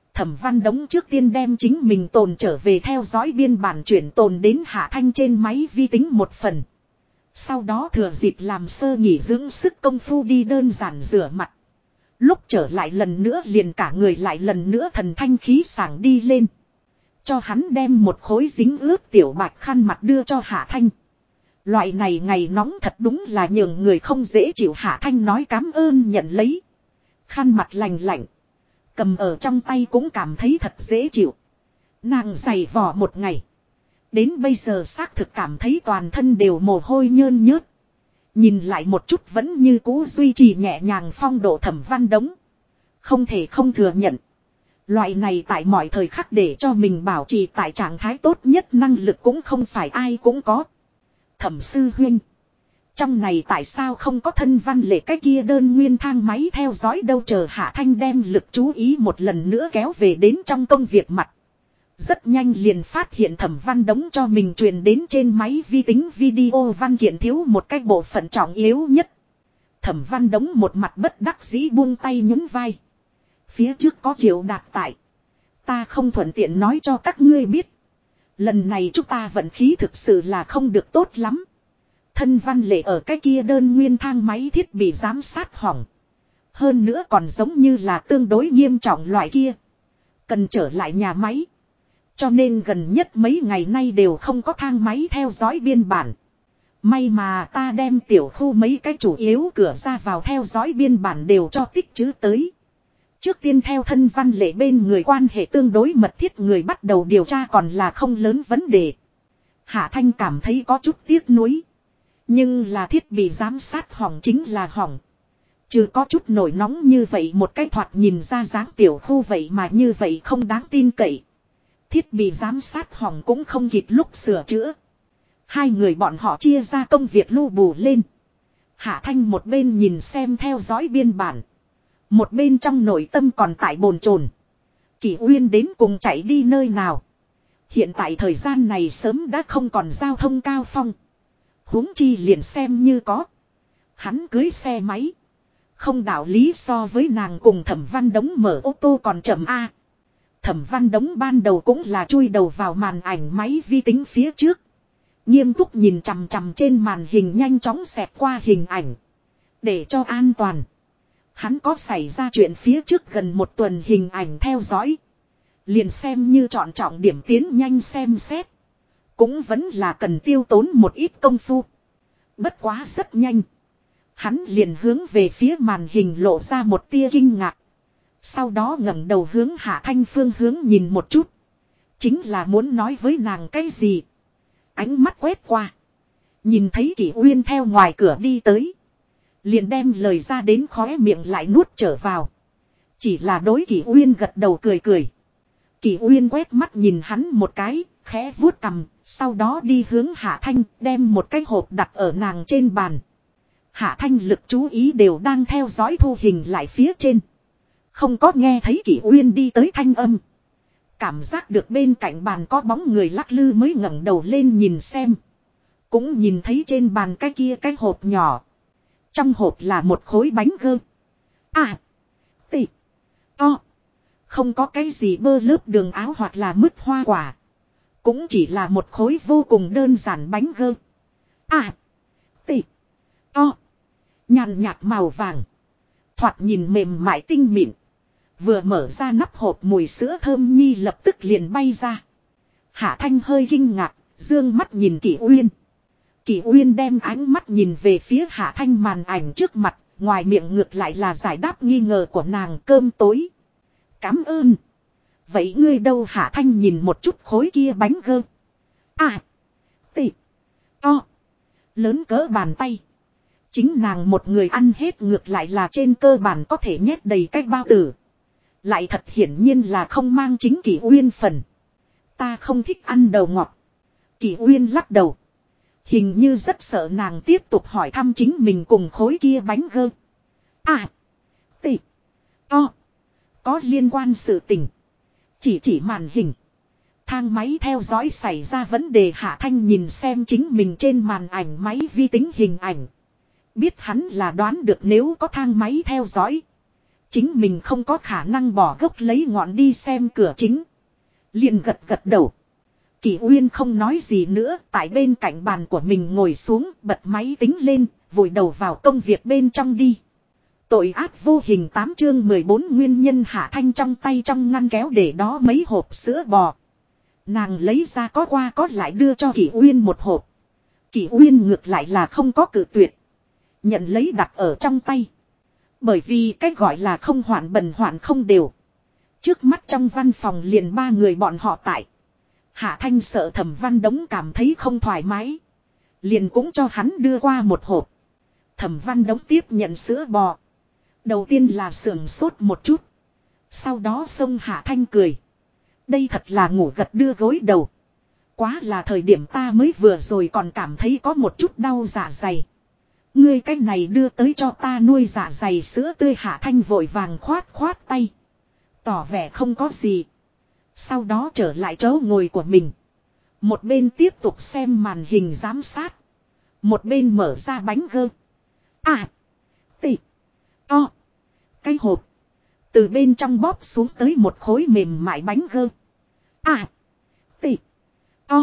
Thẩm Văn Đống trước tiên đem chính mình tồn trở về theo dõi biên bản chuyển tồn đến Hạ Thanh trên máy vi tính một phần. Sau đó thừa dịp làm sơ nghỉ dưỡng sức công phu đi đơn giản rửa mặt. Lúc trở lại lần nữa liền cả người lại lần nữa thần thanh khí sảng đi lên. Cho hắn đem một khối dính ướt tiểu bạch khăn mặt đưa cho Hạ Thanh. Loại này ngày nóng thật đúng là nhường người không dễ chịu. Hạ Thanh nói cám ơn nhận lấy. Khăn mặt lành lạnh. Cầm ở trong tay cũng cảm thấy thật dễ chịu. Nàng giày vò một ngày. Đến bây giờ xác thực cảm thấy toàn thân đều mồ hôi nhơn nhớt. Nhìn lại một chút vẫn như cũ duy trì nhẹ nhàng phong độ Thẩm Văn Đống. Không thể không thừa nhận. Loại này tại mọi thời khắc để cho mình bảo trì tại trạng thái tốt nhất năng lực cũng không phải ai cũng có. Thẩm sư huynh. Trong này tại sao không có thân văn lệ cái kia đơn nguyên thang máy theo dõi đâu, chờ Hạ Thanh đem lực chú ý một lần nữa kéo về đến trong công việc mặt. Rất nhanh liền phát hiện Thẩm Văn Đống cho mình truyền đến trên máy vi tính video văn kiện thiếu một cái bộ phận trọng yếu nhất. Thẩm Văn Đống một mặt bất đắc dĩ buông tay nhún vai. Phía trước có Triệu Đạt tại. Ta không thuận tiện nói cho các ngươi biết. Lần này chúng ta vận khí thực sự là không được tốt lắm. Thân văn lệ ở cái kia đơn nguyên thang máy thiết bị giám sát hỏng. Hơn nữa còn giống như là tương đối nghiêm trọng loại kia. Cần trở lại nhà máy. Cho nên gần nhất mấy ngày nay đều không có thang máy theo dõi biên bản. May mà ta đem tiểu khu mấy cái chủ yếu cửa ra vào theo dõi biên bản đều cho tích trữ tới. Trước tiên theo thân văn lệ bên người quan hệ tương đối mật thiết người bắt đầu điều tra còn là không lớn vấn đề. Hạ Thanh cảm thấy có chút tiếc nuối. Nhưng là thiết bị giám sát hỏng chính là hỏng. Chứ có chút nổi nóng như vậy một cái thoạt nhìn ra dáng tiểu khu vậy mà như vậy không đáng tin cậy. Thiết bị giám sát hỏng cũng không kịp lúc sửa chữa. Hai người bọn họ chia ra công việc lưu bù lên. Hạ Thanh một bên nhìn xem theo dõi biên bản. Một bên trong nội tâm còn tại bồn chồn. Kỷ Uyên đến cùng chạy đi nơi nào. Hiện tại thời gian này sớm đã không còn giao thông cao phong. Huống chi liền xem như có. Hắn cưới xe máy. Không đạo lý so với nàng cùng Thẩm Văn Đống mở ô tô còn chậm a. Thẩm Văn Đống ban đầu cũng là chui đầu vào màn ảnh máy vi tính phía trước. Nghiêm túc nhìn chằm chằm trên màn hình nhanh chóng xẹt qua hình ảnh. Để cho an toàn. Hắn có xảy ra chuyện phía trước gần một tuần hình ảnh theo dõi. Liền xem như chọn trọng điểm tiến nhanh xem xét. Cũng vẫn là cần tiêu tốn một ít công phu. Bất quá rất nhanh. Hắn liền hướng về phía màn hình lộ ra một tia kinh ngạc. Sau đó ngẩng đầu hướng Hạ Thanh phương hướng nhìn một chút. Chính là muốn nói với nàng cái gì. Ánh mắt quét qua. Nhìn thấy Kỷ Uyên theo ngoài cửa đi tới. Liền đem lời ra đến khóe miệng lại nuốt trở vào. Chỉ là đối Kỷ Uyên gật đầu cười cười. Kỷ Uyên quét mắt nhìn hắn một cái, khẽ vuốt cằm, sau đó đi hướng Hạ Thanh, đem một cái hộp đặt ở nàng trên bàn. Hạ Thanh lực chú ý đều đang theo dõi thu hình lại phía trên. Không có nghe thấy Kỷ Uyên đi tới thanh âm. Cảm giác được bên cạnh bàn có bóng người lắc lư mới ngẩng đầu lên nhìn xem. Cũng nhìn thấy trên bàn cái kia cái hộp nhỏ. Trong hộp là một khối bánh gơ. À. Tị. To. Không có cái gì bơ lớp đường áo hoặc là mứt hoa quả. Cũng chỉ là một khối vô cùng đơn giản bánh gơ. À. Tị. To. Nhàn nhạt màu vàng. Thoạt nhìn mềm mại tinh mịn. Vừa mở ra nắp hộp mùi sữa thơm nhi lập tức liền bay ra. Hạ Thanh hơi kinh ngạc, dương mắt nhìn Kỷ Uyên. Kỷ Uyên đem ánh mắt nhìn về phía Hạ Thanh màn ảnh trước mặt, ngoài miệng ngược lại là giải đáp nghi ngờ của nàng cơm tối. Cảm ơn. Vậy ngươi đâu? Hạ Thanh nhìn một chút khối kia bánh gơ. À. Tị. To. Lớn cỡ bàn tay. Chính nàng một người ăn hết ngược lại là trên cơ bản có thể nhét đầy cái bao tử. Lại thật hiển nhiên là không mang chính Kỷ Uyên phần. Ta không thích ăn đầu ngọt. Kỷ Uyên lắc đầu. Hình như rất sợ nàng tiếp tục hỏi thăm chính mình cùng khối kia bánh gơ. À. Tị. To. Có liên quan sự tình. Chỉ màn hình. Thang máy theo dõi xảy ra vấn đề. Hạ Thanh nhìn xem chính mình trên màn ảnh máy vi tính hình ảnh. Biết hắn là đoán được nếu có thang máy theo dõi. Chính mình không có khả năng bỏ gốc lấy ngọn đi xem cửa chính. Liền gật gật đầu. Kỷ Uyên không nói gì nữa, tại bên cạnh bàn của mình ngồi xuống, bật máy tính lên, vùi đầu vào công việc bên trong đi. Tội ác vô hình 8 chương 14 nguyên nhân Hạ Thanh trong tay trong ngăn kéo để đó mấy hộp sữa bò. Nàng lấy ra có qua có lại đưa cho Kỷ Uyên một hộp. Kỷ Uyên ngược lại là không có cự tuyệt. Nhận lấy đặt ở trong tay. Bởi vì cách gọi là không hoạn bần hoạn không đều. Trước mắt trong văn phòng liền 3 người bọn họ tại. Hạ Thanh sợ Thẩm Văn Đống cảm thấy không thoải mái. Liền cũng cho hắn đưa qua một hộp. Thẩm Văn Đống tiếp nhận sữa bò. Đầu tiên là sườn sốt một chút. Sau đó xông Hạ Thanh cười. Đây thật là ngủ gật đưa gối đầu. Quá là thời điểm ta mới vừa rồi còn cảm thấy có một chút đau dạ dày. Ngươi cái này đưa tới cho ta nuôi dạ dày sữa tươi. Hạ Thanh vội vàng khoát khoát tay. Tỏ vẻ không có gì. Sau đó trở lại chỗ ngồi của mình. Một bên tiếp tục xem màn hình giám sát. Một bên mở ra bánh gơ. À. Tị. To. Cái hộp. Từ bên trong bóp xuống tới một khối mềm mại bánh gơ. À. Tị. To.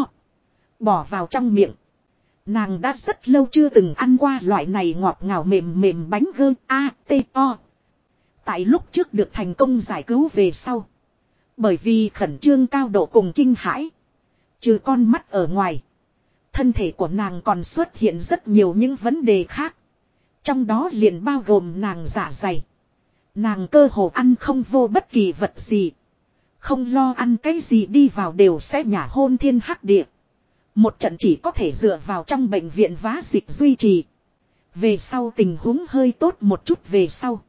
Bỏ vào trong miệng. Nàng đã rất lâu chưa từng ăn qua loại này ngọt ngào mềm mềm bánh gơ. A. T. To. Tại lúc trước được thành công giải cứu về sau. Bởi vì khẩn trương cao độ cùng kinh hãi. Trừ con mắt ở ngoài. Thân thể của nàng còn xuất hiện rất nhiều những vấn đề khác. Trong đó liền bao gồm nàng dạ dày. Nàng cơ hồ ăn không vô bất kỳ vật gì. Không lo ăn cái gì đi vào đều sẽ nhả hôn thiên hắc địa. Một trận chỉ có thể dựa vào trong bệnh viện vá dịch duy trì. Về sau tình huống hơi tốt một chút về sau.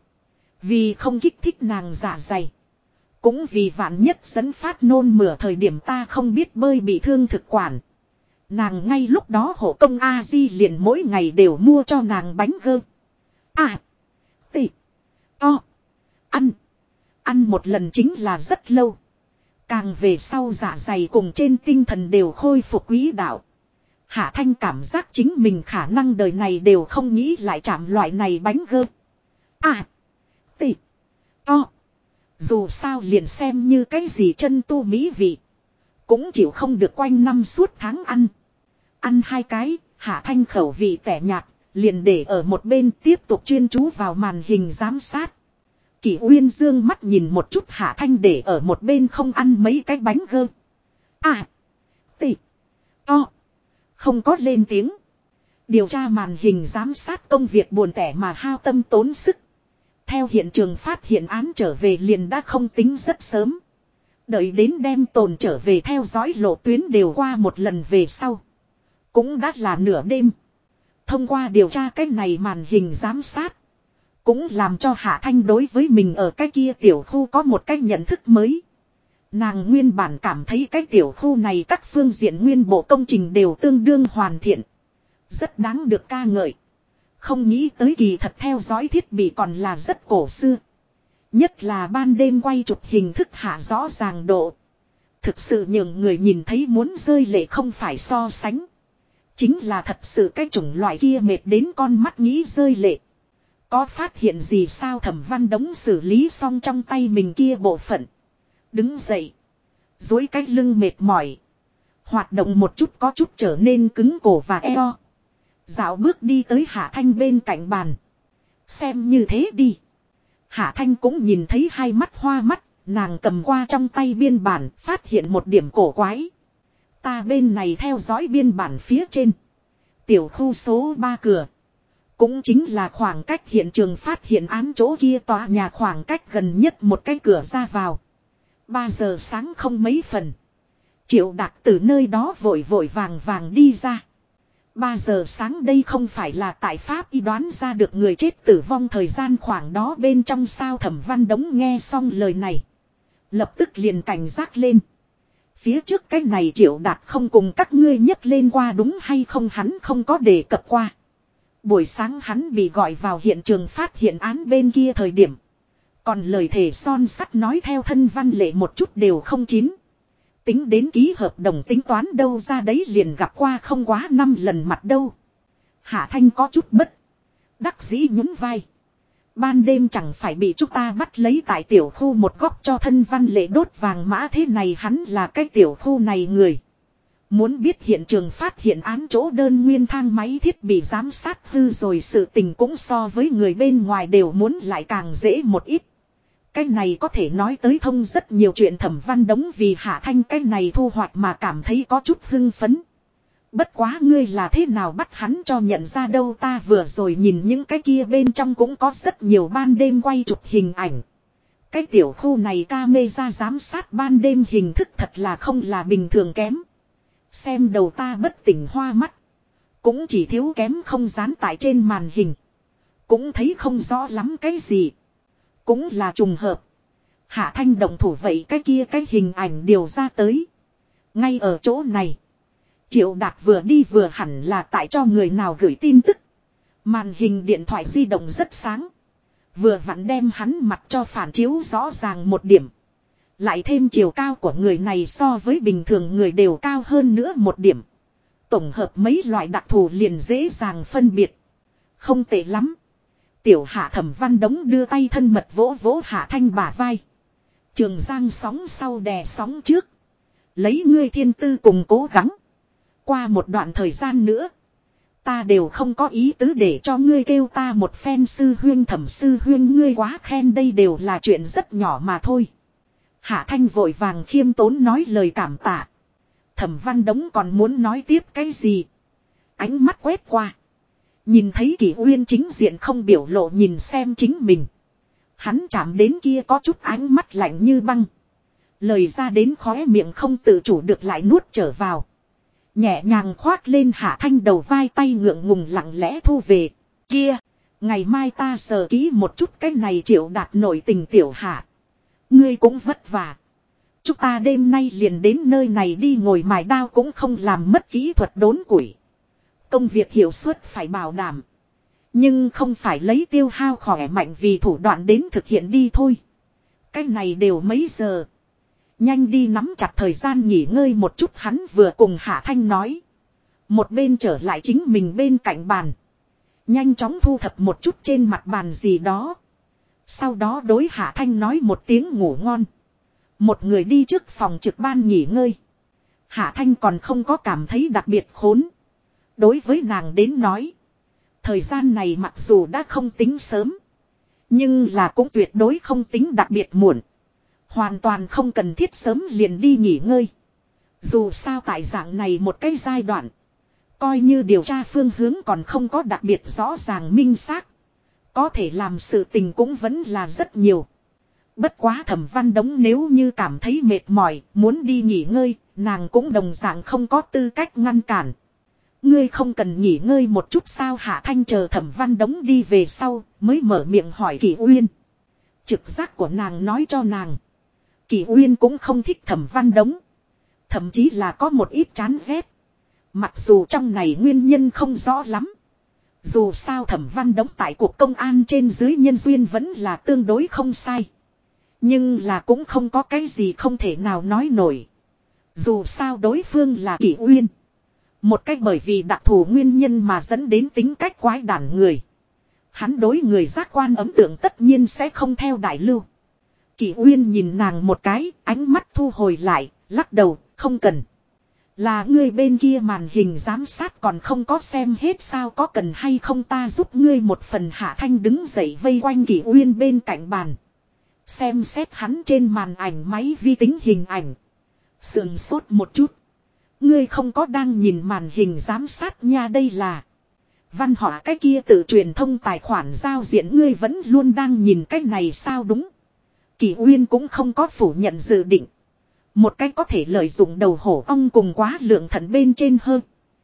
Vì không kích thích nàng dạ dày. Cũng vì vạn nhất dẫn phát nôn mửa thời điểm ta không biết bơi bị thương thực quản. Nàng ngay lúc đó hộ công A-di liền mỗi ngày đều mua cho nàng bánh gơ. À. Tị. To. Ăn. Ăn một lần chính là rất lâu. Càng về sau dạ dày cùng trên tinh thần đều khôi phục quỹ đạo. Hạ Thanh cảm giác chính mình khả năng đời này đều không nghĩ lại chạm loại này bánh gơ. À. Tị. To. Dù sao liền xem như cái gì chân tu mỹ vị. Cũng chịu không được quanh năm suốt tháng ăn. Ăn 2 cái, Hạ Thanh khẩu vị tẻ nhạt, liền để ở một bên tiếp tục chuyên chú vào màn hình giám sát. Kỷ Uyên dương mắt nhìn một chút Hạ Thanh để ở một bên không ăn mấy cái bánh gơ. À. Tị. To. Không có lên tiếng. Điều tra màn hình giám sát công việc buồn tẻ mà hao tâm tốn sức. Theo hiện trường phát hiện án trở về liền đã không tính rất sớm. Đợi đến đem tồn trở về theo dõi lộ tuyến đều qua một lần về sau. Cũng đã là nửa đêm. Thông qua điều tra cái này màn hình giám sát. Cũng làm cho Hạ Thanh đối với mình ở cái kia tiểu khu có một cái nhận thức mới. Nàng nguyên bản cảm thấy cái tiểu khu này các phương diện nguyên bộ công trình đều tương đương hoàn thiện. Rất đáng được ca ngợi. Không nghĩ tới kỳ thật theo dõi thiết bị còn là rất cổ xưa. Nhất là ban đêm quay chụp hình thức hạ rõ ràng độ. Thực sự nhường người nhìn thấy muốn rơi lệ không phải so sánh. Chính là thật sự cái chủng loại kia mệt đến con mắt nghĩ rơi lệ. Có phát hiện gì sao? Thẩm Văn Đống xử lý xong trong tay mình kia bộ phận. Đứng dậy. Duỗi cái lưng mệt mỏi. Hoạt động một chút có chút trở nên cứng cổ và eo. Dạo bước đi tới Hạ Thanh bên cạnh bàn. Xem như thế đi. Hạ Thanh cũng nhìn thấy hai mắt hoa mắt. Nàng cầm qua trong tay biên bản phát hiện một điểm cổ quái. Ta bên này theo dõi biên bản phía trên. Tiểu khu số 3 cửa. Cũng chính là khoảng cách hiện trường phát hiện án chỗ kia tòa nhà khoảng cách gần nhất một cái cửa ra vào. 3 giờ sáng không mấy phần. Triệu Đạt từ nơi đó vội vội vàng vàng đi ra. 3 giờ sáng đây không phải là tại Pháp y đoán ra được người chết tử vong thời gian khoảng đó bên trong sao? Thẩm Văn Đống nghe xong lời này. Lập tức liền cảnh giác lên. Phía trước cái này Triệu Đạt không cùng các ngươi nhắc lên qua đúng hay không? Hắn không có đề cập qua. Buổi sáng hắn bị gọi vào hiện trường phát hiện án bên kia thời điểm. Còn lời thề son sắt nói theo thân văn lệ một chút đều không chín. Tính đến ký hợp đồng tính toán đâu ra đấy liền gặp qua không quá 5 lần mặt đâu. Hạ Thanh có chút bất đắc dĩ nhún vai. Ban đêm chẳng phải bị chúng ta bắt lấy tại tiểu khu một góc cho thân văn lệ đốt vàng mã thế này, hắn là cái tiểu khu này người. Muốn biết hiện trường phát hiện án chỗ đơn nguyên thang máy thiết bị giám sát hư rồi, sự tình cũng so với người bên ngoài đều muốn lại càng dễ một ít. Cái này có thể nói tới thông rất nhiều chuyện. Thẩm Văn Đống vì Hạ Thanh cái này thu hoạch mà cảm thấy có chút hưng phấn. Bất quá ngươi là thế nào bắt hắn cho nhận ra đâu, ta vừa rồi nhìn những cái kia bên trong cũng có rất nhiều ban đêm quay chụp hình ảnh. Cái tiểu khu này camera giám sát ban đêm hình thức thật là không là bình thường kém. Xem đầu ta bất tỉnh hoa mắt. Cũng chỉ thiếu kém không dán tại trên màn hình. Cũng thấy không rõ lắm cái gì. Cũng là trùng hợp. Hạ Thanh động thủ vậy cái kia cái hình ảnh điều ra tới. Ngay ở chỗ này. Triệu Đạt vừa đi vừa hẳn là tại cho người nào gửi tin tức. Màn hình điện thoại di động rất sáng. Vừa vặn đem hắn mặt cho phản chiếu rõ ràng một điểm. Lại thêm chiều cao của người này so với bình thường người đều cao hơn nữa một điểm. Tổng hợp mấy loại đặc thù liền dễ dàng phân biệt. Không tệ lắm. Tiểu Hạ. Thẩm Văn Đống đưa tay thân mật vỗ vỗ Hạ Thanh bả vai. Trường Giang sóng sau đè sóng trước. Lấy ngươi thiên tư cùng cố gắng. Qua một đoạn thời gian nữa. Ta đều không có ý tứ để cho ngươi kêu ta một phen sư huyên. Thẩm sư huyên ngươi quá khen, đây đều là chuyện rất nhỏ mà thôi. Hạ Thanh vội vàng khiêm tốn nói lời cảm tạ. Thẩm Văn Đống còn muốn nói tiếp cái gì. Ánh mắt quét qua. Nhìn thấy Kỷ Uyên chính diện không biểu lộ nhìn xem chính mình. Hắn chạm đến kia có chút ánh mắt lạnh như băng. Lời ra đến khóe miệng không tự chủ được lại nuốt trở vào. Nhẹ nhàng khoác lên Hạ Thanh đầu vai, tay ngượng ngùng lặng lẽ thu về. Kia, ngày mai ta sờ kỹ một chút cái này Triệu Đạt nội tình. Tiểu Hạ, ngươi cũng vất vả. Chúng ta đêm nay liền đến nơi này đi, ngồi mài đao cũng không làm mất kỹ thuật đốn củi. Công việc hiệu suất phải bảo đảm. Nhưng không phải lấy tiêu hao khỏe mạnh vì thủ đoạn đến thực hiện đi thôi. Cái này đều mấy giờ. Nhanh đi nắm chặt thời gian nghỉ ngơi một chút, hắn vừa cùng Hạ Thanh nói. Một bên trở lại chính mình bên cạnh bàn. Nhanh chóng thu thập một chút trên mặt bàn gì đó. Sau đó đối Hạ Thanh nói một tiếng ngủ ngon. Một người đi trước phòng trực ban nghỉ ngơi. Hạ Thanh còn không có cảm thấy đặc biệt khốn. Đối với nàng đến nói. Thời gian này mặc dù đã không tính sớm. Nhưng là cũng tuyệt đối không tính đặc biệt muộn. Hoàn toàn không cần thiết sớm liền đi nghỉ ngơi. Dù sao tại dạng này một cái giai đoạn. Coi như điều tra phương hướng còn không có đặc biệt rõ ràng minh xác. Có thể làm sự tình cũng vẫn là rất nhiều. Bất quá Thẩm Văn Đống nếu như cảm thấy mệt mỏi, muốn đi nghỉ ngơi, nàng cũng đồng dạng không có tư cách ngăn cản. Ngươi không cần nghỉ ngơi một chút sao? Hạ Thanh chờ Thẩm Văn Đống đi về sau, mới mở miệng hỏi Kỷ Uyên. Trực giác của nàng nói cho nàng. Kỷ Uyên cũng không thích Thẩm Văn Đống. Thậm chí là có một ít chán ghét. Mặc dù trong này nguyên nhân không rõ lắm. Dù sao Thẩm Văn Đống tại cuộc công an trên dưới nhân duyên vẫn là tương đối không sai. Nhưng là cũng không có cái gì không thể nào nói nổi. Dù sao đối phương là Kỷ Uyên. Một cách bởi vì đặc thù nguyên nhân mà dẫn đến tính cách quái đản người. Hắn đối người giác quan ấn tượng tất nhiên sẽ không theo đại lưu. Kỷ Uyên nhìn nàng một cái, ánh mắt thu hồi lại, lắc đầu, không cần. Là ngươi bên kia màn hình giám sát còn không có xem hết sao, có cần hay không ta giúp ngươi một phần? Hạ Thanh đứng dậy vây quanh Kỷ Uyên bên cạnh bàn. Xem xét hắn trên màn ảnh máy vi tính hình ảnh. Sườn sốt một chút. Ngươi không có đang nhìn màn hình giám sát nha, đây là văn họa cái kia tự truyền thông tài khoản giao diện, ngươi vẫn luôn đang nhìn cái này sao? Đúng. Kỷ Uyên cũng không có phủ nhận dự định. Một cách có thể lợi dụng đầu hổ ong cùng quá lượng thận bên trên hơn.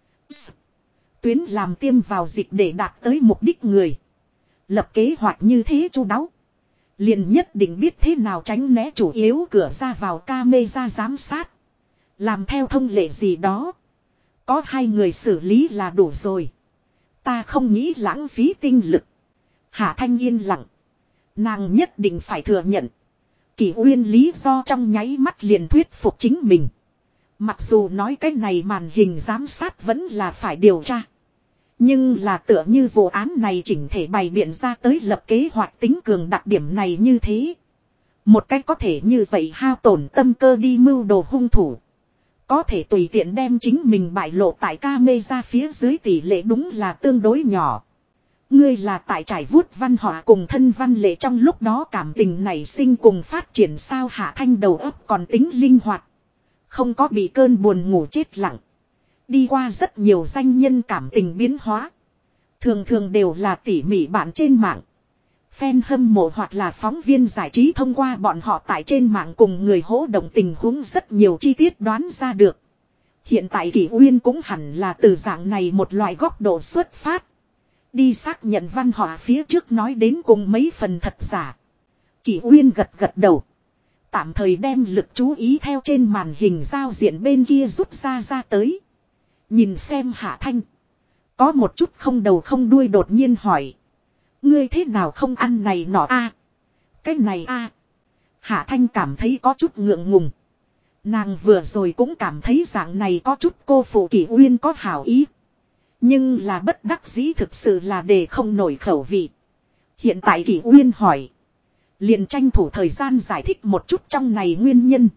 Tuyến làm tiêm vào dịch để đạt tới mục đích người. Lập kế hoạch như thế chu đáo. Liền nhất định biết thế nào tránh né chủ yếu cửa ra vào camera giám sát. Làm theo thông lệ gì đó. Có 2 người xử lý là đủ rồi. Ta không nghĩ lãng phí tinh lực. Hạ Thanh yên lặng. Nàng nhất định phải thừa nhận. Kỷ Uyên lý do trong nháy mắt liền thuyết phục chính mình. Mặc dù nói cái này màn hình giám sát vẫn là phải điều tra. Nhưng là tựa như vụ án này chỉnh thể bày biện ra tới lập kế hoạch tính cường đặc điểm này như thế. Một cách có thể như vậy hao tổn tâm cơ đi mưu đồ hung thủ. Có thể tùy tiện đem chính mình bại lộ tại camera phía dưới tỷ lệ đúng là tương đối nhỏ. Ngươi là tại trải vuốt văn họa cùng thân văn lệ trong lúc đó cảm tình nảy sinh cùng phát triển sao. Hạ Thanh đầu óc còn tính linh hoạt. Không có bị cơn buồn ngủ chết lặng. Đi qua rất nhiều danh nhân cảm tình biến hóa. Thường thường đều là tỉ mỉ bạn trên mạng. Fan hâm mộ hoặc là phóng viên giải trí thông qua bọn họ tại trên mạng cùng người hỗ động tình huống rất nhiều chi tiết đoán ra được. Hiện tại Kỷ Uyên cũng hẳn là từ dạng này một loại góc độ xuất phát. Đi xác nhận văn họa phía trước nói đến cùng mấy phần thật giả. Kỷ Uyên gật gật đầu. Tạm thời đem lực chú ý theo trên màn hình giao diện bên kia rút ra tới. Nhìn xem Hạ Thanh. Có một chút không đầu không đuôi đột nhiên hỏi. Ngươi thế nào không ăn này nọ a? Cái này a? Hạ Thanh cảm thấy có chút ngượng ngùng. Nàng vừa rồi cũng cảm thấy dạng này có chút cô phụ Kỷ Uyên có hảo ý. Nhưng là bất đắc dĩ thực sự là để không nổi khẩu vị. Hiện tại Kỷ Uyên hỏi. Liền tranh thủ thời gian giải thích một chút trong này nguyên nhân.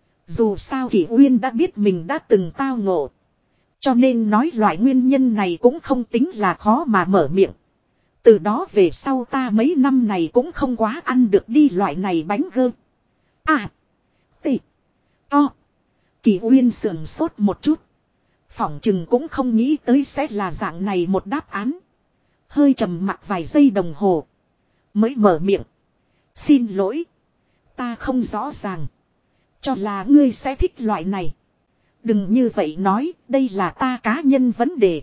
Dù sao Kỷ Uyên đã biết mình đã từng tao ngộ. Cho nên nói loại nguyên nhân này cũng không tính là khó mà mở miệng. Từ đó về sau ta mấy năm này cũng không quá ăn được đi loại này bánh gơ. À. Tị. To. Kỷ Uyên sườn sốt một chút. Phỏng chừng cũng không nghĩ tới sẽ là dạng này một đáp án. Hơi trầm mặc vài giây đồng hồ. Mới mở miệng. Xin lỗi. Ta không rõ ràng. Cho là ngươi sẽ thích loại này. Đừng như vậy nói, đây là ta cá nhân vấn đề.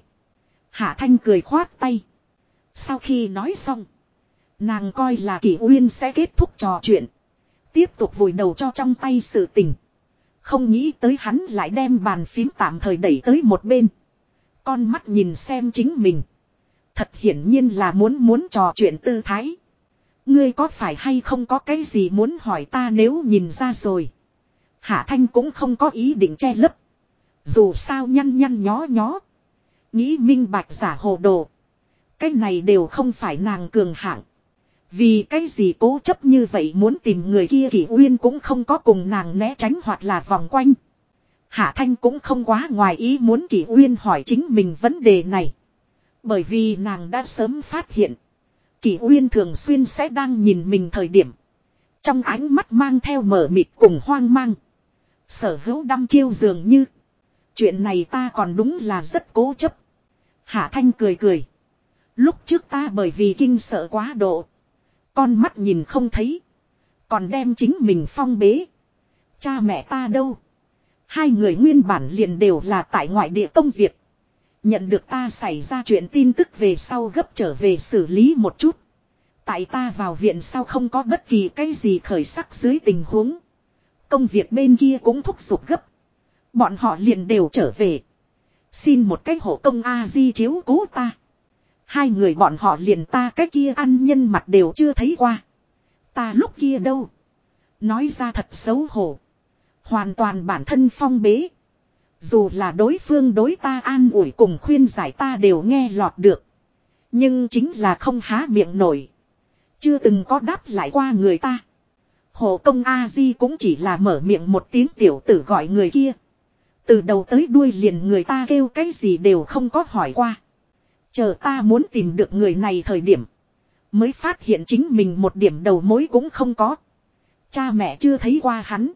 Hạ Thanh cười khoát tay. Sau khi nói xong. Nàng coi là Kỷ Uyên sẽ kết thúc trò chuyện. Tiếp tục vùi đầu cho trong tay sự tình. Không nghĩ tới hắn lại đem bàn phím tạm thời đẩy tới một bên. Con mắt nhìn xem chính mình. Thật hiển nhiên là muốn trò chuyện tư thái. Ngươi có phải hay không có cái gì muốn hỏi ta nếu nhìn ra rồi. Hạ Thanh cũng không có ý định che lấp. Dù sao nhăn nhó. Nghĩ minh bạch giả hồ đồ. Cái này đều không phải nàng cường hạng. Vì cái gì cố chấp như vậy muốn tìm người kia Kỷ Uyên cũng không có cùng nàng né tránh hoặc là vòng quanh. Hạ Thanh cũng không quá ngoài ý muốn Kỷ Uyên hỏi chính mình vấn đề này. Bởi vì nàng đã sớm phát hiện. Kỷ Uyên thường xuyên sẽ đang nhìn mình thời điểm. Trong ánh mắt mang theo mờ mịt cùng hoang mang. Sở hữu đăm chiêu dường như. Chuyện này ta còn đúng là rất cố chấp. Hạ Thanh cười. Lúc trước ta bởi vì kinh sợ quá độ. Con mắt nhìn không thấy. Còn đem chính mình phong bế. Cha mẹ ta đâu? Hai người nguyên bản liền đều là tại ngoại địa công việc. Nhận được ta xảy ra chuyện tin tức về sau gấp trở về xử lý một chút. Tại ta vào viện sau không có bất kỳ cái gì khởi sắc dưới tình huống. Công việc bên kia cũng thúc giục gấp. Bọn họ liền đều trở về. Xin một cách hộ công A-di chiếu cố ta. Hai người bọn họ liền ta cái kia ăn nhân mặt đều chưa thấy qua. Ta lúc kia đâu. Nói ra thật xấu hổ. Hoàn toàn bản thân phong bế. Dù là đối phương đối ta an ủi cùng khuyên giải ta đều nghe lọt được. Nhưng chính là không há miệng nổi. Chưa từng có đáp lại qua người ta. Hộ công A-di cũng chỉ là mở miệng một tiếng tiểu tử gọi người kia. Từ đầu tới đuôi liền người ta kêu cái gì đều không có hỏi qua. Chờ ta muốn tìm được người này thời điểm. Mới phát hiện chính mình một điểm đầu mối cũng không có. Cha mẹ chưa thấy qua hắn.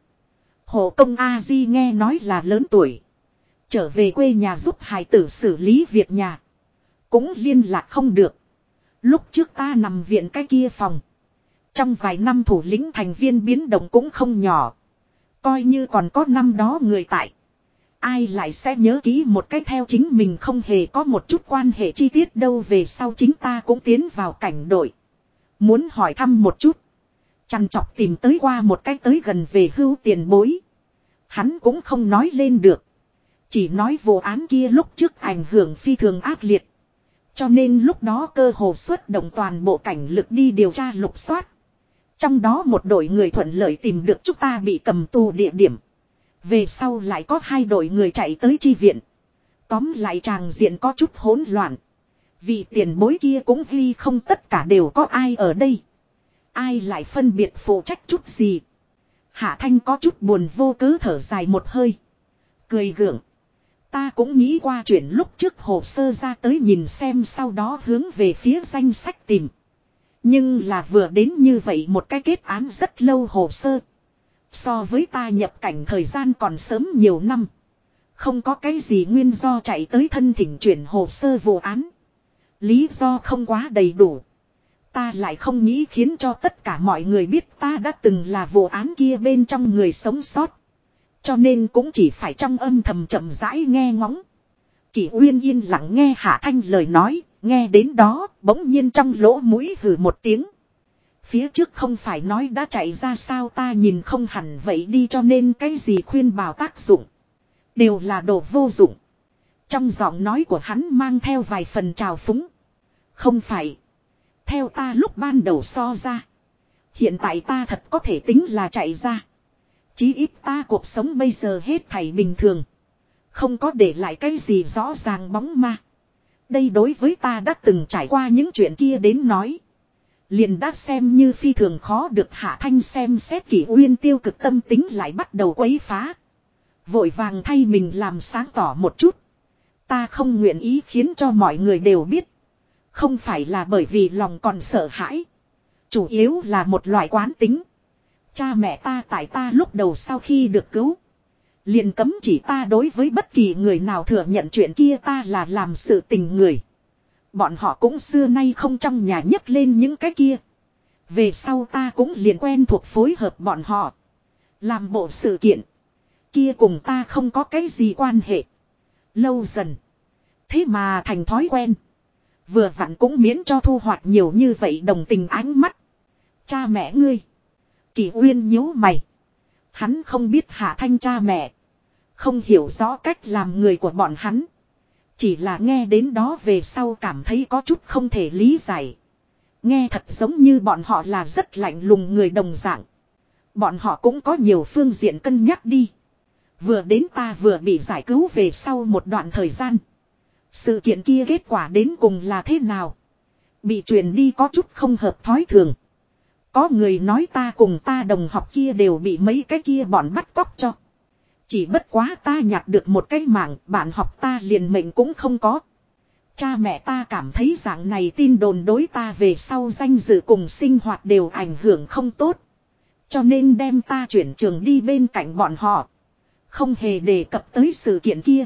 Hộ công A-di nghe nói là lớn tuổi. Trở về quê nhà giúp hài tử xử lý việc nhà. Cũng liên lạc không được. Lúc trước ta nằm viện cái kia phòng. Trong vài năm thủ lĩnh thành viên biến động cũng không nhỏ. Coi như còn có năm đó người tại. Ai lại sẽ nhớ kỹ một cách theo chính mình không hề có một chút quan hệ chi tiết đâu về sau chính ta cũng tiến vào cảnh đội. Muốn hỏi thăm một chút. Chằn chọc tìm tới qua một cách tới gần về hưu tiền bối. Hắn cũng không nói lên được. Chỉ nói vụ án kia lúc trước ảnh hưởng phi thường ác liệt. Cho nên lúc đó cơ hồ xuất động toàn bộ cảnh lực đi điều tra lục soát. Trong đó một đội người thuận lợi tìm được chúng ta bị cầm tù địa điểm. Về sau lại có hai đội người chạy tới chi viện. Tóm lại tràng diện có chút hỗn loạn. Vị tiền bối kia cũng ghi không tất cả đều có ai ở đây. Ai lại phân biệt phụ trách chút gì. Hạ Thanh có chút buồn vô cớ thở dài một hơi. Cười gượng. Ta cũng nghĩ qua chuyện lúc trước hồ sơ ra tới nhìn xem sau đó hướng về phía danh sách tìm. Nhưng là vừa đến như vậy một cái kết án rất lâu hồ sơ. So với ta nhập cảnh thời gian còn sớm nhiều năm. Không có cái gì nguyên do chạy tới thân thỉnh chuyển hồ sơ vụ án. Lý do không quá đầy đủ. Ta lại không nghĩ khiến cho tất cả mọi người biết ta đã từng là vụ án kia bên trong người sống sót. Cho nên cũng chỉ phải trong âm thầm chậm rãi nghe ngóng. Kỷ Uyên yên lặng nghe Hạ Thanh lời nói, nghe đến đó bỗng nhiên trong lỗ mũi hừ một tiếng. Phía trước không phải nói đã chạy ra sao ta nhìn không hẳn vậy đi cho nên cái gì khuyên bảo tác dụng. Đều là đồ vô dụng. Trong giọng nói của hắn mang theo vài phần trào phúng. Không phải. Theo ta lúc ban đầu so ra. Hiện tại ta thật có thể tính là chạy ra. Chí ít ta cuộc sống bây giờ hết thảy bình thường. Không có để lại cái gì rõ ràng bóng ma. Đây đối với ta đã từng trải qua những chuyện kia đến nói. Liền đã xem như phi thường khó được Hạ Thanh xem xét Kỷ Uyên tiêu cực tâm tính lại bắt đầu quấy phá. Vội vàng thay mình làm sáng tỏ một chút. Ta không nguyện ý khiến cho mọi người đều biết. Không phải là bởi vì lòng còn sợ hãi. Chủ yếu là một loại quán tính. Cha mẹ ta tại ta lúc đầu sau khi được cứu. Liền cấm chỉ ta đối với bất kỳ người nào thừa nhận chuyện kia ta là làm sự tình người. Bọn họ cũng xưa nay không trong nhà nhấc lên những cái kia. Về sau ta cũng liền quen thuộc phối hợp bọn họ. Làm bộ sự kiện. Kia cùng ta không có cái gì quan hệ. Lâu dần. Thế mà thành thói quen. Vừa vặn cũng miễn cho thu hoạch nhiều như vậy đồng tình ánh mắt. Cha mẹ ngươi. Kỷ Uyên nhíu mày. Hắn không biết Hạ Thanh cha mẹ. Không hiểu rõ cách làm người của bọn hắn. Chỉ là nghe đến đó về sau cảm thấy có chút không thể lý giải. Nghe thật giống như bọn họ là rất lạnh lùng người đồng dạng. Bọn họ cũng có nhiều phương diện cân nhắc đi. Vừa đến ta vừa bị giải cứu về sau một đoạn thời gian. Sự kiện kia kết quả đến cùng là thế nào? Bị truyền đi có chút không hợp thói thường. Có người nói ta cùng ta đồng học kia đều bị mấy cái kia bọn bắt cóc cho. Chỉ bất quá ta nhặt được một cái mạng, bạn học ta liền mệnh cũng không có. Cha mẹ ta cảm thấy dạng này tin đồn đối ta về sau danh dự cùng sinh hoạt đều ảnh hưởng không tốt. Cho nên đem ta chuyển trường đi bên cạnh bọn họ. Không hề đề cập tới sự kiện kia.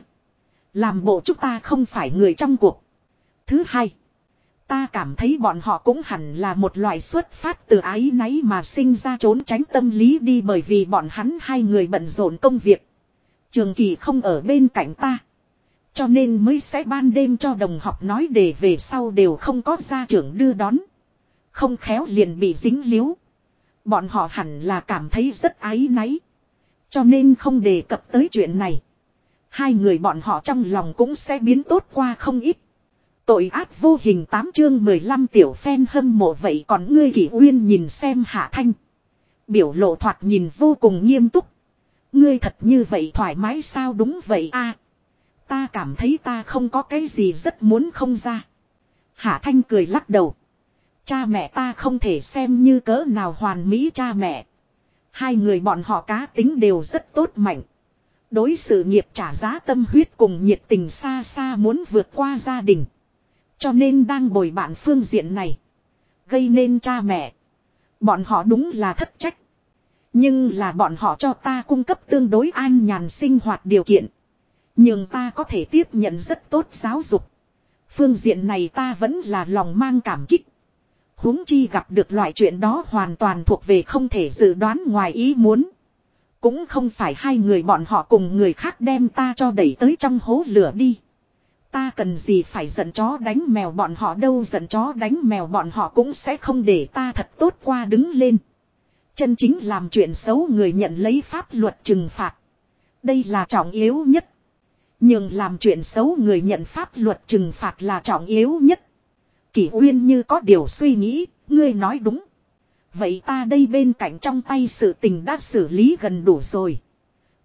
Làm bộ chúng ta không phải người trong cuộc. Thứ hai. Ta cảm thấy bọn họ cũng hẳn là một loại xuất phát từ ái náy mà sinh ra trốn tránh tâm lý đi bởi vì bọn hắn hai người bận rộn công việc. Trường kỳ không ở bên cạnh ta. Cho nên mới sẽ ban đêm cho đồng học nói đề về sau đều không có gia trưởng đưa đón. Không khéo liền bị dính líu. Bọn họ hẳn là cảm thấy rất áy náy. Cho nên không đề cập tới chuyện này. Hai người bọn họ trong lòng cũng sẽ biến tốt qua không ít. Tội ác vô hình 8 chương 15 tiểu phen hâm mộ vậy còn ngươi Kỷ Uyên nhìn xem Hạ Thanh. Biểu lộ thoạt nhìn vô cùng nghiêm túc. Ngươi thật như vậy thoải mái sao đúng vậy a? Ta cảm thấy ta không có cái gì rất muốn không ra. Hạ Thanh cười lắc đầu. Cha mẹ ta không thể xem như cỡ nào hoàn mỹ cha mẹ. Hai người bọn họ cá tính đều rất tốt mạnh. Đối sự nghiệp trả giá tâm huyết cùng nhiệt tình xa xa muốn vượt qua gia đình. Cho nên đang bồi bạn phương diện này. Gây nên cha mẹ. Bọn họ đúng là thất trách. Nhưng là bọn họ cho ta cung cấp tương đối an nhàn sinh hoạt điều kiện. Nhưng ta có thể tiếp nhận rất tốt giáo dục. Phương diện này ta vẫn là lòng mang cảm kích. Huống chi gặp được loại chuyện đó hoàn toàn thuộc về không thể dự đoán ngoài ý muốn. Cũng không phải hai người bọn họ cùng người khác đem ta cho đẩy tới trong hố lửa đi. Ta cần gì phải giận chó đánh mèo bọn họ đâu, giận chó đánh mèo bọn họ cũng sẽ không để ta thật tốt qua đứng lên. Chân chính làm chuyện xấu người nhận lấy pháp luật trừng phạt. Đây là trọng yếu nhất. Nhưng làm chuyện xấu người nhận pháp luật trừng phạt là trọng yếu nhất. Kỷ Uyên như có điều suy nghĩ, ngươi nói đúng. Vậy ta đây bên cạnh trong tay sự tình đã xử lý gần đủ rồi.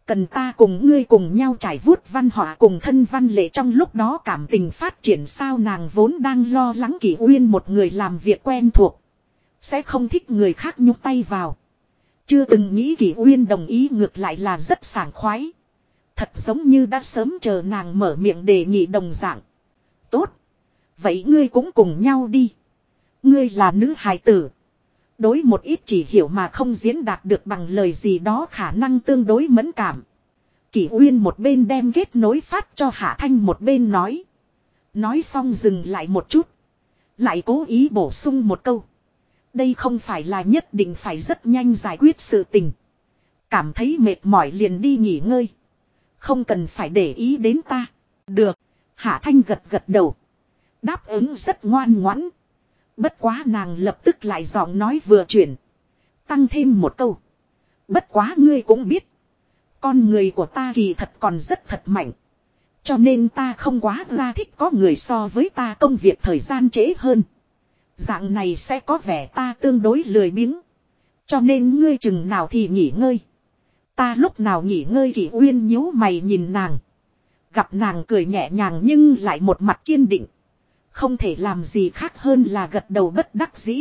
Cần ta cùng ngươi cùng nhau trải vuốt văn họa cùng thân văn lệ trong lúc đó cảm tình phát triển sao, nàng vốn đang lo lắng Kỷ Uyên một người làm việc quen thuộc. Sẽ không thích người khác nhúc tay vào. Chưa từng nghĩ Kỷ Uyên đồng ý ngược lại là rất sảng khoái. Thật giống như đã sớm chờ nàng mở miệng đề nghị đồng dạng. Tốt. Vậy ngươi cũng cùng nhau đi. Ngươi là nữ hài tử. Đối một ít chỉ hiểu mà không diễn đạt được bằng lời gì đó khả năng tương đối mẫn cảm. Kỷ Uyên một bên đem kết nối phát cho Hạ Thanh một bên nói. Nói xong dừng lại một chút. Lại cố ý bổ sung một câu. Đây không phải là nhất định phải rất nhanh giải quyết sự tình. Cảm thấy mệt mỏi liền đi nghỉ ngơi. Không cần phải để ý đến ta. Được. Hạ Thanh gật gật đầu. Đáp ứng rất ngoan ngoãn. Bất quá nàng lập tức lại giọng nói vừa chuyển. Tăng thêm một câu. Bất quá ngươi cũng biết. Con người của ta kỳ thật còn rất thật mạnh. Cho nên ta không quá ra thích có người so với ta công việc thời gian trễ hơn. Dạng này sẽ có vẻ ta tương đối lười biếng. Cho nên ngươi chừng nào thì nghỉ ngơi. Ta lúc nào nghỉ ngơi Kỷ Uyên nhíu mày nhìn nàng. Gặp nàng cười nhẹ nhàng nhưng lại một mặt kiên định. Không thể làm gì khác hơn là gật đầu bất đắc dĩ.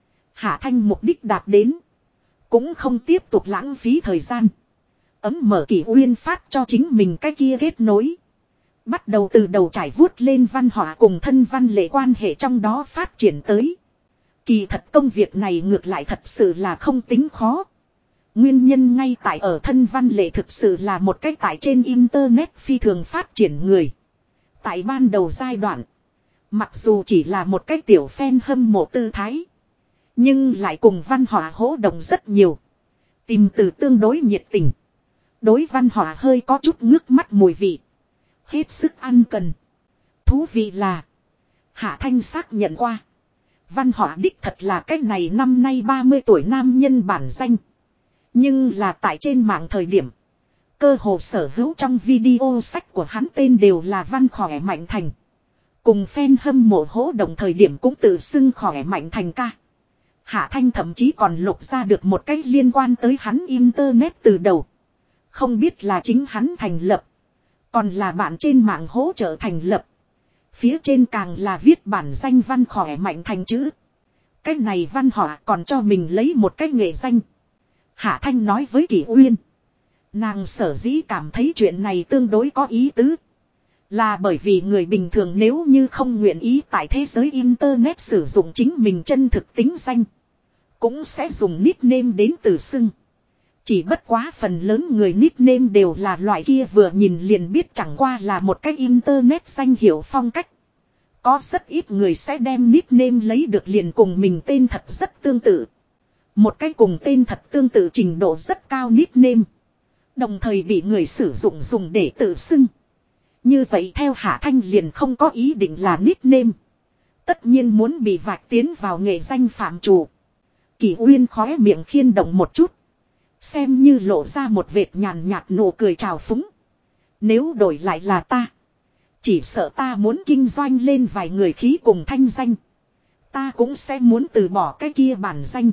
Hạ Thanh mục đích đạt đến. Cũng không tiếp tục lãng phí thời gian. Ấm mở Kỷ Uyên phát cho chính mình cái kia kết nối. Bắt đầu từ đầu trải vuốt lên văn họa cùng thân văn lệ quan hệ trong đó phát triển tới. Kỳ thật công việc này ngược lại thật sự là không tính khó. Nguyên nhân ngay tại ở thân văn lệ thực sự là một cách tại trên internet phi thường phát triển người. Tại ban đầu giai đoạn. Mặc dù chỉ là một cái tiểu fan hâm mộ tư thái. Nhưng lại cùng văn họa hỗ động rất nhiều. Tìm từ tương đối nhiệt tình. Đối văn họa hơi có chút ngước mắt mùi vị. Hết sức ăn cần. Thú vị là. Hạ Thanh xác nhận qua. Văn họa đích thật là cái này năm nay 30 tuổi nam nhân bản danh. Nhưng là tại trên mạng thời điểm. Cơ hồ sở hữu trong video sách của hắn tên đều là Văn Khỏe Mạnh Thành. Cùng fan hâm mộ hỗ động thời điểm cũng tự xưng Khỏe Mạnh Thành ca. Hạ Thanh thậm chí còn lục ra được một cái liên quan tới hắn internet từ đầu. Không biết là chính hắn thành lập. Còn là bạn trên mạng hỗ trợ thành lập. Phía trên càng là viết bản danh Văn Khỏe Mạnh Thành chữ. Cái này văn họa còn cho mình lấy một cái nghệ danh. Hạ Thanh nói với Kỷ Uyên. Nàng sở dĩ cảm thấy chuyện này tương đối có ý tứ. Là bởi vì người bình thường nếu như không nguyện ý tại thế giới internet sử dụng chính mình chân thực tính danh. Cũng sẽ dùng nickname đến từ xưng. Chỉ bất quá phần lớn người nickname đều là loại kia vừa nhìn liền biết chẳng qua là một cái internet danh hiệu phong cách. Có rất ít người sẽ đem nickname lấy được liền cùng mình tên thật rất tương tự. Một cái cùng tên thật tương tự trình độ rất cao nickname. Đồng thời bị người sử dụng dùng để tự xưng. Như vậy theo Hạ Thanh liền không có ý định là nickname. Tất nhiên muốn bị vạch tiến vào nghệ danh phạm chủ. Kỷ Uyên khóe miệng khiên động một chút. Xem như lộ ra một vệt nhàn nhạt nụ cười trào phúng. Nếu đổi lại là ta. Chỉ sợ ta muốn kinh doanh lên vài người khí cùng thanh danh. Ta cũng sẽ muốn từ bỏ cái kia bản danh.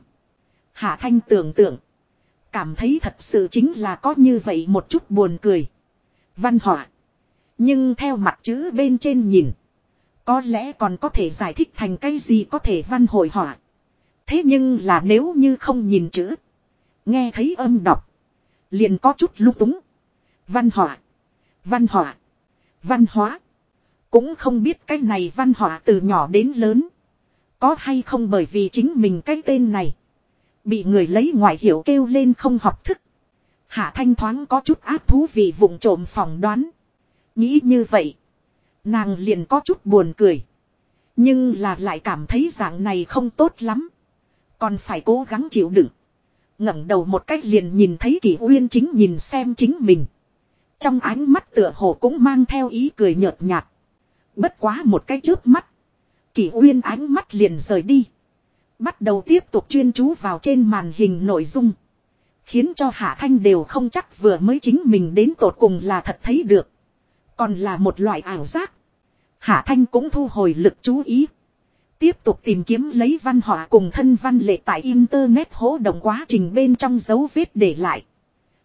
Hạ Thanh tưởng tượng. Cảm thấy thật sự chính là có như vậy một chút buồn cười. Văn họa. Nhưng theo mặt chữ bên trên nhìn. Có lẽ còn có thể giải thích thành cái gì có thể văn hội họa. Thế nhưng là nếu như không nhìn chữ. Nghe thấy âm đọc. Liền có chút lung túng. Văn họa. Văn họa. Văn hóa. Cũng không biết cái này văn họa từ nhỏ đến lớn. Có hay không bởi vì chính mình cái tên này. Bị người lấy ngoại hiệu kêu lên không học thức. Hạ Thanh thoáng có chút áp thú vị vụng trộm phỏng đoán. Nghĩ như vậy. Nàng liền có chút buồn cười. Nhưng là lại cảm thấy dạng này không tốt lắm. Còn phải cố gắng chịu đựng. Ngẩng đầu một cách liền nhìn thấy Kỷ Uyên chính nhìn xem chính mình. Trong ánh mắt tựa hồ cũng mang theo ý cười nhợt nhạt. Bất quá một cái chớp mắt. Kỷ Uyên ánh mắt liền rời đi. Bắt đầu tiếp tục chuyên chú vào trên màn hình nội dung. Khiến cho Hạ Thanh đều không chắc vừa mới chính mình đến tột cùng là thật thấy được. Còn là một loại ảo giác. Hạ Thanh cũng thu hồi lực chú ý. Tiếp tục tìm kiếm lấy văn họa cùng thân văn lệ tại internet hỗ động quá trình bên trong dấu vết để lại.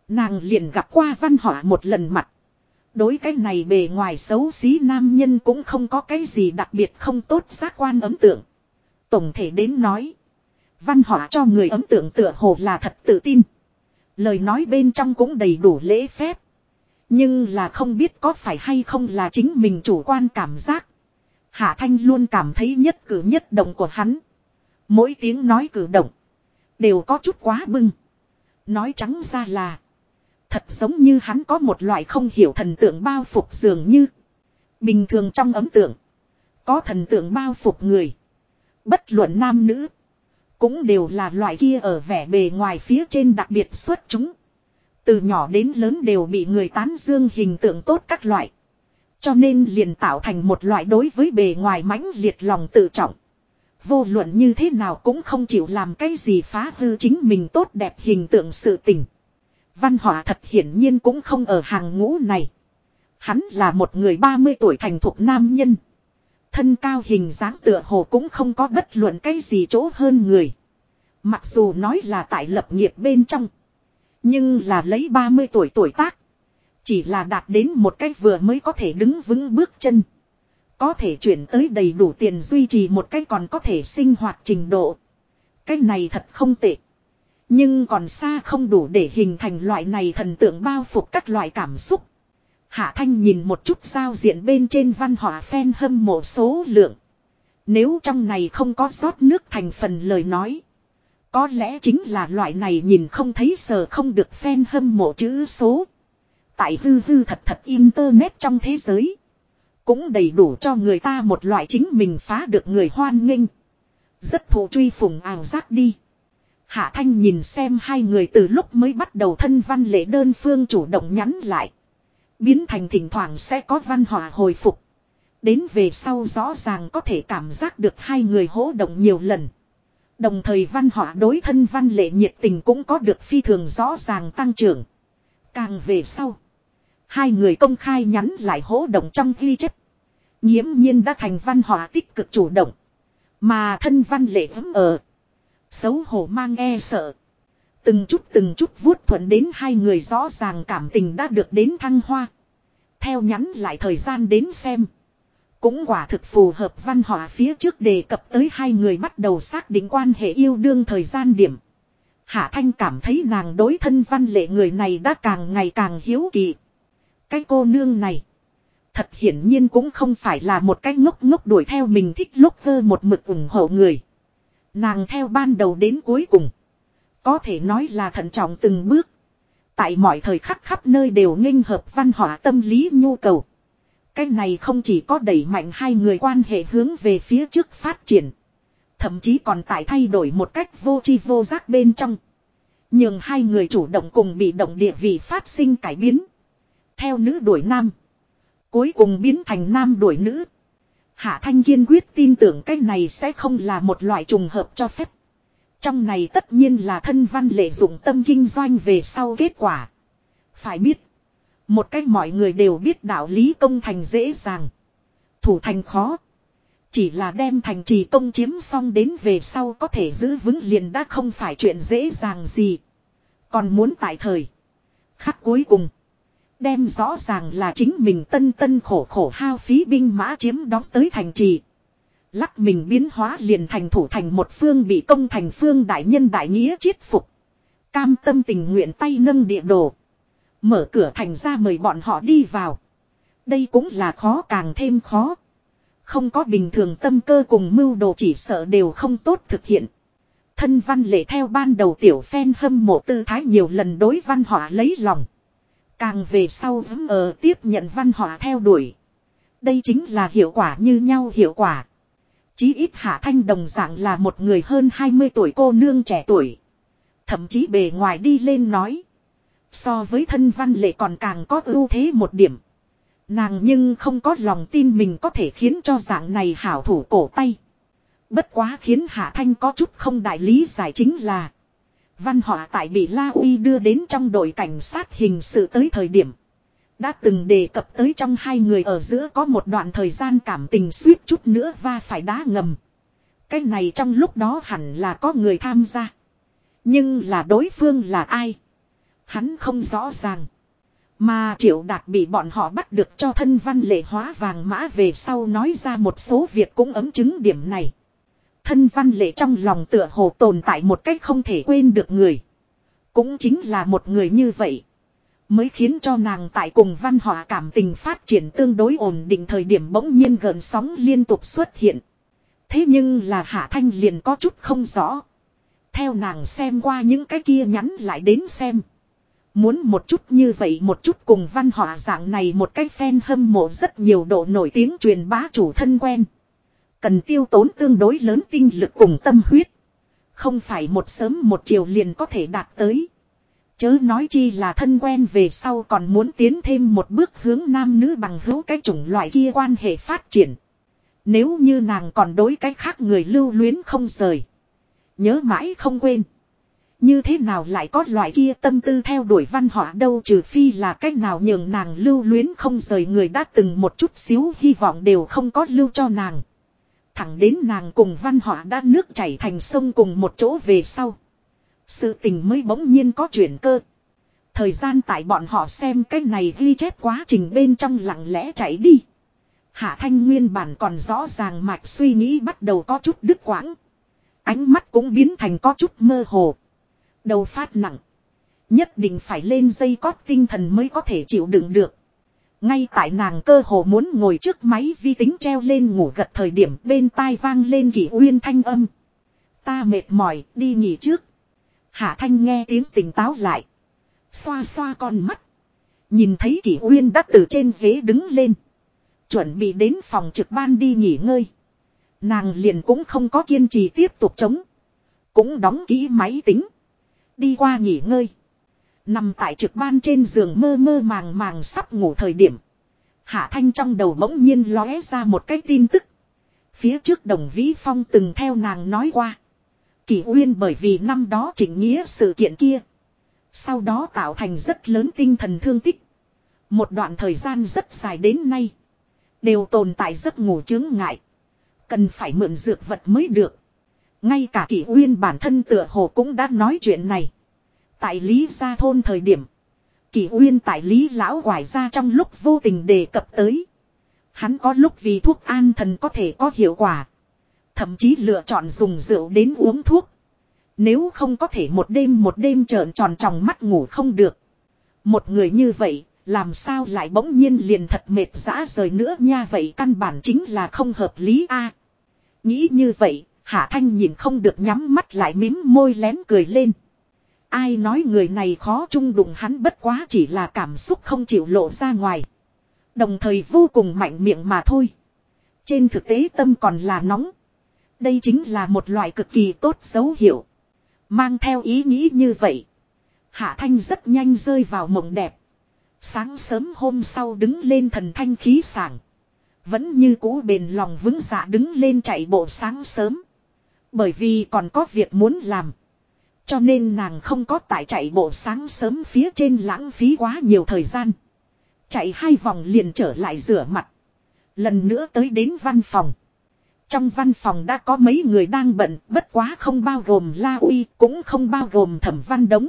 Nàng liền gặp qua Văn Họa một lần mặt. Đối cái này bề ngoài xấu xí nam nhân cũng không có cái gì đặc biệt không tốt giác quan ấn tượng. Tổng thể đến nói. Văn Họa cho người ấn tượng tựa hồ là thật tự tin. Lời nói bên trong cũng đầy đủ lễ phép. Nhưng là không biết có phải hay không là chính mình chủ quan cảm giác. Hạ Thanh luôn cảm thấy nhất cử nhất động của hắn. Mỗi tiếng nói cử động. Đều có chút quá bưng. Nói trắng ra là. Thật giống như hắn có một loại không hiểu thần tượng bao phục dường như. Bình thường trong ấn tượng. Có thần tượng bao phục người. Bất luận nam nữ. Cũng đều là loại kia ở vẻ bề ngoài phía trên đặc biệt xuất chúng. Từ nhỏ đến lớn đều bị người tán dương hình tượng tốt các loại. Cho nên liền tạo thành một loại đối với bề ngoài mãnh liệt lòng tự trọng. Vô luận như thế nào cũng không chịu làm cái gì phá hư chính mình tốt đẹp hình tượng sự tình. Văn Họa thật hiển nhiên cũng không ở hàng ngũ này. Hắn là một người 30 tuổi thành thục nam nhân. Thân cao hình dáng tựa hồ cũng không có bất luận cái gì chỗ hơn người. Mặc dù nói là tại lập nghiệp bên trong. Nhưng là lấy 30 tuổi tuổi tác. Chỉ là đạt đến một cách vừa mới có thể đứng vững bước chân. Có thể chuyển tới đầy đủ tiền duy trì một cách còn có thể sinh hoạt trình độ. Cái này thật không tệ. Nhưng còn xa không đủ để hình thành loại này thần tượng bao phục các loại cảm xúc. Hạ Thanh nhìn một chút giao diện bên trên Văn Họa fan hâm mộ số lượng. Nếu trong này không có rót nước thành phần lời nói. Có lẽ chính là loại này nhìn không thấy sờ không được fan hâm mộ chữ số. Tại hư hư thật thật internet trong thế giới. Cũng đầy đủ cho người ta một loại chính mình phá được người hoan nghênh. Rất thụ truy phùng ảo giác đi. Hạ Thanh nhìn xem hai người từ lúc mới bắt đầu thân Văn Lệ đơn phương chủ động nhắn lại. Biến thành thỉnh thoảng sẽ có Văn Họa hồi phục. Đến về sau rõ ràng có thể cảm giác được hai người hỗ động nhiều lần. Đồng thời Văn Họa đối thân Văn Lệ nhiệt tình cũng có được phi thường rõ ràng tăng trưởng. Càng về sau. Hai người công khai nhắn lại hỗ động trong ghi chép. Nghiễm nhiên đã thành Văn Họa tích cực chủ động. Mà thân Văn Lệ vẫn ở. Xấu hổ mang e sợ. Từng chút vuốt thuận đến hai người rõ ràng cảm tình đã được đến thăng hoa. Theo nhắn lại thời gian đến xem. Cũng quả thực phù hợp Văn Họa phía trước đề cập tới hai người bắt đầu xác định quan hệ yêu đương thời gian điểm. Hạ Thanh cảm thấy nàng đối thân Văn Lệ người này đã càng ngày càng hiếu kỳ. Cái cô nương này. Thật hiển nhiên cũng không phải là một cái ngốc ngốc đuổi theo mình thích lúc vơ một mực ủng hộ người. Nàng theo ban đầu đến cuối cùng. Có thể nói là thận trọng từng bước. Tại mọi thời khắc khắp nơi đều nghênh hợp Văn Họa tâm lý nhu cầu. Cái này không chỉ có đẩy mạnh hai người quan hệ hướng về phía trước phát triển. Thậm chí còn tại thay đổi một cách vô tri vô giác bên trong. Nhưng hai người chủ động cùng bị động địa vị phát sinh cải biến. Theo nữ đuổi nam. Cuối cùng biến thành nam đuổi nữ. Hạ Thanh kiên quyết tin tưởng cái này sẽ không là một loại trùng hợp cho phép. Trong này tất nhiên là thân Văn Lệ dụng tâm kinh doanh về sau kết quả. Phải biết. Một cách mọi người đều biết đạo lý công thành dễ dàng. Thủ thành khó. Chỉ là đem thành trì công chiếm xong đến về sau có thể giữ vững liền đã không phải chuyện dễ dàng gì. Còn muốn tại thời khắc cuối cùng. Đem rõ ràng là chính mình tân khổ khổ hao phí binh mã chiếm đóng tới thành trì. Lắc mình biến hóa liền thành thủ thành một phương bị công thành phương đại nhân đại nghĩa chiết phục. Cam tâm tình nguyện tay nâng địa đồ. Mở cửa thành ra mời bọn họ đi vào. Đây cũng là khó càng thêm khó. Không có bình thường tâm cơ cùng mưu đồ chỉ sợ đều không tốt thực hiện. Thân Văn Lệ theo ban đầu tiểu phen hâm mộ tư thái nhiều lần đối Văn Họa lấy lòng. Càng về sau vẫn tiếp nhận Văn Họa theo đuổi. Đây chính là hiệu quả như nhau hiệu quả. Chí ít Hạ Thanh đồng dạng là một người hơn 20 tuổi cô nương trẻ tuổi. Thậm chí bề ngoài đi lên nói. So với thân Văn Lệ còn càng có ưu thế một điểm. Nàng nhưng không có lòng tin mình có thể khiến cho dạng này hảo thủ cổ tay. Bất quá khiến Hạ Thanh có chút không đại lý giải chính là. Văn Họa tại bị La Uy đưa đến trong đội cảnh sát hình sự tới thời điểm. Đã từng đề cập tới trong hai người ở giữa có một đoạn thời gian cảm tình suýt chút nữa va phải đá ngầm. Cái này trong lúc đó hẳn là có người tham gia. Nhưng là đối phương là ai? Hắn không rõ ràng. Mà Triệu Đạt bị bọn họ bắt được cho thân Văn Lệ hóa vàng mã về sau nói ra một số việc cũng ấm chứng điểm này. Thân Văn Lệ trong lòng tựa hồ tồn tại một cách không thể quên được người. Cũng chính là một người như vậy. Mới khiến cho nàng tại cùng Văn Họa cảm tình phát triển tương đối ổn định thời điểm bỗng nhiên gợn sóng liên tục xuất hiện. Thế nhưng là Hạ Thanh liền có chút không rõ. Theo nàng xem qua những cái kia nhắn lại đến xem. Muốn một chút như vậy một chút cùng Văn Họa dạng này một cái fan hâm mộ rất nhiều độ nổi tiếng truyền bá chủ thân quen. Cần tiêu tốn tương đối lớn tinh lực cùng tâm huyết. Không phải một sớm một chiều liền có thể đạt tới. Chớ nói chi là thân quen về sau còn muốn tiến thêm một bước hướng nam nữ bằng hữu cái chủng loại kia quan hệ phát triển. Nếu như nàng còn đối cái khác người lưu luyến không rời. Nhớ mãi không quên. Như thế nào lại có loại kia tâm tư theo đuổi Văn Họa đâu, trừ phi là cách nào nhường nàng lưu luyến không rời người đã từng một chút xíu hy vọng đều không có lưu cho nàng. Thẳng đến nàng cùng Văn Họa đã nước chảy thành sông cùng một chỗ về sau. Sự tình mới bỗng nhiên có chuyển cơ. Thời gian tại bọn họ xem cái này ghi chép quá trình bên trong lặng lẽ chảy đi. Hạ Thanh nguyên bản còn rõ ràng mạch suy nghĩ bắt đầu có chút đứt quãng. Ánh mắt cũng biến thành có chút mơ hồ. Đầu phát nặng. Nhất định phải lên dây cót tinh thần mới có thể chịu đựng được. Ngay tại nàng cơ hồ muốn ngồi trước máy vi tính treo lên ngủ gật thời điểm bên tai vang lên Kỷ Uyên thanh âm. Ta mệt mỏi, đi nghỉ trước. Hạ Thanh nghe tiếng tỉnh táo lại. Xoa xoa con mắt. Nhìn thấy Kỷ Uyên đã từ trên ghế đứng lên. Chuẩn bị đến phòng trực ban đi nghỉ ngơi. Nàng liền cũng không có kiên trì tiếp tục chống. Cũng đóng kỹ máy tính. Đi qua nghỉ ngơi. Nằm tại trực ban trên giường mơ mơ màng màng sắp ngủ thời điểm. Hạ Thanh trong đầu bỗng nhiên lóe ra một cái tin tức. Phía trước Đồng Vĩ Phong từng theo nàng nói qua. Kỷ Uyên bởi vì năm đó chỉnh nghĩa sự kiện kia. Sau đó tạo thành rất lớn tinh thần thương tích. Một đoạn thời gian rất dài đến nay. Đều tồn tại giấc ngủ chướng ngại. Cần phải mượn dược vật mới được. Ngay cả Kỷ Uyên bản thân tựa hồ cũng đã nói chuyện này. Tại Lý Gia Thôn thời điểm. Kỷ Uyên tại Lý Lão Quải Gia trong lúc vô tình đề cập tới. Hắn có lúc vì thuốc an thần có thể có hiệu quả. Thậm chí lựa chọn dùng rượu đến uống thuốc. Nếu không có thể một đêm trợn tròn tròng mắt ngủ không được. Một người như vậy, làm sao lại bỗng nhiên liền thật mệt rã rời nữa nha, vậy căn bản chính là không hợp lý a. Nghĩ như vậy, Hạ Thanh nhìn không được nhắm mắt lại mím môi lén cười lên. Ai nói người này khó chung đụng, hắn bất quá chỉ là cảm xúc không chịu lộ ra ngoài. Đồng thời vô cùng mạnh miệng mà thôi. Trên thực tế tâm còn là nóng. Đây chính là một loại cực kỳ tốt dấu hiệu. Mang theo ý nghĩ như vậy. Hạ Thanh rất nhanh rơi vào mộng đẹp. Sáng sớm hôm sau đứng lên thần thanh khí sảng. Vẫn như cũ bền lòng vững dạ đứng lên chạy bộ sáng sớm. Bởi vì còn có việc muốn làm. Cho nên nàng không có tại chạy bộ sáng sớm phía trên lãng phí quá nhiều thời gian. Chạy 2 vòng liền trở lại rửa mặt. Lần nữa tới đến văn phòng. Trong văn phòng đã có mấy người đang bận, bất quá không bao gồm La Uy, cũng không bao gồm Thẩm Văn Đống.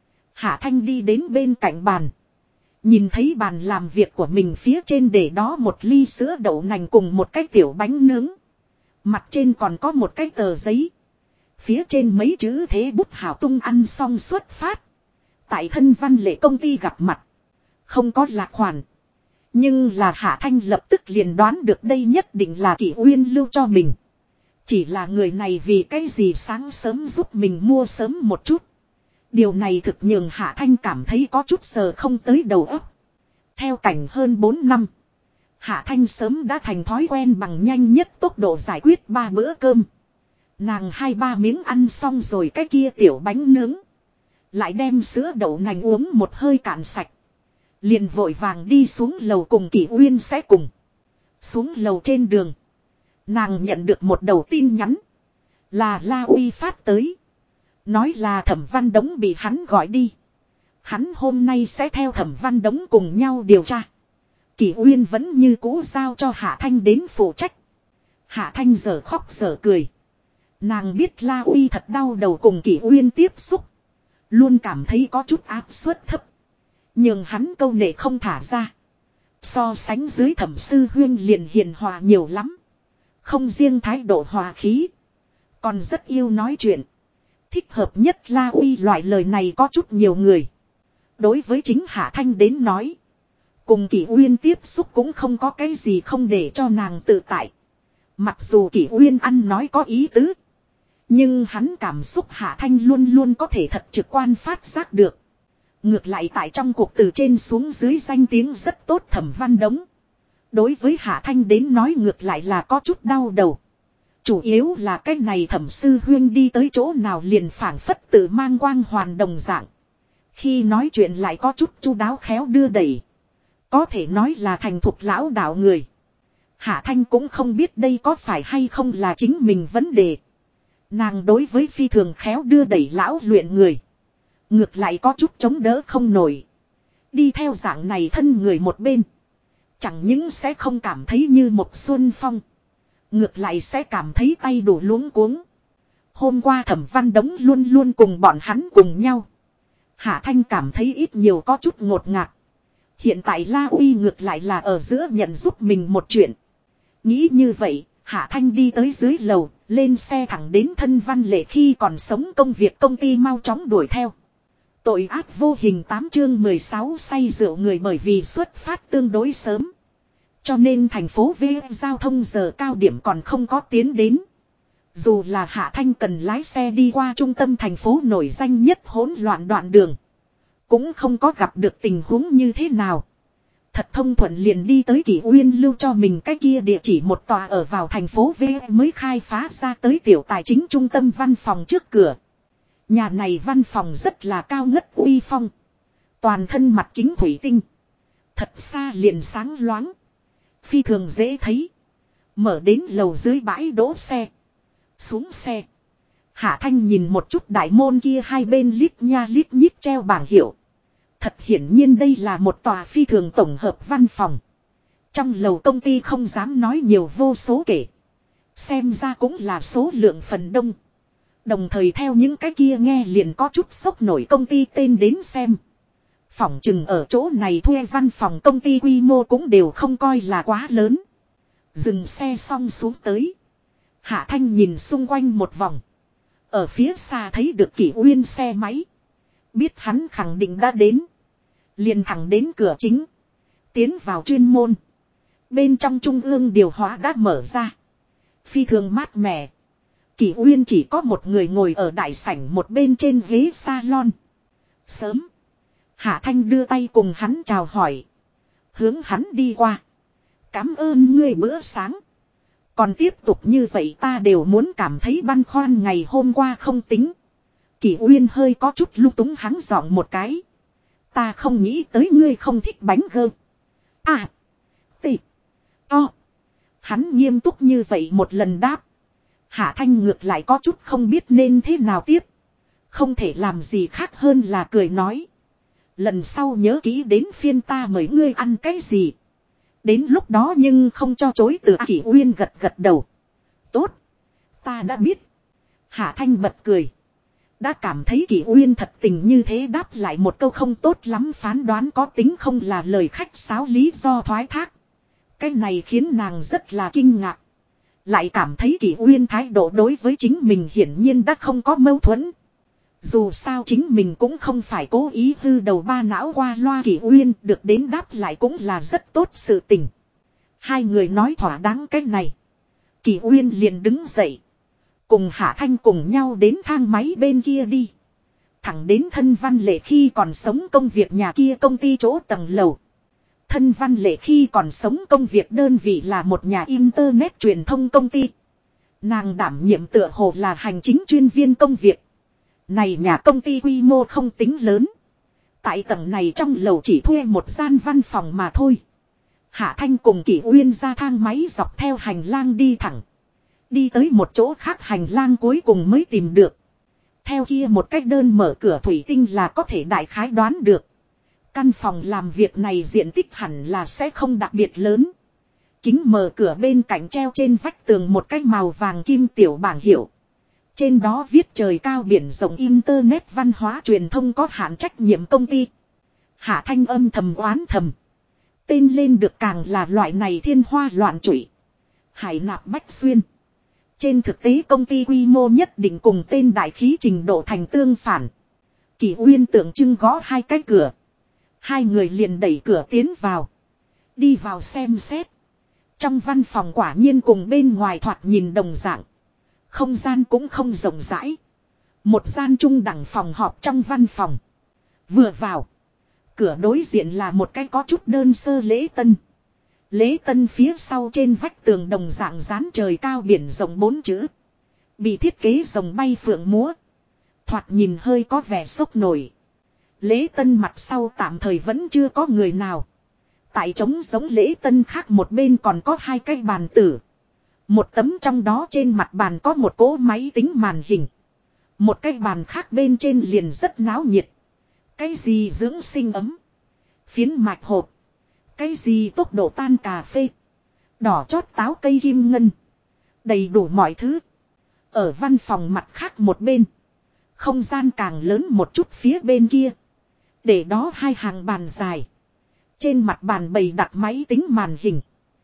Hạ Thanh đi đến bên cạnh bàn. Nhìn thấy bàn làm việc của mình phía trên để đó một ly sữa đậu nành cùng một cái tiểu bánh nướng. Mặt trên còn có một cái tờ giấy. Phía trên mấy chữ thế bút hảo tung ăn xong xuất phát. Tại Thân Văn Lệ công ty gặp mặt. Không có lạc khoản. Nhưng là Hạ Thanh lập tức liền đoán được đây nhất định là Kỷ Uyên lưu cho mình. Chỉ là người này vì cái gì sáng sớm giúp mình mua sớm một chút. Điều này thực nhường Hạ Thanh cảm thấy có chút sờ không tới đầu óc. Theo cảnh hơn 4 năm. Hạ Thanh sớm đã thành thói quen bằng nhanh nhất tốc độ giải quyết 3 bữa cơm. Nàng 2-3 miếng ăn xong rồi cái kia tiểu bánh nướng. Lại đem sữa đậu nành uống một hơi cạn sạch. Liền vội vàng đi xuống lầu cùng Kỷ Uyên sẽ cùng. Xuống lầu trên đường. Nàng nhận được một đầu tin nhắn. Là La Uy phát tới. Nói là Thẩm Văn Đống bị hắn gọi đi. Hắn hôm nay sẽ theo Thẩm Văn Đống cùng nhau điều tra. Kỷ Uyên vẫn như cũ giao cho Hạ Thanh đến phụ trách. Hạ Thanh giờ khóc giờ cười. Nàng biết La Uy thật đau đầu cùng Kỷ Uyên tiếp xúc. Luôn cảm thấy có chút áp suất thấp. Nhưng hắn câu nệ không thả ra. So sánh dưới Thẩm Sư Huyên liền hiền hòa nhiều lắm. Không riêng thái độ hòa khí. Còn rất yêu nói chuyện. Thích hợp nhất La Uy loại lời này có chút nhiều người. Đối với chính Hạ Thanh đến nói. Cùng Kỷ Uyên tiếp xúc cũng không có cái gì không để cho nàng tự tại. Mặc dù Kỷ Uyên ăn nói có ý tứ. Nhưng hắn cảm xúc Hạ Thanh luôn luôn có thể thật trực quan phát giác được. Ngược lại tại trong cuộc từ trên xuống dưới danh tiếng rất tốt Thẩm Văn Đống. Đối với Hạ Thanh đến nói ngược lại là có chút đau đầu. Chủ yếu là cái này Thẩm Sư Huyên đi tới chỗ nào liền phảng phất tự mang quang hoàn đồng dạng. Khi nói chuyện lại có chút chu đáo khéo đưa đẩy. Có thể nói là thành thục lão đạo người. Hạ Thanh cũng không biết đây có phải hay không là chính mình vấn đề. Nàng đối với phi thường khéo đưa đẩy lão luyện người. Ngược lại có chút chống đỡ không nổi. Đi theo dạng này thân người một bên. Chẳng những sẽ không cảm thấy như một xuân phong. Ngược lại sẽ cảm thấy tay đổ luống cuống. Hôm qua Thẩm Văn Đống luôn luôn cùng bọn hắn cùng nhau. Hạ Thanh cảm thấy ít nhiều có chút ngột ngạt. Hiện tại La Uy ngược lại là ở giữa nhận giúp mình một chuyện. Nghĩ như vậy, Hạ Thanh đi tới dưới lầu, lên xe thẳng đến Thân Văn Lệ khi còn sống công việc công ty mau chóng đuổi theo. Tội ác vô hình 8 chương 16 say rượu người bởi vì xuất phát tương đối sớm. Cho nên thành phố V giao thông giờ cao điểm còn không có tiến đến. Dù là Hạ Thanh cần lái xe đi qua trung tâm thành phố nổi danh nhất hỗn loạn đoạn đường. Cũng không có gặp được tình huống như thế nào. Thật thông thuận liền đi tới Kỷ Uyên lưu cho mình cái kia địa chỉ một tòa ở vào thành phố V mới khai phá ra tới tiểu tài chính trung tâm văn phòng trước cửa. Nhà này văn phòng rất là cao ngất uy phong. Toàn thân mặt kính thủy tinh. Thật xa liền sáng loáng. Phi thường dễ thấy. Mở đến lầu dưới bãi đỗ xe. Xuống xe. Hạ Thanh nhìn một chút đại môn kia hai bên lít nha lít nhít treo bảng hiệu. Thật hiển nhiên đây là một tòa phi thường tổng hợp văn phòng. Trong lầu công ty không dám nói nhiều vô số kể. Xem ra cũng là số lượng phần đông. Đồng thời theo những cái kia nghe liền có chút sốc nổi công ty tên đến xem. Phỏng chừng ở chỗ này thuê văn phòng công ty quy mô cũng đều không coi là quá lớn. Dừng xe xong xuống tới. Hạ Thanh nhìn xung quanh một vòng. Ở phía xa thấy được Kỷ Uyên xe máy. Biết hắn khẳng định đã đến. Liền thẳng đến cửa chính. Tiến vào chuyên môn. Bên trong trung ương điều hòa đã mở ra. Phi thường mát mẻ. Kỷ Uyên chỉ có một người ngồi ở đại sảnh một bên trên ghế salon. Sớm. Hạ Thanh đưa tay cùng hắn chào hỏi. Hướng hắn đi qua. Cảm ơn ngươi bữa sáng. Còn tiếp tục như vậy ta đều muốn cảm thấy băn khoăn ngày hôm qua không tính. Kỷ Uyên hơi có chút lung túng hắn giọng một cái. Ta không nghĩ tới ngươi không thích bánh gơ. À. Tị. To. Hắn nghiêm túc như vậy một lần đáp. Hạ Thanh ngược lại có chút không biết nên thế nào tiếp. Không thể làm gì khác hơn là cười nói. Lần sau nhớ kỹ đến phiên ta mời ngươi ăn cái gì. Đến lúc đó nhưng không cho chối từ. Kỷ Uyên gật gật đầu. Tốt. Ta đã biết. Hạ Thanh bật cười. Đã cảm thấy Kỷ Uyên thật tình như thế đáp lại một câu không tốt lắm phán đoán có tính không là lời khách sáo lý do thoái thác. Cái này khiến nàng rất là kinh ngạc. Lại cảm thấy Kỷ Uyên thái độ đối với chính mình hiển nhiên đã không có mâu thuẫn. Dù sao chính mình cũng không phải cố ý hư đầu ba não qua loa. Kỷ Uyên được đến đáp lại cũng là rất tốt sự tình. Hai người nói thỏa đáng cái này. Kỷ Uyên liền đứng dậy. Cùng Hạ Thanh cùng nhau đến thang máy bên kia đi. Thẳng đến Thân Văn Lệ khi còn sống công việc nhà kia công ty chỗ tầng lầu. Thân Văn Lệ khi còn sống công việc đơn vị là một nhà internet truyền thông công ty. Nàng đảm nhiệm tựa hồ là hành chính chuyên viên công việc. Này nhà công ty quy mô không tính lớn. Tại tầng này trong lầu chỉ thuê một gian văn phòng mà thôi. Hạ Thanh cùng Kỷ Uyên ra thang máy dọc theo hành lang đi thẳng. Đi tới một chỗ khác hành lang cuối cùng mới tìm được. Theo kia một cách đơn mở cửa thủy tinh là có thể đại khái đoán được. Căn phòng làm việc này diện tích hẳn là sẽ không đặc biệt lớn. Kính mở cửa bên cạnh treo trên vách tường một cái màu vàng kim tiểu bảng hiệu. Trên đó viết trời cao biển rộng Internet văn hóa truyền thông có hạn trách nhiệm công ty. Hạ Thanh âm thầm oán thầm. Tên lên được càng là loại này thiên hoa loạn trụy. Hải nạp bách xuyên. Trên thực tế công ty quy mô nhất định cùng tên đại khí trình độ thành tương phản. Kỷ Uyên tượng trưng gõ hai cái cửa. Hai người liền đẩy cửa tiến vào. Đi vào xem xét. Trong văn phòng quả nhiên cùng bên ngoài thoạt nhìn đồng dạng. Không gian cũng không rộng rãi. Một gian trung đẳng phòng họp trong văn phòng. Vừa vào. Cửa đối diện là một cái có chút đơn sơ lễ tân. Lễ tân phía sau trên vách tường đồng dạng dán trời cao biển rộng 4 chữ. Bị thiết kế rồng bay phượng múa. Thoạt nhìn hơi có vẻ sốc nổi. Lễ tân mặt sau tạm thời vẫn chưa có người nào. Tại trống giống lễ tân khác một bên còn có hai cái bàn tử. Một tấm trong đó trên mặt bàn có một cỗ máy tính màn hình. Một cái bàn khác bên trên liền rất náo nhiệt. Cái gì dưỡng sinh ấm. Phiến mạch hộp. Cái gì tốc độ tan cà phê. Đỏ chót táo cây kim ngân. Đầy đủ mọi thứ. Ở văn phòng mặt khác một bên. Không gian càng lớn một chút phía bên kia. Để đó hai hàng bàn dài. Trên mặt bàn bày đặt máy tính màn hình.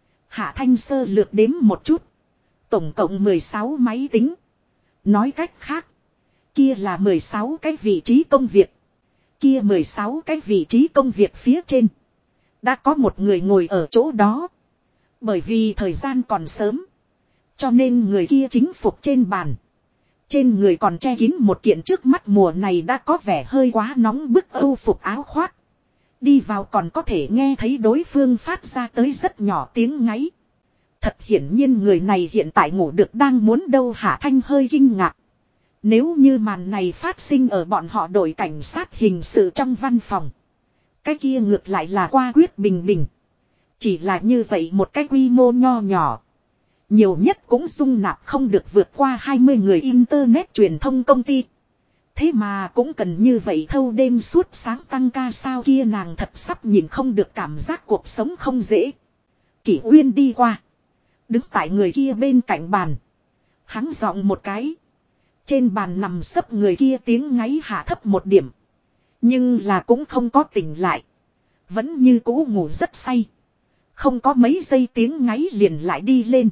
Hạ Thanh sơ lược đếm một chút. Tổng cộng 16 máy tính. Nói cách khác. Kia là 16 cái vị trí công việc. Kia 16 cái vị trí công việc phía trên. Đã có một người ngồi ở chỗ đó. Bởi vì thời gian còn sớm. Cho nên người kia chính phục trên bàn. Trên người còn che kín một kiện trước mắt mùa này đã có vẻ hơi quá nóng bức âu phục áo khoác. Đi vào còn có thể nghe thấy đối phương phát ra tới rất nhỏ tiếng ngáy. Thật hiển nhiên người này hiện tại ngủ được đang muốn đâu. Hạ Thanh hơi kinh ngạc. Nếu như màn này phát sinh ở bọn họ đội cảnh sát hình sự trong văn phòng. Cái kia ngược lại là qua quyết bình bình. Chỉ là như vậy một cái quy mô nho nhỏ. Nhiều nhất cũng dung nạp không được vượt qua 20 người Internet truyền thông công ty. Thế mà cũng cần như vậy thâu đêm suốt sáng tăng ca sao kia nàng thật sắp nhìn không được cảm giác cuộc sống không dễ. Kỷ Uyên đi qua. Đứng tại người kia bên cạnh bàn. Hắn giọng một cái. Trên bàn nằm sấp người kia tiếng ngáy hạ thấp một điểm. Nhưng là cũng không có tỉnh lại. Vẫn như cũ ngủ rất say. Không có mấy giây tiếng ngáy liền lại đi lên.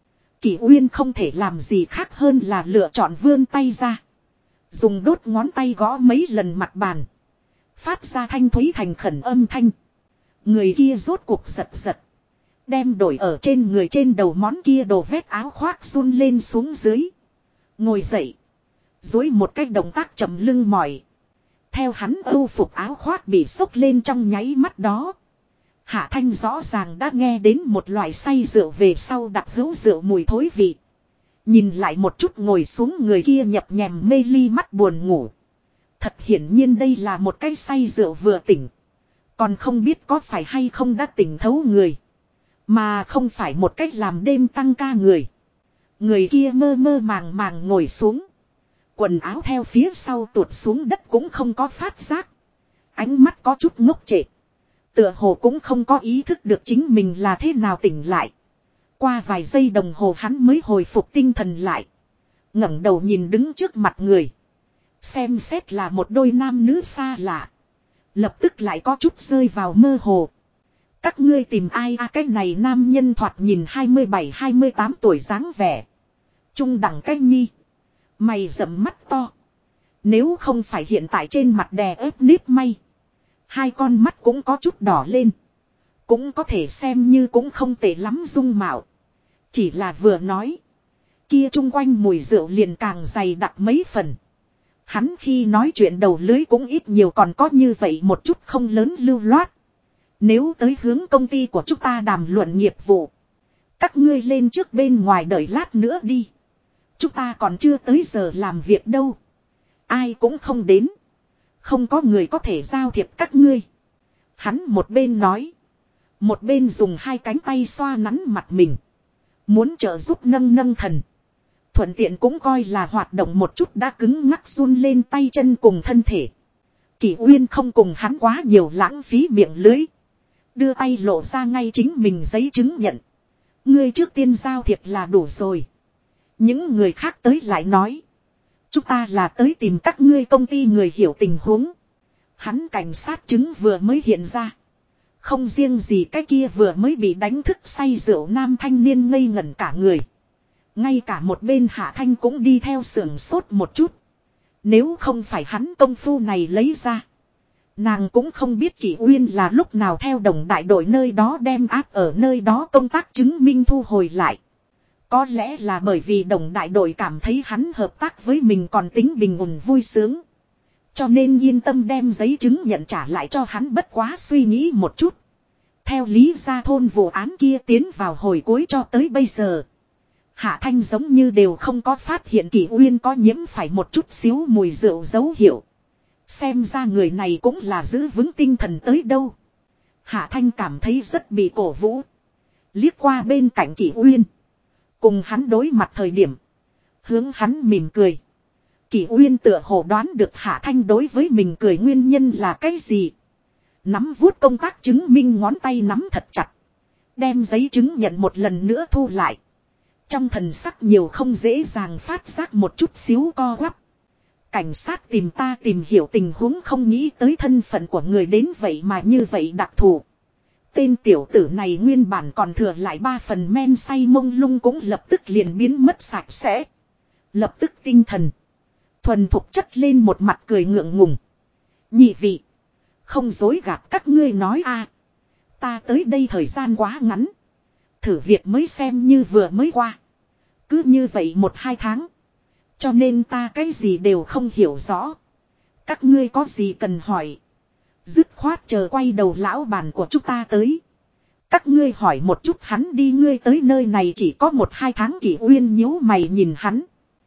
Kỷ Uyên không thể làm gì khác hơn là lựa chọn vươn tay ra. Dùng đốt ngón tay gõ mấy lần mặt bàn. Phát ra thanh thúy thành khẩn âm thanh. Người kia rốt cuộc giật giật. Đem đổi ở trên người trên đầu món kia đồ vét áo khoác run lên xuống dưới. Ngồi dậy. Dối một cái động tác chậm lưng mỏi. Theo hắn âu phục áo khoác bị xốc lên trong nháy mắt đó. Hạ Thanh rõ ràng đã nghe đến một loại say rượu về sau đặc hữu rượu mùi thối vị. Nhìn lại một chút ngồi xuống người kia nhập nhèm mê ly mắt buồn ngủ. Thật hiển nhiên đây là một cái say rượu vừa tỉnh. Còn không biết có phải hay không đã tỉnh thấu người. Mà không phải một cách làm đêm tăng ca người. Người kia mơ mơ màng màng ngồi xuống. Quần áo theo phía sau tuột xuống đất cũng không có phát giác. Ánh mắt có chút ngốc trệ. Tựa hồ cũng không có ý thức được chính mình là thế nào tỉnh lại. Qua vài giây đồng hồ hắn mới hồi phục tinh thần lại. Ngẩng đầu nhìn đứng trước mặt người. Xem xét là một đôi nam nữ xa lạ. Lập tức lại có chút rơi vào mơ hồ. Các ngươi tìm ai cái này nam nhân thoạt nhìn 27-28 tuổi dáng vẻ. Trung đẳng cách nhi. Mày rậm mắt to. Nếu không phải hiện tại trên mặt đè ép nếp may. Hai con mắt cũng có chút đỏ lên. Cũng có thể xem như cũng không tệ lắm dung mạo. Chỉ là vừa nói. Kia chung quanh mùi rượu liền càng dày đặc mấy phần. Hắn khi nói chuyện đầu lưới cũng ít nhiều còn có như vậy một chút không lớn lưu loát. Nếu tới hướng công ty của chúng ta đàm luận nghiệp vụ. Các ngươi lên trước bên ngoài đợi lát nữa đi. Chúng ta còn chưa tới giờ làm việc đâu. Ai cũng không đến. Không có người có thể giao thiệp các ngươi. Hắn một bên nói. Một bên dùng hai cánh tay xoa nắn mặt mình. Muốn trợ giúp nâng nâng thần. Thuận tiện cũng coi là hoạt động một chút đã cứng ngắc run lên tay chân cùng thân thể. Kỷ Uyên không cùng hắn quá nhiều lãng phí miệng lưới. Đưa tay lộ ra ngay chính mình giấy chứng nhận. Ngươi trước tiên giao thiệp là đủ rồi. Những người khác tới lại nói. Chúng ta là tới tìm các ngươi công ty người hiểu tình huống. Hắn cảnh sát chứng vừa mới hiện ra. Không riêng gì cái kia vừa mới bị đánh thức say rượu nam thanh niên ngây ngẩn cả người. Ngay cả một bên Hạ Thanh cũng đi theo sưởng sốt một chút. Nếu không phải hắn công phu này lấy ra. Nàng cũng không biết Kỷ Uyên là lúc nào theo đồng đại đội nơi đó đem áp ở nơi đó công tác chứng minh thu hồi lại. Có lẽ là bởi vì đồng đại đội cảm thấy hắn hợp tác với mình còn tính bình ổn vui sướng. Cho nên yên tâm đem giấy chứng nhận trả lại cho hắn, bất quá suy nghĩ một chút. Theo lý ra thôn vụ án kia tiến vào hồi cuối cho tới bây giờ. Hạ Thanh giống như đều không có phát hiện Kỷ Uyên có nhiễm phải một chút xíu mùi rượu dấu hiệu. Xem ra người này cũng là giữ vững tinh thần tới đâu. Hạ Thanh cảm thấy rất bị cổ vũ. Liếc qua bên cạnh Kỷ Uyên. Cùng hắn đối mặt thời điểm. Hướng hắn mỉm cười. Kỷ Uyên tựa hồ đoán được Hạ Thanh đối với mình cười nguyên nhân là cái gì. Nắm vuốt công tác chứng minh ngón tay nắm thật chặt. Đem giấy chứng nhận một lần nữa thu lại. Trong thần sắc nhiều không dễ dàng phát giác một chút xíu co quắp. Cảnh sát tìm ta tìm hiểu tình huống, không nghĩ tới thân phận của người đến vậy mà như vậy đặc thù. Tên tiểu tử này nguyên bản còn thừa lại 3 phần men say mông lung cũng lập tức liền biến mất sạch sẽ. Lập tức tinh thần. Thuần thục chất lên một mặt cười ngượng ngùng. Nhị vị. Không dối gạt các ngươi nói a, ta tới đây thời gian quá ngắn. Thử việc mới xem như vừa mới qua. Cứ như vậy 1-2 tháng. Cho nên ta cái gì đều không hiểu rõ. Các ngươi có gì cần hỏi. Dứt khoát chờ quay đầu lão bàn của chúng ta tới. Các ngươi hỏi một chút hắn đi, ngươi tới nơi này chỉ có 1-2 tháng. Kỷ Uyên nhíu mày nhìn hắn.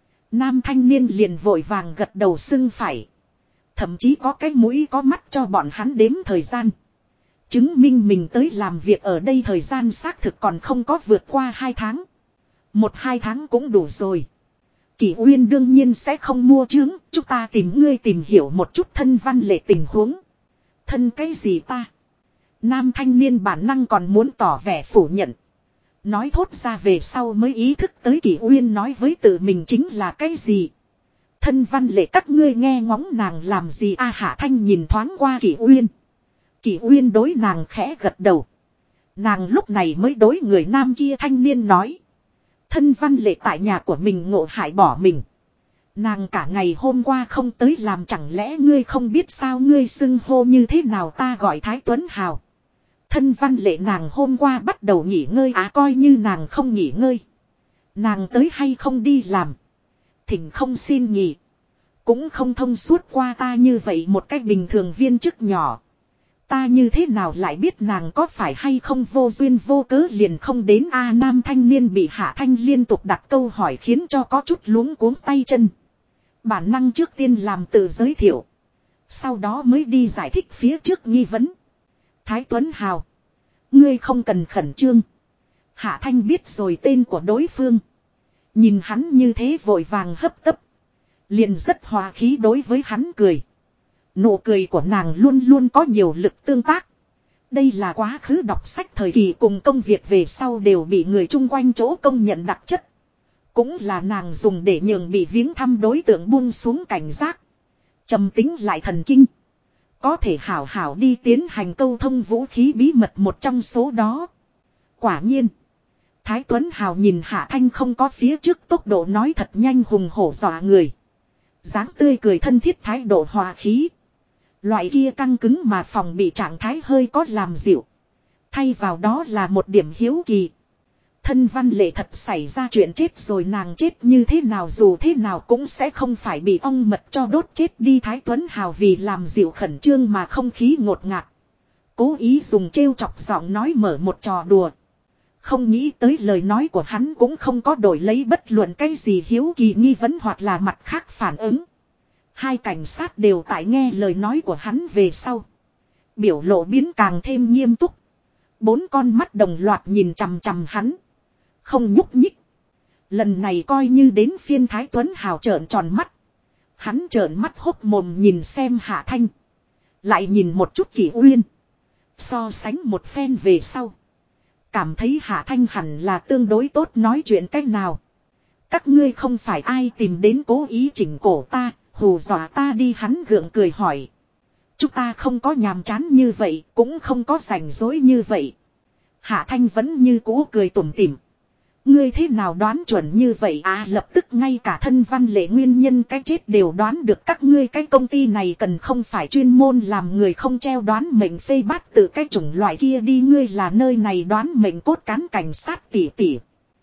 Nam thanh niên liền vội vàng gật đầu xưng phải. Thậm chí có cái mũi có mắt cho bọn hắn đếm thời gian. Chứng minh mình tới làm việc ở đây thời gian xác thực còn không có vượt qua 2 tháng. 1-2 tháng cũng đủ rồi. Kỷ Uyên đương nhiên sẽ không mua chứng. Chúng ta tìm ngươi tìm hiểu một chút thân văn lệ tình huống. Thân cái gì ta? Nam thanh niên bản năng còn muốn tỏ vẻ phủ nhận. Nói thốt ra về sau mới ý thức tới Kỷ Uyên nói với tự mình chính là cái gì. Thân văn lệ các ngươi nghe ngóng nàng làm gì a? Hạ Thanh nhìn thoáng qua Kỷ Uyên. Kỷ Uyên đối nàng khẽ gật đầu. Nàng lúc này mới đối người nam kia thanh niên nói. Thân văn lệ tại nhà của mình ngộ hại bỏ mình. Nàng cả ngày hôm qua không tới làm, chẳng lẽ ngươi không biết sao? Ngươi xưng hô như thế nào? Ta gọi Thái Tuấn Hào. Thân văn lệ nàng hôm qua bắt đầu nghỉ ngơi coi như nàng không nghỉ ngơi. Nàng tới hay không đi làm. Thỉnh không xin nghỉ. Cũng không thông suốt qua ta như vậy một cách bình thường viên chức nhỏ. Ta như thế nào lại biết nàng có phải hay không vô duyên vô cớ liền không đến a? Nam thanh niên bị Hạ Thanh liên tục đặt câu hỏi khiến cho có chút luống cuống tay chân. Bản năng trước tiên làm tự giới thiệu. Sau đó mới đi giải thích phía trước nghi vấn. Thái Tuấn Hào. Ngươi không cần khẩn trương. Hạ Thanh biết rồi tên của đối phương. Nhìn hắn như thế vội vàng hấp tấp. Liền rất hòa khí đối với hắn cười. Nụ cười của nàng luôn luôn có nhiều lực tương tác. Đây là quá khứ đọc sách thời kỳ cùng công việc về sau đều bị người chung quanh chỗ công nhận đặc chất. Cũng là nàng dùng để nhường bị viếng thăm đối tượng buông xuống cảnh giác. Trầm tính lại thần kinh. Có thể hảo hảo đi tiến hành câu thông vũ khí bí mật một trong số đó. Quả nhiên. Thái Tuấn Hào nhìn Hạ Thanh không có phía trước tốc độ nói thật nhanh hùng hổ dọa người. Dáng tươi cười thân thiết, thái độ hòa khí. Loại kia căng cứng mà phòng bị trạng thái hơi có làm dịu. Thay vào đó là một điểm hiếu kỳ. Thân văn lệ thật xảy ra chuyện chết rồi, nàng chết như thế nào dù thế nào cũng sẽ không phải bị ong mật cho đốt chết đi. Thái Tuấn Hào vì làm dịu khẩn trương mà không khí ngột ngạt. Cố ý dùng trêu chọc giọng nói mở một trò đùa. Không nghĩ tới lời nói của hắn cũng không có đổi lấy bất luận cái gì hiếu kỳ nghi vấn hoặc là mặt khác phản ứng. Hai cảnh sát đều tại nghe lời nói của hắn về sau. Biểu lộ biến càng thêm nghiêm túc. 4 con mắt đồng loạt nhìn chằm chằm hắn. Không nhúc nhích. Lần này coi như đến phiên Thái Tuấn Hào trợn tròn mắt. Hắn trợn mắt hốc mồm nhìn xem Hạ Thanh. Lại nhìn một chút Kỷ Uyên. So sánh một phen về sau. Cảm thấy Hạ Thanh hẳn là tương đối tốt nói chuyện cách nào. Các ngươi không phải ai tìm đến cố ý chỉnh cổ ta, hù dọa ta đi, hắn gượng cười hỏi. Chúng ta không có nhàm chán như vậy, cũng không có rảnh rỗi như vậy. Hạ Thanh vẫn như cũ cười tủm tỉm. Ngươi thế nào đoán chuẩn như vậy à, lập tức ngay cả thân Văn Lệ nguyên nhân cái chết đều đoán được. Các ngươi cái công ty này cần không phải chuyên môn làm người không treo đoán mệnh phê bát tự cái chủng loại kia đi. Ngươi là nơi này đoán mệnh cốt cán cảnh sát tỷ tỷ.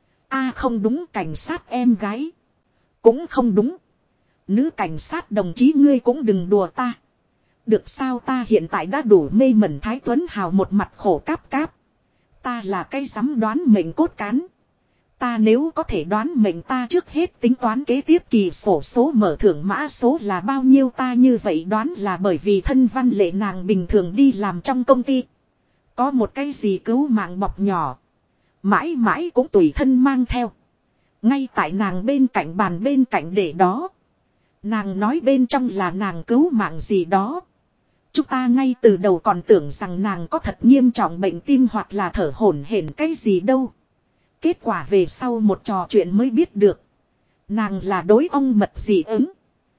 A không đúng, cảnh sát em gái. Cũng không đúng. Nữ cảnh sát đồng chí ngươi cũng đừng đùa ta. Được sao, ta hiện tại đã đủ mê mẩn. Thái Tuấn Hào một mặt khổ cáp cáp. Ta là cái dám đoán mệnh cốt cán. Ta nếu có thể đoán mệnh, ta trước hết tính toán kế tiếp kỳ sổ số mở thưởng mã số là bao nhiêu. Ta như vậy đoán là bởi vì thân Văn Lệ nàng bình thường đi làm trong công ty. Có một cái gì cứu mạng bọc nhỏ. Mãi mãi cũng tùy thân mang theo. Ngay tại nàng bên cạnh bàn bên cạnh để đó. Nàng nói bên trong là nàng cứu mạng gì đó. Chúng ta ngay từ đầu còn tưởng rằng nàng có thật nghiêm trọng bệnh tim hoặc là thở hổn hển cái gì đâu. Kết quả về sau một trò chuyện mới biết được. Nàng là đối ong mật dị ứng.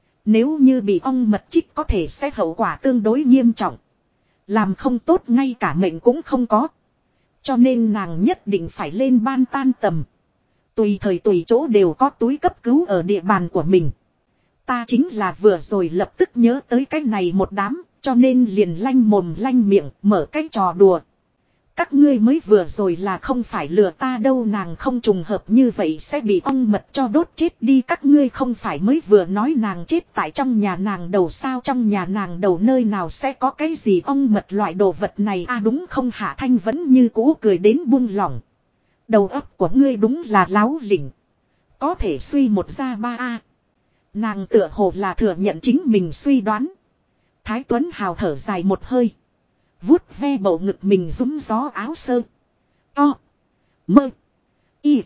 Nếu như bị ong mật chích có thể sẽ hậu quả tương đối nghiêm trọng. Làm không tốt ngay cả mệnh cũng không có. Cho nên nàng nhất định phải lên ban tan tầm. Tùy thời tùy chỗ đều có túi cấp cứu ở địa bàn của mình. Ta chính là vừa rồi lập tức nhớ tới cái này một đám. Cho nên liền lanh mồm lanh miệng mở cái trò đùa. Các ngươi mới vừa rồi là không phải lừa ta đâu, nàng không trùng hợp như vậy sẽ bị ong mật cho đốt chết đi. Các ngươi không phải mới vừa nói nàng chết tại trong nhà nàng đầu sao, trong nhà nàng đầu nơi nào sẽ có cái gì ong mật loại đồ vật này à đúng không. Hạ Thanh vẫn như cũ cười đến buông lỏng. Đầu óc của ngươi đúng là láo lỉnh. Có thể suy một ra ba a. Nàng tựa hồ là thừa nhận chính mình suy đoán. Thái Tuấn Hào thở dài một hơi. Vuốt ve bầu ngực mình rúm gió áo sơ. To. Mơ. Y.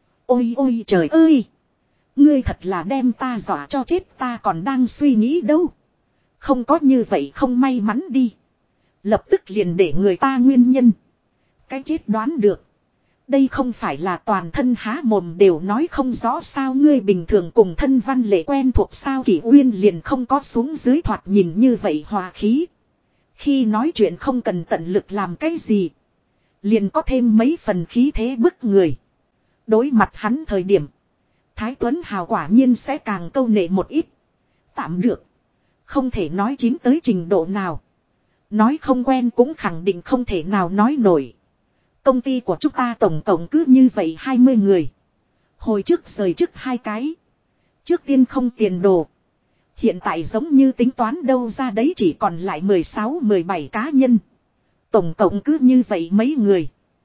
Ôi ôi trời ơi. Ngươi thật là đem ta dọa cho chết, ta còn đang suy nghĩ đâu. Không có như vậy không may mắn đi. Lập tức liền để người ta nguyên nhân. Cái chết đoán được. Đây không phải là toàn thân há mồm đều nói không rõ sao. Ngươi bình thường cùng thân Văn Lệ quen thuộc sao. Kỷ Uyên liền không có xuống dưới thoạt nhìn như vậy hòa khí. Khi nói chuyện không cần tận lực làm cái gì. Liền có thêm mấy phần khí thế bức người. Đối mặt hắn thời điểm. Thái Tuấn Hào quả nhiên sẽ càng câu nệ một ít. Tạm được. Không thể nói chín tới trình độ nào. Nói không quen cũng khẳng định không thể nào nói nổi. Công ty của chúng ta tổng cộng cứ như vậy 20 người. Hồi trước rời chức 2 cái. Trước tiên không tiền đồ. Hiện tại giống như tính toán đâu ra đấy chỉ còn lại 16-17 cá nhân. Tổng cộng cứ như vậy mấy người.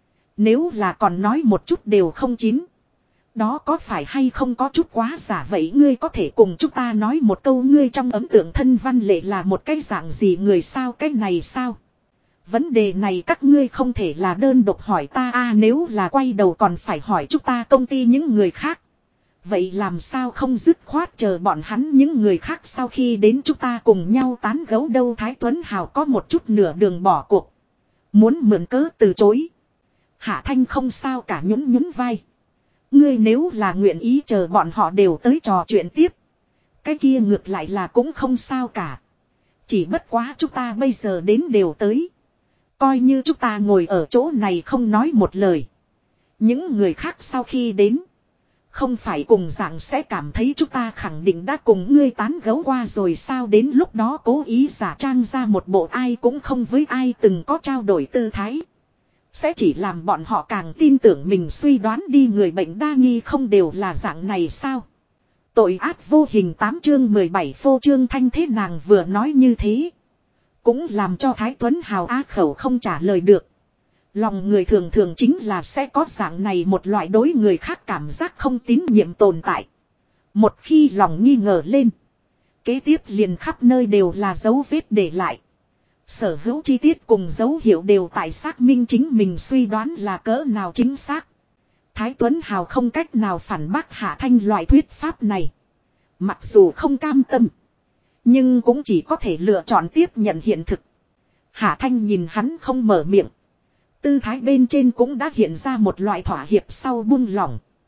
Nếu là còn nói một chút đều không chín. Đó có phải hay không có chút quá giả vậy. Ngươi có thể cùng chúng ta nói một câu ngươi trong ấn tượng thân Văn Lệ là một cái dạng gì người sao, cái này sao? Vấn đề này các ngươi không thể là đơn độc hỏi ta à, nếu là quay đầu còn phải hỏi chúng ta công ty những người khác. Vậy làm sao không dứt khoát chờ bọn hắn những người khác sau khi đến chúng ta cùng nhau tán gẫu đâu. Thái Tuấn Hào có một chút nửa đường bỏ cuộc. Muốn mượn cớ từ chối. Hạ Thanh không sao cả nhún nhún vai. Ngươi nếu là nguyện ý chờ bọn họ đều tới trò chuyện tiếp. Cái kia ngược lại là cũng không sao cả. Chỉ bất quá chúng ta bây giờ đến đều tới. Coi như chúng ta ngồi ở chỗ này không nói một lời. Những người khác sau khi đến. Không phải cùng dạng sẽ cảm thấy chúng ta khẳng định đã cùng ngươi tán gẫu qua rồi sao, đến lúc đó cố ý giả trang ra một bộ ai cũng không với ai từng có trao đổi tư thái. Sẽ chỉ làm bọn họ càng tin tưởng mình suy đoán đi, người bệnh đa nghi không đều là dạng này sao. Tội ác vô hình 8 chương 17 phô trương thanh thế. Nàng vừa nói như thế. Cũng làm cho Thái Tuấn Hào á khẩu không trả lời được. Lòng người thường thường chính là sẽ có dạng này một loại đối người khác cảm giác không tín nhiệm tồn tại. Một khi lòng nghi ngờ lên. Kế tiếp liền khắp nơi đều là dấu vết để lại. Sở hữu chi tiết cùng dấu hiệu đều tại xác minh chính mình suy đoán là cỡ nào chính xác. Thái Tuấn Hào không cách nào phản bác Hạ Thanh loại thuyết pháp này. Mặc dù không cam tâm. Nhưng cũng chỉ có thể lựa chọn tiếp nhận hiện thực. Hạ Thanh nhìn hắn không mở miệng. Tư thái bên trên cũng đã hiện ra một loại thỏa hiệp sau buông lỏng.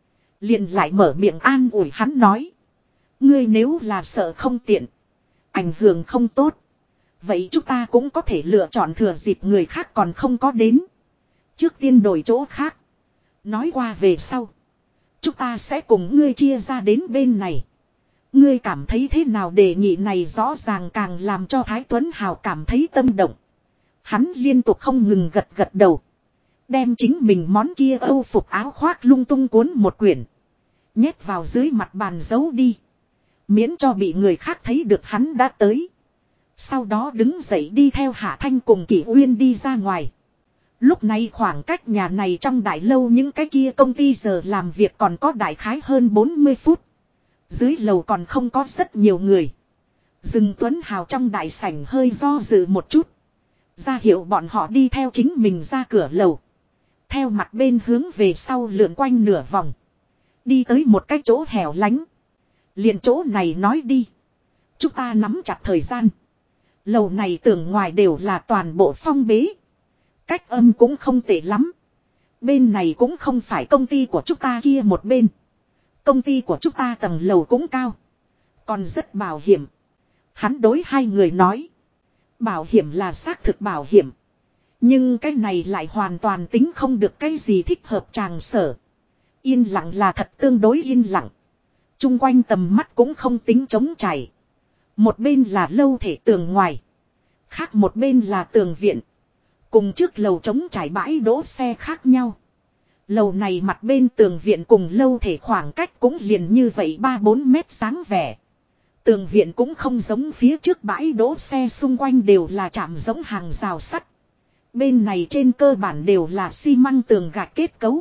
Liền lại mở miệng an ủi hắn nói. Ngươi nếu là sợ không tiện. Ảnh hưởng không tốt. Vậy chúng ta cũng có thể lựa chọn thừa dịp người khác còn không có đến. Trước tiên đổi chỗ khác. Nói qua về sau. Chúng ta sẽ cùng ngươi chia ra đến bên này. Ngươi cảm thấy thế nào, đề nghị này rõ ràng càng làm cho Thái Tuấn Hào cảm thấy tâm động. Hắn liên tục không ngừng gật gật đầu. Đem chính mình món kia âu phục áo khoác lung tung cuốn một quyển. Nhét vào dưới mặt bàn giấu đi. Miễn cho bị người khác thấy được hắn đã tới. Sau đó đứng dậy đi theo Hạ Thanh cùng Kỷ Uyên đi ra ngoài. Lúc này khoảng cách nhà này trong đại lâu những cái kia công ty giờ làm việc còn có đại khái hơn 40 phút. Dưới lầu còn không có rất nhiều người. Dương Tuấn Hào trong đại sảnh hơi do dự một chút. Ra hiệu bọn họ đi theo chính mình ra cửa lầu. Theo mặt bên hướng về sau lượn quanh nửa vòng. Đi tới một cái chỗ hẻo lánh. Liền chỗ này nói đi. Chúng ta nắm chặt thời gian. Lầu này tường ngoài đều là toàn bộ phong bế. Cách âm cũng không tệ lắm. Bên này cũng không phải công ty của chúng ta kia một bên. Công ty của chúng ta tầng lầu cũng cao. Còn rất bảo hiểm. Hắn đối hai người nói. Bảo hiểm là xác thực bảo hiểm. Nhưng cái này lại hoàn toàn tính không được cái gì thích hợp tràng sở. Yên lặng là thật tương đối yên lặng. Trung quanh tầm mắt cũng không tính trống chảy. Một bên là lâu thể tường ngoài. Khác một bên là tường viện. Cùng trước lầu trống trải bãi đỗ xe khác nhau. Lầu này mặt bên tường viện cùng lâu thể khoảng cách cũng liền như vậy 3-4 mét sáng vẻ. Tường viện cũng không giống phía trước bãi đỗ xe, xung quanh đều là chạm giống hàng rào sắt. Bên này trên cơ bản đều là xi măng tường gạch kết cấu.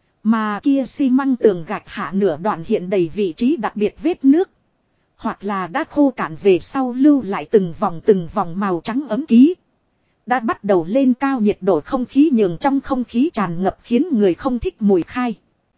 Mà kia xi măng tường gạch hạ nửa đoạn hiện đầy vị trí đặc biệt vết nước. Hoặc là đã khô cạn về sau lưu lại từng vòng màu trắng ấm ký. Đã bắt đầu lên cao, nhiệt độ không khí nhường trong không khí tràn ngập khiến người không thích mùi khai.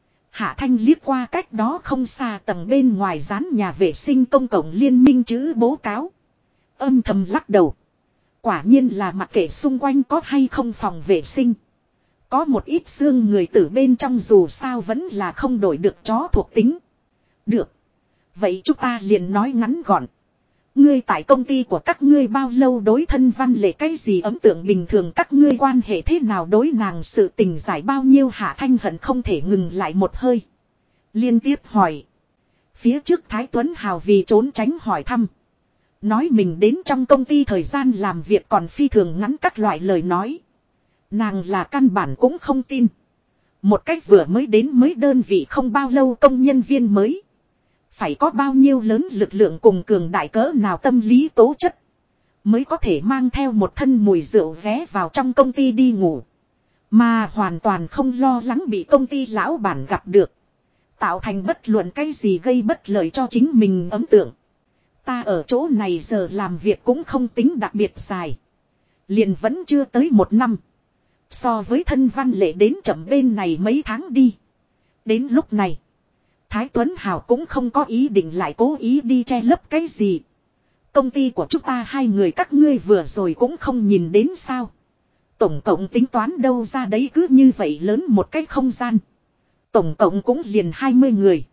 Hạ Thanh liếc qua cách đó không xa tầng bên ngoài dán nhà vệ sinh công cộng liên minh chữ bố cáo. Âm thầm lắc đầu. Quả nhiên là mặc kệ xung quanh có hay không phòng vệ sinh. Có một ít xương người tử bên trong dù sao vẫn là không đổi được chó thuộc tính. Được. Vậy chúng ta liền nói ngắn gọn. Ngươi tại công ty của các ngươi bao lâu, đối thân Văn Lệ cái gì ấn tượng bình thường, các ngươi quan hệ thế nào, đối nàng sự tình giải bao nhiêu? Hạ Thanh hận không thể ngừng lại một hơi. Liên tiếp hỏi. Phía trước Thái Tuấn Hào vì trốn tránh hỏi thăm. Nói mình đến trong công ty thời gian làm việc còn phi thường ngắn các loại lời nói. Nàng là căn bản cũng không tin. Một cách vừa mới đến mới đơn vị không bao lâu công nhân viên mới. Phải có bao nhiêu lớn lực lượng cùng cường đại cỡ nào tâm lý tố chất. Mới có thể mang theo một thân mùi rượu vé vào trong công ty đi ngủ. Mà hoàn toàn không lo lắng bị công ty lão bản gặp được. Tạo thành bất luận cái gì gây bất lợi cho chính mình ấn tượng. Ta ở chỗ này giờ làm việc cũng không tính đặc biệt dài. Liền vẫn chưa tới 1 năm. So với thân Văn Lệ đến chậm bên này mấy tháng đi. Đến lúc này. Thái Tuấn Hào cũng không có ý định lại cố ý đi che lấp cái gì. Công ty của chúng ta hai người các ngươi vừa rồi cũng không nhìn đến sao. Tổng cộng tính toán đâu ra đấy, cứ như vậy lớn một cái không gian. Tổng cộng cũng liền 20 người.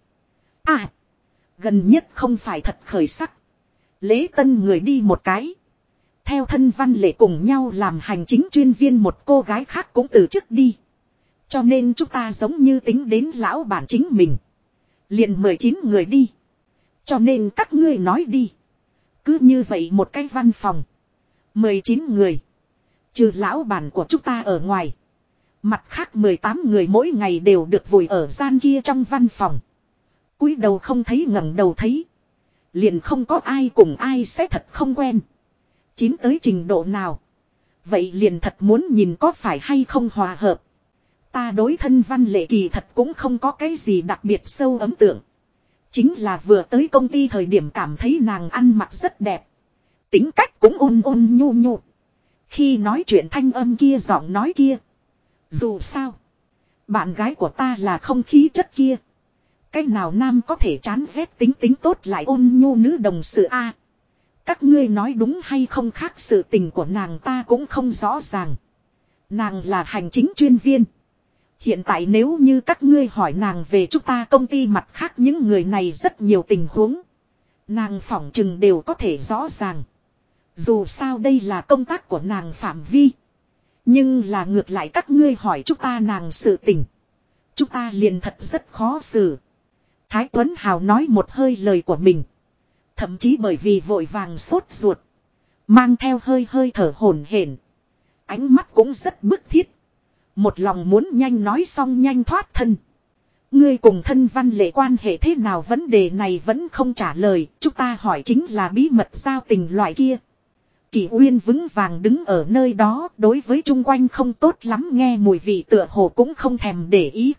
À, gần nhất không phải thật khởi sắc. Lễ tân người đi một cái. Theo thân Văn Lệ cùng nhau làm hành chính chuyên viên một cô gái khác cũng từ chức đi. Cho nên chúng ta giống như tính đến lão bản chính mình. Liền 19 người đi. Cho nên các ngươi nói đi. Cứ như vậy một cái văn phòng. 19 người. Trừ lão bản của chúng ta ở ngoài. Mặt khác 18 người mỗi ngày đều được vùi ở gian kia trong văn phòng. Cúi đầu không thấy ngẩng đầu thấy. Liền không có ai cùng ai sẽ thật không quen. Chín tới trình độ nào. Vậy liền thật muốn nhìn có phải hay không hòa hợp. Ta đối thân Văn Lệ kỳ thật cũng không có cái gì đặc biệt sâu ấn tượng. Chính là vừa tới công ty thời điểm cảm thấy nàng ăn mặc rất đẹp. Tính cách cũng ôn ôn nhu nhu. Khi nói chuyện thanh âm kia, giọng nói kia. Dù sao. Bạn gái của ta là không khí chất kia. Cái nào nam có thể chán ghét tính tính tốt lại ôn nhu nữ đồng sự a? Các ngươi nói đúng hay không, khác sự tình của nàng ta cũng không rõ ràng. Nàng là hành chính chuyên viên. Hiện tại nếu như các ngươi hỏi nàng về chúng ta công ty mặt khác những người này rất nhiều tình huống. Nàng phỏng chừng đều có thể rõ ràng. Dù sao đây là công tác của nàng phạm vi. Nhưng là ngược lại các ngươi hỏi chúng ta nàng sự tình. Chúng ta liền thật rất khó xử. Thái Tuấn Hào nói một hơi lời của mình. Thậm chí bởi vì vội vàng sốt ruột. Mang theo hơi hơi thở hổn hển. Ánh mắt cũng rất bức thiết. Một lòng muốn nhanh nói xong nhanh thoát thân. Ngươi cùng thân Văn Lệ quan hệ thế nào vấn đề này vẫn không trả lời. Chúng ta hỏi chính là bí mật giao tình loại kia. Kỷ Uyên vững vàng đứng ở nơi đó. Đối với chung quanh không tốt lắm nghe mùi vị tựa hồ cũng không thèm để ý.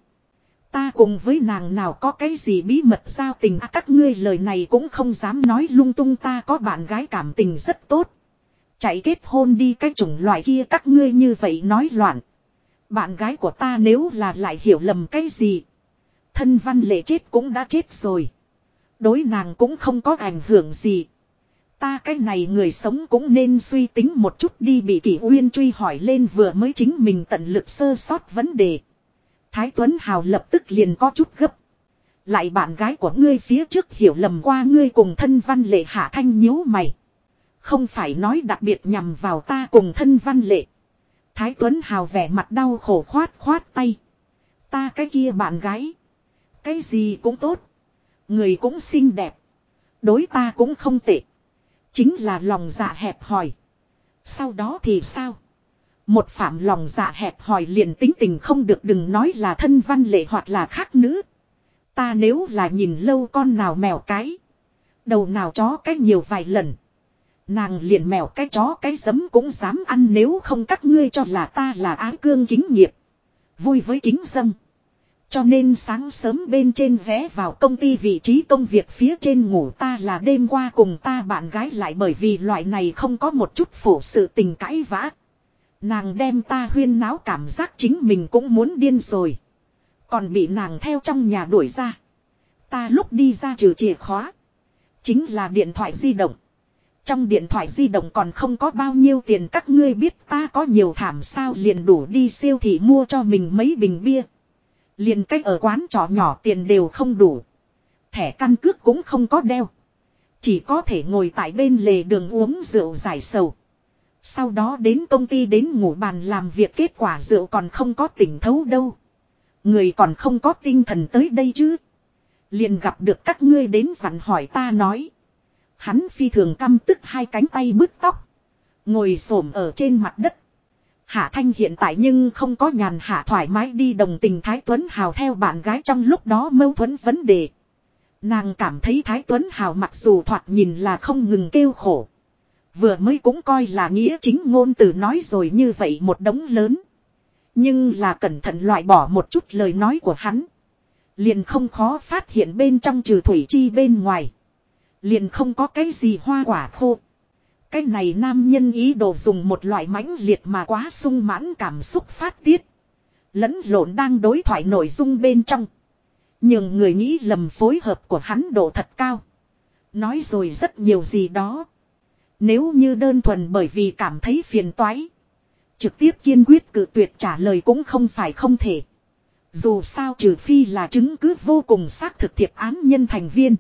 Ta cùng với nàng nào có cái gì bí mật giao tình các ngươi lời này cũng không dám nói lung tung ta có bạn gái cảm tình rất tốt. Chạy kết hôn đi cái chủng loại kia các ngươi như vậy nói loạn. Bạn gái của ta nếu là lại hiểu lầm cái gì. Thân Văn Lệ chết cũng đã chết rồi. Đối nàng cũng không có ảnh hưởng gì. Ta cái này người sống cũng nên suy tính một chút đi bị Kỷ Uyên truy hỏi lên vừa mới chính mình tận lực sơ sót vấn đề. Thái Tuấn Hào lập tức liền có chút gấp. Lại bạn gái của ngươi phía trước hiểu lầm qua ngươi cùng thân Văn Lệ Hạ Thanh nhíu mày. Không phải nói đặc biệt nhằm vào ta cùng thân Văn Lệ. Thái Tuấn Hào vẻ mặt đau khổ khoát khoát tay. Ta cái kia bạn gái. Cái gì cũng tốt. Người cũng xinh đẹp. Đối ta cũng không tệ. Chính là lòng dạ hẹp hòi. Sau đó thì sao? Một phạm lòng dạ hẹp hòi liền tính tình không được đừng nói là thân Văn Lệ hoặc là khác nữ. Ta nếu là nhìn lâu con nào mèo cái. Đầu nào chó cái nhiều vài lần. Nàng liền mèo cái chó cái giấm cũng dám ăn nếu không các ngươi cho là ta là ái cương kính nghiệp. Vui với kính dâng. Cho nên sáng sớm bên trên vé vào công ty vị trí công việc phía trên ngủ ta là đêm qua cùng ta bạn gái lại bởi vì loại này không có một chút phổ sự tình cãi vã. Nàng đem ta huyên náo cảm giác chính mình cũng muốn điên rồi. Còn bị nàng theo trong nhà đuổi ra. Ta lúc đi ra trừ chìa khóa. Chính là điện thoại di động. Trong điện thoại di động còn không có bao nhiêu tiền các ngươi biết ta có nhiều thảm sao liền đủ đi siêu thị mua cho mình mấy bình bia. Liền cách ở quán trọ nhỏ tiền đều không đủ. Thẻ căn cước cũng không có đeo. Chỉ có thể ngồi tại bên lề đường uống rượu giải sầu. Sau đó đến công ty đến ngủ bàn làm việc kết quả rượu còn không có tỉnh thấu đâu. Người còn không có tinh thần tới đây chứ. Liền gặp được các ngươi đến vặn hỏi ta nói. Hắn phi thường căm tức hai cánh tay bứt tóc. Ngồi xổm ở trên mặt đất. Hạ Thanh hiện tại nhưng không có nhàn hạ thoải mái đi đồng tình Thái Tuấn Hào theo bạn gái trong lúc đó mâu thuẫn vấn đề. Nàng cảm thấy Thái Tuấn Hào mặc dù thoạt nhìn là không ngừng kêu khổ. Vừa mới cũng coi là nghĩa chính ngôn từ nói rồi như vậy một đống lớn. Nhưng là cẩn thận loại bỏ một chút lời nói của hắn. Liền không khó phát hiện bên trong trừ thủy chi bên ngoài. Liền không có cái gì hoa quả khô. Cái này nam nhân ý đồ dùng một loại mãnh liệt mà quá sung mãn cảm xúc phát tiết. Lẫn lộn đang đối thoại nội dung bên trong. Nhưng người nghĩ lầm phối hợp của hắn độ thật cao. Nói rồi rất nhiều gì đó. Nếu như đơn thuần bởi vì cảm thấy phiền toái. Trực tiếp kiên quyết cự tuyệt trả lời cũng không phải không thể. Dù sao trừ phi là chứng cứ vô cùng xác thực thiệp án nhân thành viên.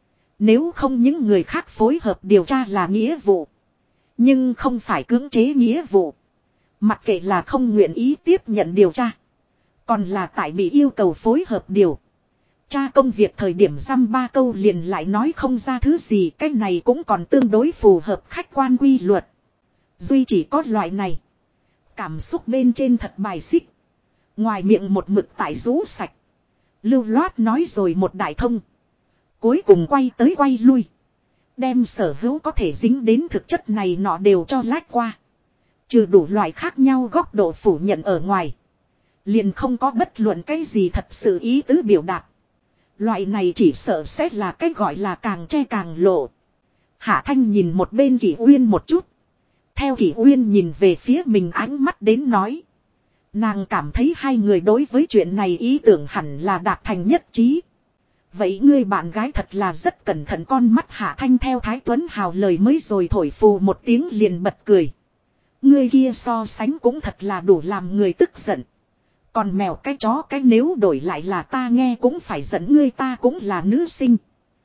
Nếu không những người khác phối hợp điều tra là nghĩa vụ. Nhưng không phải cưỡng chế nghĩa vụ. Mặc kệ là không nguyện ý tiếp nhận điều tra. Còn là tại bị yêu cầu phối hợp điều tra công việc thời điểm dăm ba câu liền lại nói không ra thứ gì. Cái này cũng còn tương đối phù hợp khách quan quy luật. Duy chỉ có loại này. Cảm xúc bên trên thật bài xích. Ngoài miệng một mực tại rú sạch. Lưu loát nói rồi một đại thông. Cuối cùng quay tới quay lui. Đem sở hữu có thể dính đến thực chất này nọ đều cho lách qua. Trừ đủ loại khác nhau góc độ phủ nhận ở ngoài. Liền không có bất luận cái gì thật sự ý tứ biểu đạt. Loại này chỉ sợ sẽ là cái gọi là càng che càng lộ. Hạ Thanh nhìn một bên Kỷ Uyên một chút. Theo Kỷ Uyên nhìn về phía mình ánh mắt đến nói. Nàng cảm thấy hai người đối với chuyện này ý tưởng hẳn là đạt thành nhất trí. Vậy ngươi bạn gái thật là rất cẩn thận con mắt Hạ Thanh theo Thái Tuấn Hào lời mới rồi thổi phù một tiếng liền bật cười. Ngươi kia so sánh cũng thật là đủ làm người tức giận. Còn mèo cái chó cái nếu đổi lại là ta nghe cũng phải giận ngươi, ta cũng là nữ sinh.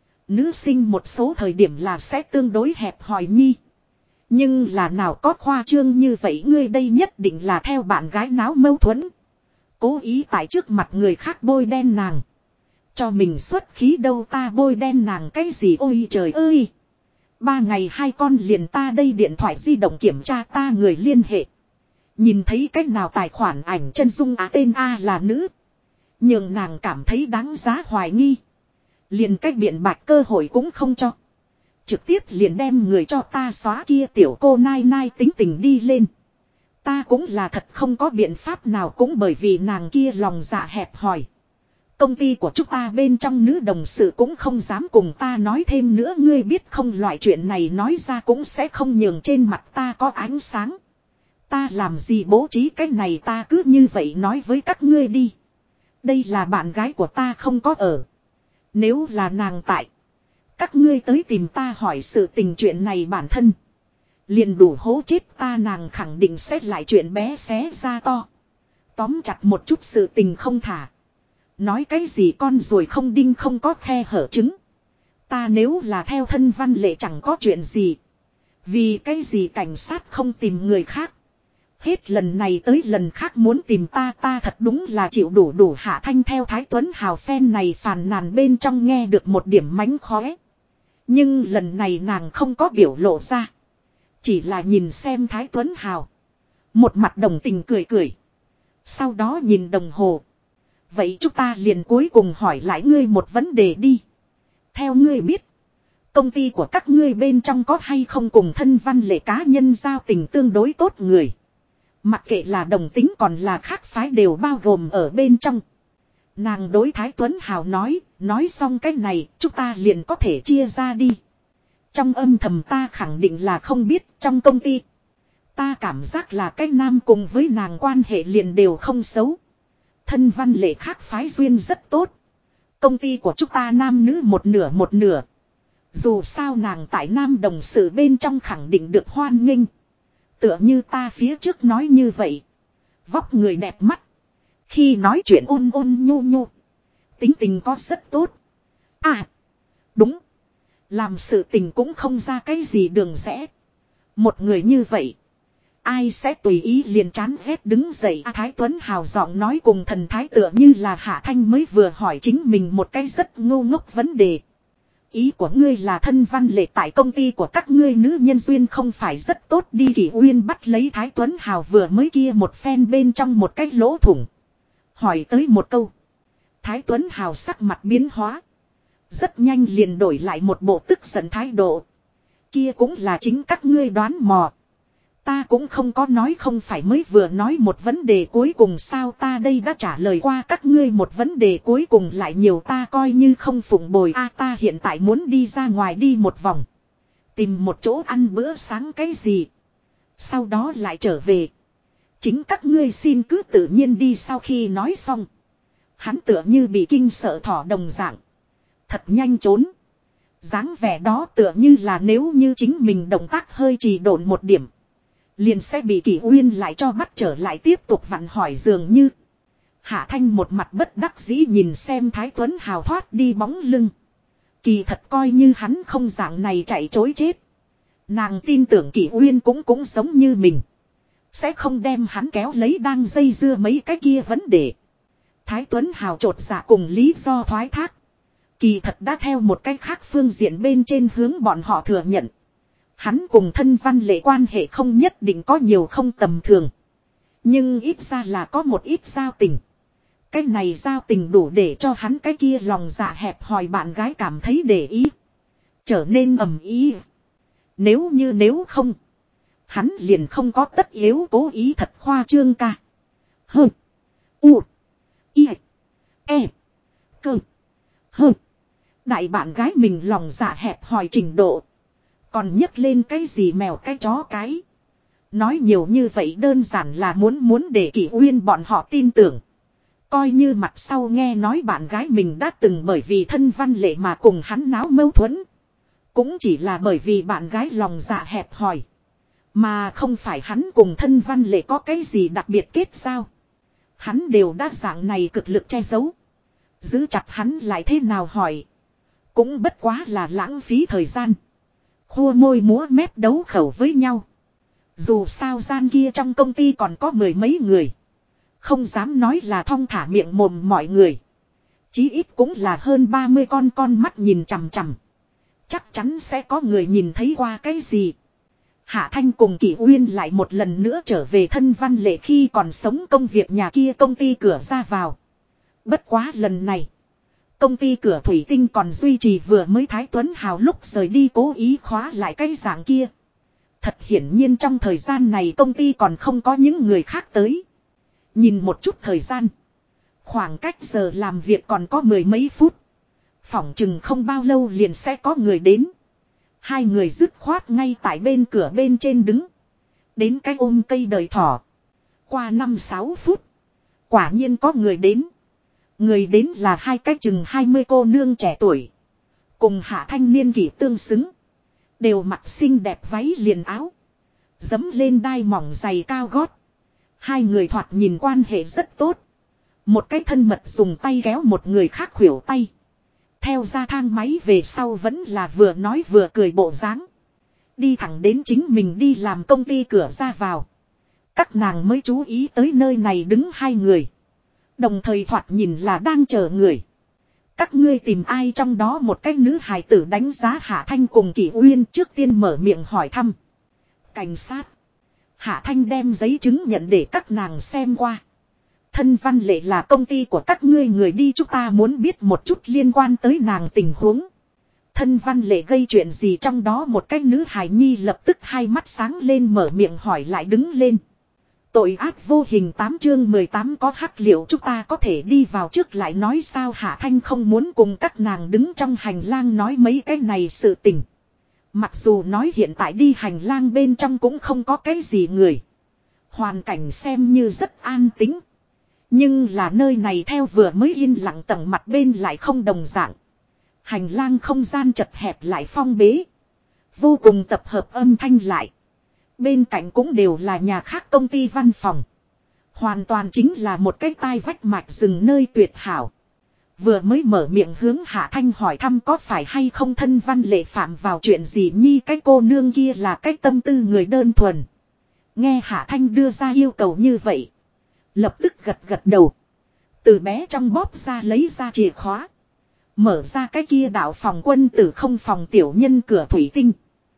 Nữ sinh một số thời điểm là sẽ tương đối hẹp hòi nhi. Nhưng là nào có khoa trương như vậy, ngươi đây nhất định là theo bạn gái náo mâu thuẫn. Cố ý tại trước mặt người khác bôi đen nàng. Cho mình xuất khí đâu, ta bôi đen nàng cái gì, ôi trời ơi. 3 ngày 2 con liền ta đây điện thoại di động kiểm tra ta người liên hệ. Nhìn thấy cách nào tài khoản ảnh chân dung tên A là nữ. Nhưng nàng cảm thấy đáng giá hoài nghi. Liền cách biện bạch cơ hội cũng không cho. Trực tiếp liền đem người cho ta xóa, kia tiểu cô nai nai tính tình đi lên. Ta cũng là thật không có biện pháp nào, cũng bởi vì nàng kia lòng dạ hẹp hòi. Công ty của chúng ta bên trong nữ đồng sự cũng không dám cùng ta nói thêm nữa, ngươi biết không, loại chuyện này nói ra cũng sẽ không nhường trên mặt ta có ánh sáng. Ta làm gì bố trí cái này, ta cứ như vậy nói với các ngươi đi. Đây là bạn gái của ta không có ở. Nếu là nàng tại, các ngươi tới tìm ta hỏi sự tình chuyện này bản thân liền đủ hố chết ta, nàng khẳng định xét lại chuyện bé xé ra to. Tóm chặt một chút sự tình không thả. Nói cái gì con rồi không đinh không có khe hở trứng. Ta nếu là theo thân văn lệ chẳng có chuyện gì. Vì cái gì cảnh sát không tìm người khác. Hết lần này tới lần khác muốn tìm ta, ta thật đúng là chịu đủ. Hạ Thanh theo Thái Tuấn Hào phen này phàn nàn bên trong nghe được một điểm mánh khóe. Nhưng lần này nàng không có biểu lộ ra. Chỉ là nhìn xem Thái Tuấn Hào. Một mặt đồng tình cười cười. Sau đó nhìn đồng hồ. Vậy chúng ta liền cuối cùng hỏi lại ngươi một vấn đề đi. Theo ngươi biết, công ty của các ngươi bên trong có hay không cùng thân văn lệ cá nhân giao tình tương đối tốt người? Mặc kệ là đồng tính còn là khác phái đều bao gồm ở bên trong. Nàng đối Thái Tuấn Hào nói xong cái này chúng ta liền có thể chia ra đi. Trong âm thầm ta khẳng định là không biết, trong công ty ta cảm giác là cái nam cùng với nàng quan hệ liền đều không xấu. Thân văn lệ khác phái duyên rất tốt. Công ty của chúng ta nam nữ một nửa. Dù sao nàng tại nam đồng sự bên trong khẳng định được hoan nghênh. Tựa như ta phía trước nói như vậy. Vóc người đẹp mắt. Khi nói chuyện ôn nhu. Tính tình có rất tốt. À, đúng. Làm sự tình cũng không ra cái gì đường rẽ. Một người như vậy, ai sẽ tùy ý liền chán ghét đứng dậy. Thái Tuấn Hào giọng nói cùng thần thái tựa như là Hạ Thanh mới vừa hỏi chính mình một cái rất ngu ngốc vấn đề. Ý của ngươi là thân văn lệ tại công ty của các ngươi nữ nhân duyên không phải rất tốt đi. Kỷ Uyên bắt lấy Thái Tuấn Hào vừa mới kia một phen bên trong một cái lỗ thủng. Hỏi tới một câu. Thái Tuấn Hào sắc mặt biến hóa. Rất nhanh liền đổi lại một bộ tức giận thái độ. Kia cũng là chính các ngươi đoán mò. Ta cũng không có nói, không phải mới vừa nói một vấn đề cuối cùng sao, ta đây đã trả lời qua các ngươi một vấn đề cuối cùng lại nhiều, ta coi như không phụng bồi. Ta hiện tại muốn đi ra ngoài đi một vòng. Tìm một chỗ ăn bữa sáng cái gì. Sau đó lại trở về. Chính các ngươi xin cứ tự nhiên đi. Sau khi nói xong, hắn tựa như bị kinh sợ thỏ đồng dạng. Thật nhanh trốn. Dáng vẻ đó tựa như là nếu như chính mình động tác hơi trì độn một điểm, liền sẽ bị Kỷ Uyên lại cho bắt trở lại tiếp tục vặn hỏi dường như. Hạ Thanh một mặt bất đắc dĩ nhìn xem Thái Tuấn Hào thoát đi bóng lưng. Kỳ thật coi như hắn không dạng này chạy chối chết, nàng tin tưởng Kỷ Uyên cũng giống như mình, sẽ không đem hắn kéo lấy đang dây dưa mấy cái kia vấn đề. Thái Tuấn Hào chột dạ cùng lý do thoái thác, kỳ thật đã theo một cách khác phương diện bên trên hướng bọn họ thừa nhận. Hắn cùng thân văn lệ quan hệ không nhất định có nhiều không tầm thường. Nhưng ít ra là có một ít giao tình. Cái này giao tình đủ để cho hắn cái kia lòng dạ hẹp hòi bạn gái cảm thấy để ý. Trở nên ầm ý. Nếu không, hắn liền không có tất yếu cố ý thật khoa trương ca. Hơ. U. I. E. Cơ. Hơ. Đại bạn gái mình lòng dạ hẹp hòi trình độ. Còn nhấc lên cái gì mèo cái chó cái. Nói nhiều như vậy đơn giản là muốn để Kỷ Uyên bọn họ tin tưởng. Coi như mặt sau nghe nói bạn gái mình đã từng bởi vì thân văn lệ mà cùng hắn náo mâu thuẫn. Cũng chỉ là bởi vì bạn gái lòng dạ hẹp hòi. Mà không phải hắn cùng thân văn lệ có cái gì đặc biệt kết giao. Hắn đều đã dạng này cực lực che giấu. Giữ chặt hắn lại thế nào hỏi. Cũng bất quá là lãng phí thời gian. Khua môi múa mép đấu khẩu với nhau. Dù sao gian kia trong công ty còn có mười mấy người. Không dám nói là thong thả miệng mồm mọi người. Chí ít cũng là hơn 30 con mắt nhìn chằm chằm. Chắc chắn sẽ có người nhìn thấy qua cái gì. Hạ Thanh cùng Kỷ Uyên lại một lần nữa trở về Thân Văn Lệ khi còn sống công việc nhà kia công ty cửa ra vào. Bất quá lần này. Công ty cửa thủy tinh còn duy trì vừa mới Thái Tuấn Hào lúc rời đi cố ý khóa lại cái dạng kia. Thật hiển nhiên trong thời gian này công ty còn không có những người khác tới. Nhìn một chút thời gian. Khoảng cách giờ làm việc còn có mười mấy phút. Phỏng chừng không bao lâu liền sẽ có người đến. Hai người dứt khoát ngay tại bên cửa bên trên đứng. Đến cái ôm cây đời thỏ. Qua 5-6 phút. Quả nhiên có người đến. Người đến là hai cái chừng 20 cô nương trẻ tuổi. Cùng Hạ Thanh niên kỷ tương xứng. Đều mặc xinh đẹp váy liền áo. Dấm lên đai mỏng giày cao gót. Hai người thoạt nhìn quan hệ rất tốt. Một cái thân mật dùng tay kéo một người khác khuỷu tay. Theo ra thang máy về sau vẫn là vừa nói vừa cười bộ dáng. Đi thẳng đến chính mình đi làm công ty cửa ra vào. Các nàng mới chú ý tới nơi này đứng hai người. Đồng thời thoạt nhìn là đang chờ người. Các ngươi tìm ai trong đó một cái nữ hài tử đánh giá Hạ Thanh cùng Kỷ Uyên trước tiên mở miệng hỏi thăm. Cảnh sát. Hạ Thanh đem giấy chứng nhận để các nàng xem qua. Thân Văn Lệ là công ty của các ngươi người đi, chúng ta muốn biết một chút liên quan tới nàng tình huống. Thân Văn Lệ gây chuyện gì trong đó một cái nữ hài nhi lập tức hai mắt sáng lên mở miệng hỏi lại đứng lên. Tội ác vô hình 8 chương 18 có hắc liệu chúng ta có thể đi vào trước lại nói sao. Hạ Thanh không muốn cùng các nàng đứng trong hành lang nói mấy cái này sự tình. Mặc dù nói hiện tại đi hành lang bên trong cũng không có cái gì người. Hoàn cảnh xem như rất an tĩnh. Nhưng là nơi này theo vừa mới yên lặng tầng mặt bên lại không đồng dạng. Hành lang không gian chật hẹp lại phong bế. Vô cùng tập hợp âm thanh lại. Bên cạnh cũng đều là nhà khác công ty văn phòng. Hoàn toàn chính là một cái tai vách mạch rừng nơi tuyệt hảo. Vừa mới mở miệng hướng Hạ Thanh hỏi thăm có phải hay không Thân Văn Lệ phạm vào chuyện gì nhi, cái cô nương kia là cái tâm tư người đơn thuần. Nghe Hạ Thanh đưa ra yêu cầu như vậy. Lập tức gật gật đầu. Từ bé trong bóp ra lấy ra chìa khóa. Mở ra cái kia đạo phòng quân tử không phòng tiểu nhân cửa thủy tinh.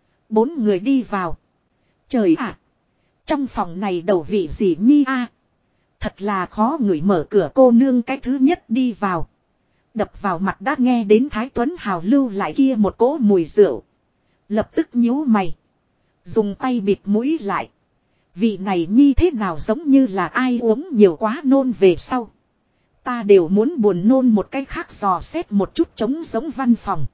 4 người đi vào. Trời ạ! Trong phòng này đầu vị gì nhi a? Thật là khó ngửi. Mở cửa cô nương cái thứ nhất đi vào. Đập vào mặt đã nghe đến Thái Tuấn Hào lưu lại kia một cỗ mùi rượu. Lập tức nhíu mày. Dùng tay bịt mũi lại. Vị này nhi thế nào giống như là ai uống nhiều quá nôn về sau. Ta đều muốn buồn nôn một cái khác dò xét một chút trống giống văn phòng.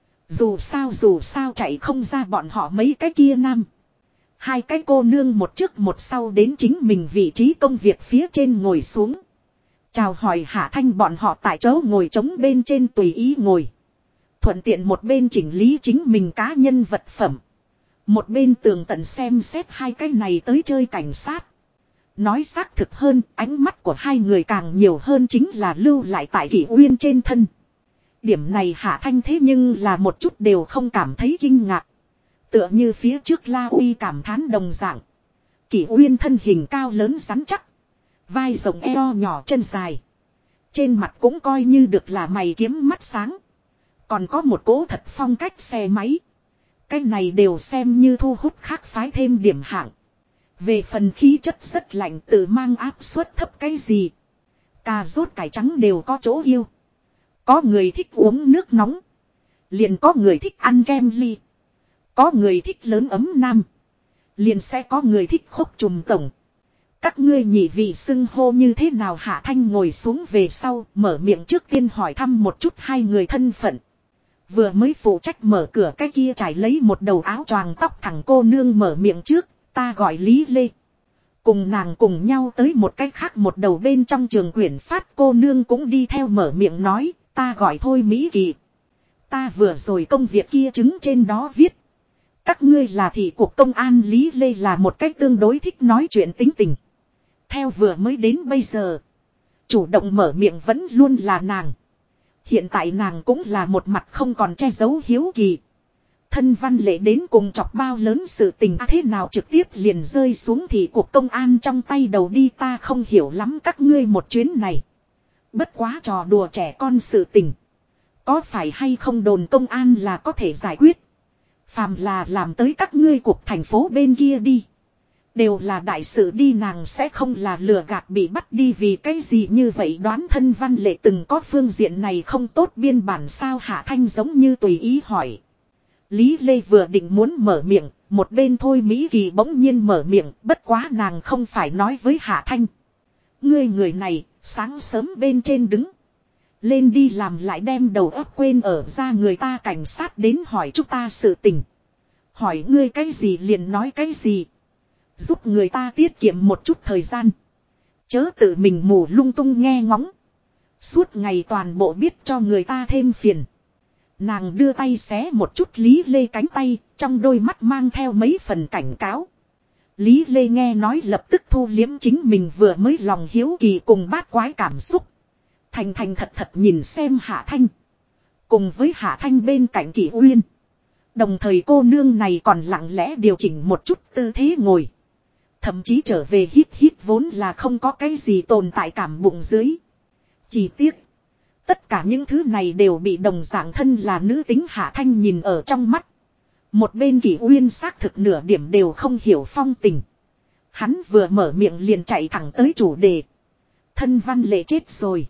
Dù sao chạy không ra bọn họ mấy cái kia nam. Hai cái cô nương một trước một sau đến chính mình vị trí công việc phía trên ngồi xuống. Chào hỏi Hạ Thanh bọn họ tại chỗ ngồi trống bên trên tùy ý ngồi. Thuận tiện một bên chỉnh lý chính mình cá nhân vật phẩm. Một bên tường tận xem xét hai cái này tới chơi cảnh sát. Nói xác thực hơn, ánh mắt của hai người càng nhiều hơn chính là lưu lại tại Kỷ Uyên trên thân. Điểm này Hạ Thanh thế nhưng là một chút đều không cảm thấy kinh ngạc. Tựa như phía trước La Uy cảm thán đồng dạng. Kỷ Uyên thân hình cao lớn rắn chắc. Vai rộng eo nhỏ chân dài. Trên mặt cũng coi như được là mày kiếm mắt sáng. Còn có một cỗ thật phong cách xe máy. Cái này đều xem như thu hút khác phái thêm điểm hạng. Về phần khí chất rất lạnh tự mang áp suất thấp cái gì. Cà rốt cải trắng đều có chỗ yêu. Có người thích uống nước nóng. Liền có người thích ăn kem ly. Có người thích lớn ấm nam. Liền sẽ có người thích khúc trùm tổng. Các ngươi nhị vị xưng hô như thế nào? Hạ Thanh ngồi xuống về sau mở miệng trước tiên hỏi thăm một chút hai người thân phận. Vừa mới phụ trách mở cửa cái kia trải lấy một đầu áo choàng tóc thẳng cô nương mở miệng trước. Ta gọi Lý Lê. Cùng nàng cùng nhau tới một cái khác một đầu bên trong trường quyển phát cô nương cũng đi theo mở miệng nói. Ta gọi Thôi Mỹ Kỳ. Ta vừa rồi công việc kia chứng trên đó viết. Các ngươi là thị cục công an. Lý Lê là một cách tương đối thích nói chuyện tính tình. Theo vừa mới đến bây giờ. Chủ động mở miệng vẫn luôn là nàng. Hiện tại nàng cũng là một mặt không còn che giấu hiếu kỳ. Thân Văn Lệ đến cùng chọc bao lớn sự tình thế nào trực tiếp liền rơi xuống thì cuộc công an trong tay đầu đi, ta không hiểu lắm các ngươi một chuyến này. Bất quá trò đùa trẻ con sự tình. Có phải hay không đồn công an là có thể giải quyết. Phàm là làm tới các ngươi cuộc thành phố bên kia đi. Đều là đại sự đi, nàng sẽ không là lừa gạt bị bắt đi vì cái gì như vậy. Đoán Thân Văn Lệ từng có phương diện này không tốt biên bản sao? Hạ Thanh giống như tùy ý hỏi. Lý Lê vừa định muốn mở miệng, một bên Thôi Mỹ Kỳ bỗng nhiên mở miệng, bất quá nàng không phải nói với Hạ Thanh. Ngươi người này, sáng sớm bên trên đứng. Lên đi làm lại đem đầu óc quên ở ra, người ta cảnh sát đến hỏi chúng ta sự tình. Hỏi ngươi cái gì liền nói cái gì. Giúp người ta tiết kiệm một chút thời gian. Chớ tự mình mù lung tung nghe ngóng. Suốt ngày toàn bộ biết cho người ta thêm phiền. Nàng đưa tay xé một chút Lý Lê cánh tay, trong đôi mắt mang theo mấy phần cảnh cáo. Lý Lê nghe nói lập tức thu liếm chính mình vừa mới lòng hiếu kỳ cùng bát quái cảm xúc. Thành thành thật thật nhìn xem Hạ Thanh. Cùng với Hạ Thanh bên cạnh Kỷ Uyên. Đồng thời cô nương này còn lặng lẽ điều chỉnh một chút tư thế ngồi. Thậm chí trở về hít hít vốn là không có cái gì tồn tại cảm bụng dưới. Chỉ tiếc. Tất cả những thứ này đều bị đồng dạng thân là nữ tính Hạ Thanh nhìn ở trong mắt. Một bên Kỷ Uyên xác thực nửa điểm đều không hiểu phong tình. Hắn vừa mở miệng liền chạy thẳng tới chủ đề. Thân Văn Lệ chết rồi.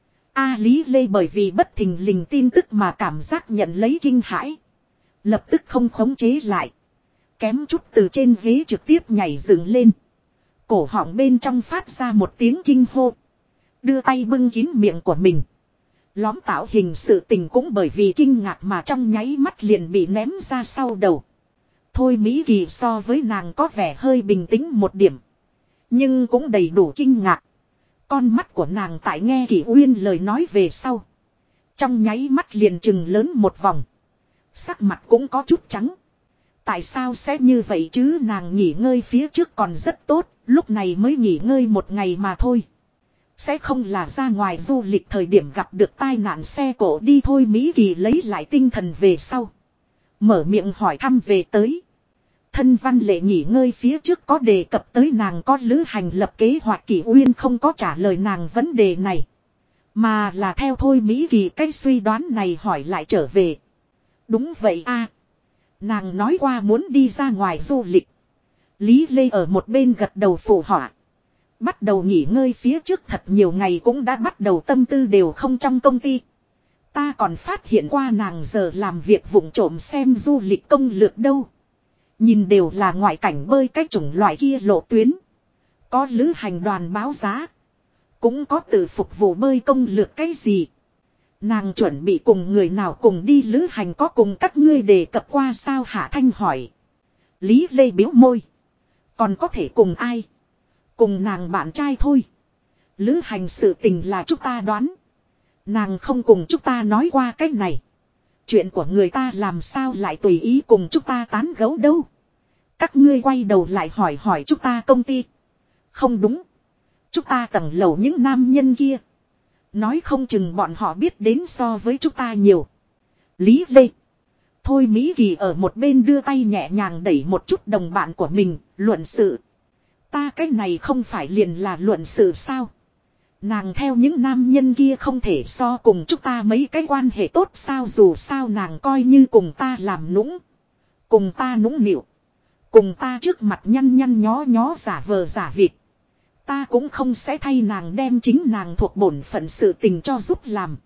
Lý Lê bởi vì bất thình lình tin tức mà cảm giác nhận lấy kinh hãi. Lập tức không khống chế lại. Kém chút từ trên ghế trực tiếp nhảy dựng lên. Cổ họng bên trong phát ra một tiếng kinh hô. Đưa tay bưng kín miệng của mình. Lóm tạo hình sự tình cũng bởi vì kinh ngạc mà trong nháy mắt liền bị ném ra sau đầu. Thôi Mỹ Kỳ so với nàng có vẻ hơi bình tĩnh một điểm. Nhưng cũng đầy đủ kinh ngạc. Con mắt của nàng tại nghe Kỷ Uyên lời nói về sau. Trong nháy mắt liền trừng lớn một vòng. Sắc mặt cũng có chút trắng. Tại sao sẽ như vậy chứ, nàng nghỉ ngơi phía trước còn rất tốt, lúc này mới nghỉ ngơi một ngày mà thôi. Sẽ không là ra ngoài du lịch thời điểm gặp được tai nạn xe cộ đi. Thôi Mỹ Kỳ lấy lại tinh thần về sau. Mở miệng hỏi thăm về tới. Thân Văn Lệ nghỉ ngơi phía trước có đề cập tới nàng có lữ hành lập kế hoạch. Kỷ Uyên không có trả lời nàng vấn đề này. Mà là theo Thôi Mỹ Kỳ cái suy đoán này hỏi lại trở về. Đúng vậy nàng nói qua muốn đi ra ngoài du lịch. Lý Lê ở một bên gật đầu phụ họa. Bắt đầu nghỉ ngơi phía trước thật nhiều ngày cũng đã bắt đầu tâm tư đều không trong công ty. Ta còn phát hiện qua nàng giờ làm việc vụng trộm xem du lịch công lược đâu. Nhìn đều là ngoại cảnh bơi cái chủng loại kia lộ tuyến. Có lữ hành đoàn báo giá. Cũng có tự phục vụ bơi công lược cái gì. Nàng chuẩn bị cùng người nào cùng đi lữ hành, có cùng các ngươi đề cập qua sao? Hạ Thanh hỏi. Lý Lê biếu môi. Còn có thể cùng ai? Cùng nàng bạn trai thôi. Lữ hành sự tình là chúng ta đoán. Nàng không cùng chúng ta nói qua cái này. Chuyện của người ta làm sao lại tùy ý cùng chúng ta tán gẫu đâu. Các ngươi quay đầu lại hỏi chúng ta công ty. Không đúng. Chúng ta tầng lầu những nam nhân kia. Nói không chừng bọn họ biết đến so với chúng ta nhiều. Lý Lê. Thôi Mỹ Kỳ ở một bên đưa tay nhẹ nhàng đẩy một chút đồng bạn của mình, luận sự. Ta cái này không phải liền là luận sự sao? Nàng theo những nam nhân kia không thể so cùng chúng ta mấy cái quan hệ tốt sao? Dù sao nàng coi như cùng ta làm nũng. Cùng ta nũng nịu. Cùng ta trước mặt nhăn nhăn nhó nhó giả vờ giả vịt. Ta cũng không sẽ thay nàng đem chính nàng thuộc bổn phận sự tình cho giúp làm.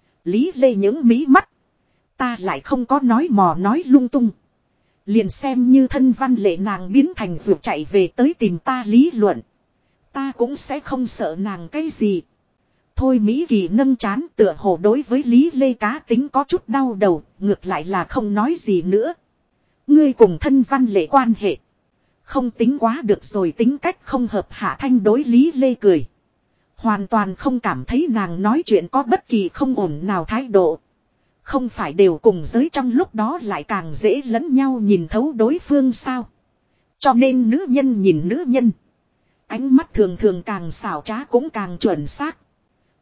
Lý Lê những mí mắt. Ta lại không có nói mò nói lung tung. Liền xem như Thân Văn Lệ nàng biến thành ruột chạy về tới tìm ta lý luận. Ta cũng sẽ không sợ nàng cái gì. Thôi Mỹ Kỳ nâng chán tựa hồ đối với Lý Lê cá tính có chút đau đầu. Ngược lại là không nói gì nữa. Ngươi cùng Thân Văn Lệ quan hệ. Không tính quá được rồi, tính cách không hợp. Hạ Thanh đối Lý Lê cười. Hoàn toàn không cảm thấy nàng nói chuyện có bất kỳ không ổn nào thái độ. Không phải đều cùng giới trong lúc đó lại càng dễ lẫn nhau nhìn thấu đối phương sao. Cho nên nữ nhân nhìn nữ nhân. Ánh mắt thường thường càng xảo trá cũng càng chuẩn xác.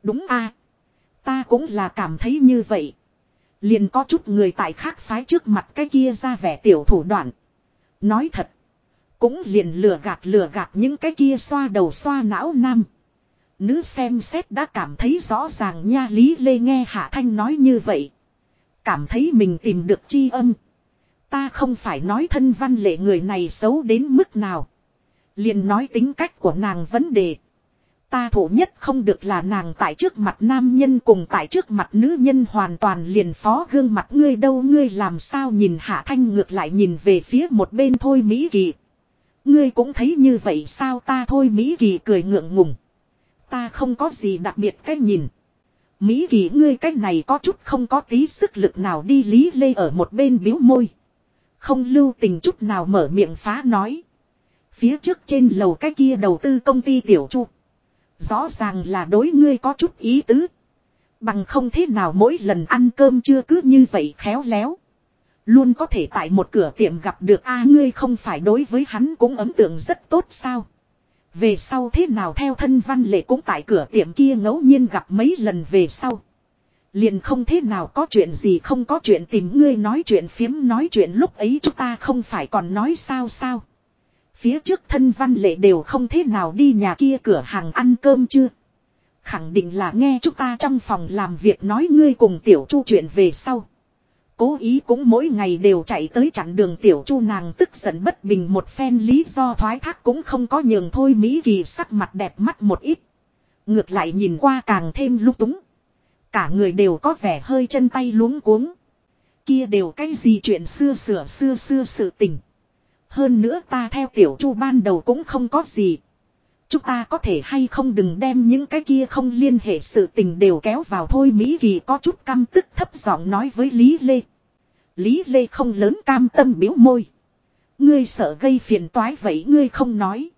Đúng a, ta cũng là cảm thấy như vậy. Liền có chút người tại khác phái trước mặt cái kia ra vẻ tiểu thủ đoạn. Nói thật, cũng liền lừa gạt những cái kia xoa đầu xoa não nam. Nữ xem xét đã cảm thấy rõ ràng nha. Lý Lê nghe Hạ Thanh nói như vậy, cảm thấy mình tìm được chi âm. Ta không phải nói Thân Văn Lệ người này xấu đến mức nào, liền nói tính cách của nàng vấn đề. Ta thủ nhất không được là nàng tại trước mặt nam nhân cùng tại trước mặt nữ nhân hoàn toàn liền phó gương mặt. Ngươi đâu, ngươi làm sao nhìn? Hạ Thanh ngược lại nhìn về phía một bên Thôi Mỹ Kỳ. Ngươi cũng thấy như vậy sao? Ta Thôi Mỹ Kỳ cười ngượng ngùng. Ta không có gì đặc biệt cái nhìn. Mỹ Kỳ ngươi cái này có chút không có tí sức lực nào đi. Lý Lê ở một bên biếu môi, không lưu tình chút nào mở miệng phá nói. Phía trước trên lầu cái kia đầu tư công ty Tiểu Chu, rõ ràng là đối ngươi có chút ý tứ. Bằng không thế nào mỗi lần ăn cơm chưa cứ như vậy khéo léo. Luôn có thể tại một cửa tiệm gặp được a. Ngươi không phải đối với hắn cũng ấn tượng rất tốt sao? Về sau thế nào theo Thân Văn Lệ cũng tại cửa tiệm kia ngẫu nhiên gặp mấy lần về sau. Liền không thế nào có chuyện gì không có chuyện tìm ngươi nói chuyện phiếm. Nói chuyện lúc ấy chúng ta không phải còn nói sao. Phía trước Thân Văn Lệ đều không thế nào đi nhà kia cửa hàng ăn cơm chưa? Khẳng định là nghe chúng ta trong phòng làm việc nói ngươi cùng Tiểu Chu chuyện về sau. Cố ý cũng mỗi ngày đều chạy tới chặn đường Tiểu Chu. Nàng tức giận bất bình một phen lý do thoái thác cũng không có nhường Thôi Mỹ Kỳ sắc mặt đẹp mắt một ít. Ngược lại nhìn qua càng thêm lung túng. Cả người đều có vẻ hơi chân tay luống cuống. Kia đều cái gì chuyện xưa sự tình. Hơn nữa ta theo Tiểu Chu ban đầu cũng không có gì. Chúng ta có thể hay không đừng đem những cái kia không liên hệ sự tình đều kéo vào. Thôi Mỹ Kỳ có chút căm tức thấp giọng nói với Lý Lê. Lý Lê không lớn cam tâm biếu môi. Ngươi sợ gây phiền toái vậy ngươi không nói.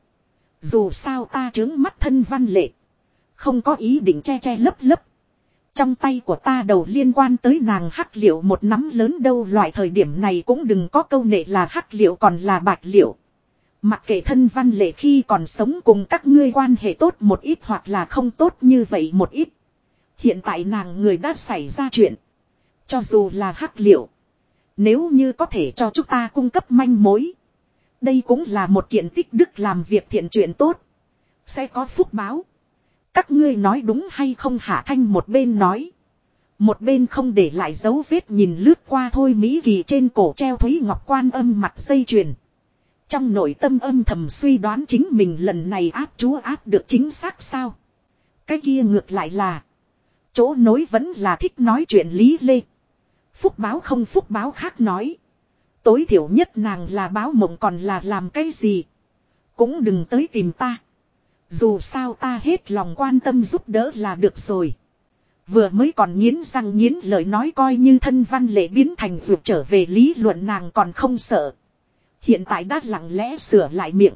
Dù sao ta trướng mắt Thân Văn Lệ, không có ý định che lấp. Trong tay của ta đầu liên quan tới nàng hắc liệu một nắm lớn đâu. Loại thời điểm này cũng đừng có câu nệ là hắc liệu còn là bạch liệu. Mặc kệ Thân Văn Lệ khi còn sống cùng các ngươi quan hệ tốt một ít hoặc là không tốt như vậy một ít. Hiện tại nàng người đã xảy ra chuyện. Cho dù là hắc liệu, nếu như có thể cho chúng ta cung cấp manh mối, đây cũng là một kiện tích đức làm việc thiện chuyện tốt. Sẽ có phúc báo. Các ngươi nói đúng hay không? Hạ Thanh một bên nói, một bên không để lại dấu vết nhìn lướt qua Thôi Mỹ Kỳ trên cổ treo Thúy Ngọc Quan Âm mặt dây chuyền. Trong nội tâm âm thầm suy đoán chính mình lần này áp chúa áp được chính xác sao. Cái kia ngược lại là chỗ nối vẫn là thích nói chuyện Lý Lê. Phúc báo không phúc báo khác nói. Tối thiểu nhất nàng là báo mộng còn là làm cái gì, cũng đừng tới tìm ta. Dù sao ta hết lòng quan tâm giúp đỡ là được rồi. Vừa mới còn nghiến răng nghiến lợi nói coi như Thân Văn Lệ biến thành ruột trở về lý luận nàng còn không sợ. Hiện tại đã lặng lẽ sửa lại miệng.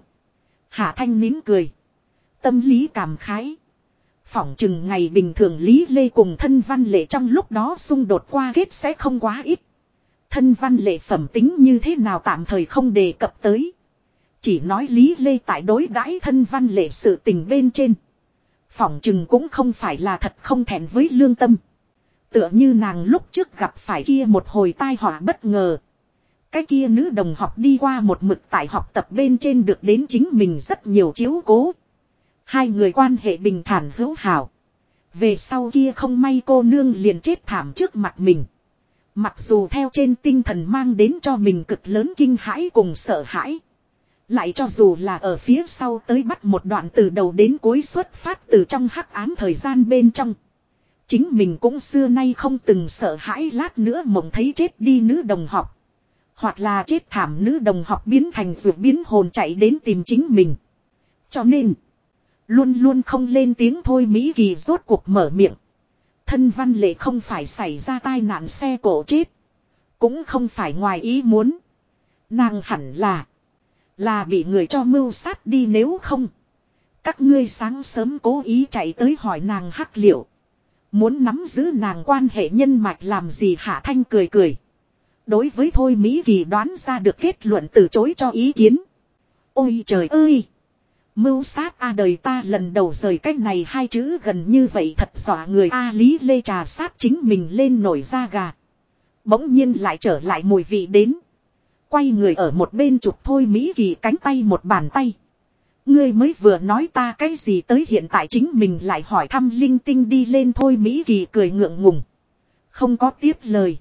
Hạ Thanh nín cười, tâm lý cảm khái. Phỏng chừng ngày bình thường Lý Lê cùng Thân Văn Lệ trong lúc đó xung đột qua kết sẽ không quá ít. Thân Văn Lệ phẩm tính như thế nào tạm thời không đề cập tới. Chỉ nói Lý Lê tại đối đãi Thân Văn Lệ sự tình bên trên, phỏng chừng cũng không phải là thật không thẹn với lương tâm. Tựa như nàng lúc trước gặp phải kia một hồi tai họa bất ngờ. Cái kia nữ đồng học đi qua một mực tại học tập bên trên được đến chính mình rất nhiều chiếu cố. Hai người quan hệ bình thản hữu hảo. Về sau kia không may cô nương liền chết thảm trước mặt mình. Mặc dù theo trên tinh thần mang đến cho mình cực lớn kinh hãi cùng sợ hãi. Lại cho dù là ở phía sau tới bắt một đoạn từ đầu đến cuối xuất phát từ trong hắc ám thời gian bên trong. Chính mình cũng xưa nay không từng sợ hãi lát nữa mộng thấy chết đi nữ đồng học. Hoặc là chết thảm nữ đồng học biến thành ruột biến hồn chạy đến tìm chính mình. Cho nên, luôn luôn không lên tiếng Thôi Mỹ Kỳ rốt cuộc mở miệng. Thân Văn Lệ không phải xảy ra tai nạn xe cộ chết. Cũng không phải ngoài ý muốn. Nàng hẳn là bị người cho mưu sát đi, nếu không các ngươi sáng sớm cố ý chạy tới hỏi nàng hắc liệu. Muốn nắm giữ nàng quan hệ nhân mạch làm gì? Hạ Thanh cười cười. Đối với Thôi Mỹ Kỳ đoán ra được kết luận từ chối cho ý kiến. Ôi trời ơi! Mưu sát a đời ta lần đầu rời cách này hai chữ gần như vậy thật dọa người a Lý Lê trà sát chính mình lên nổi da gà. Bỗng nhiên lại trở lại mùi vị đến. Quay người ở một bên chụp Thôi Mỹ Kỳ cánh tay một bàn tay. Ngươi mới vừa nói ta cái gì tới hiện tại chính mình lại hỏi thăm linh tinh đi lên Thôi Mỹ Kỳ cười ngượng ngùng. Không có tiếp lời.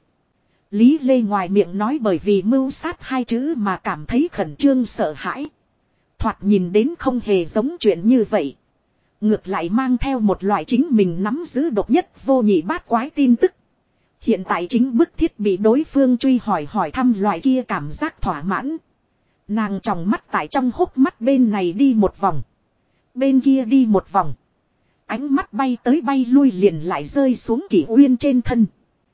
Lý Lê ngoài miệng nói bởi vì mưu sát hai chữ mà cảm thấy khẩn trương sợ hãi. Thoạt nhìn đến không hề giống chuyện như vậy. Ngược lại mang theo một loại chính mình nắm giữ độc nhất vô nhị bát quái tin tức. Hiện tại chính bức thiết bị đối phương truy hỏi thăm loại kia cảm giác thỏa mãn. Nàng tròng mắt tại trong hốc mắt bên này đi một vòng. Bên kia đi một vòng. Ánh mắt bay tới bay lui liền lại rơi xuống Kỷ Uyên trên thân.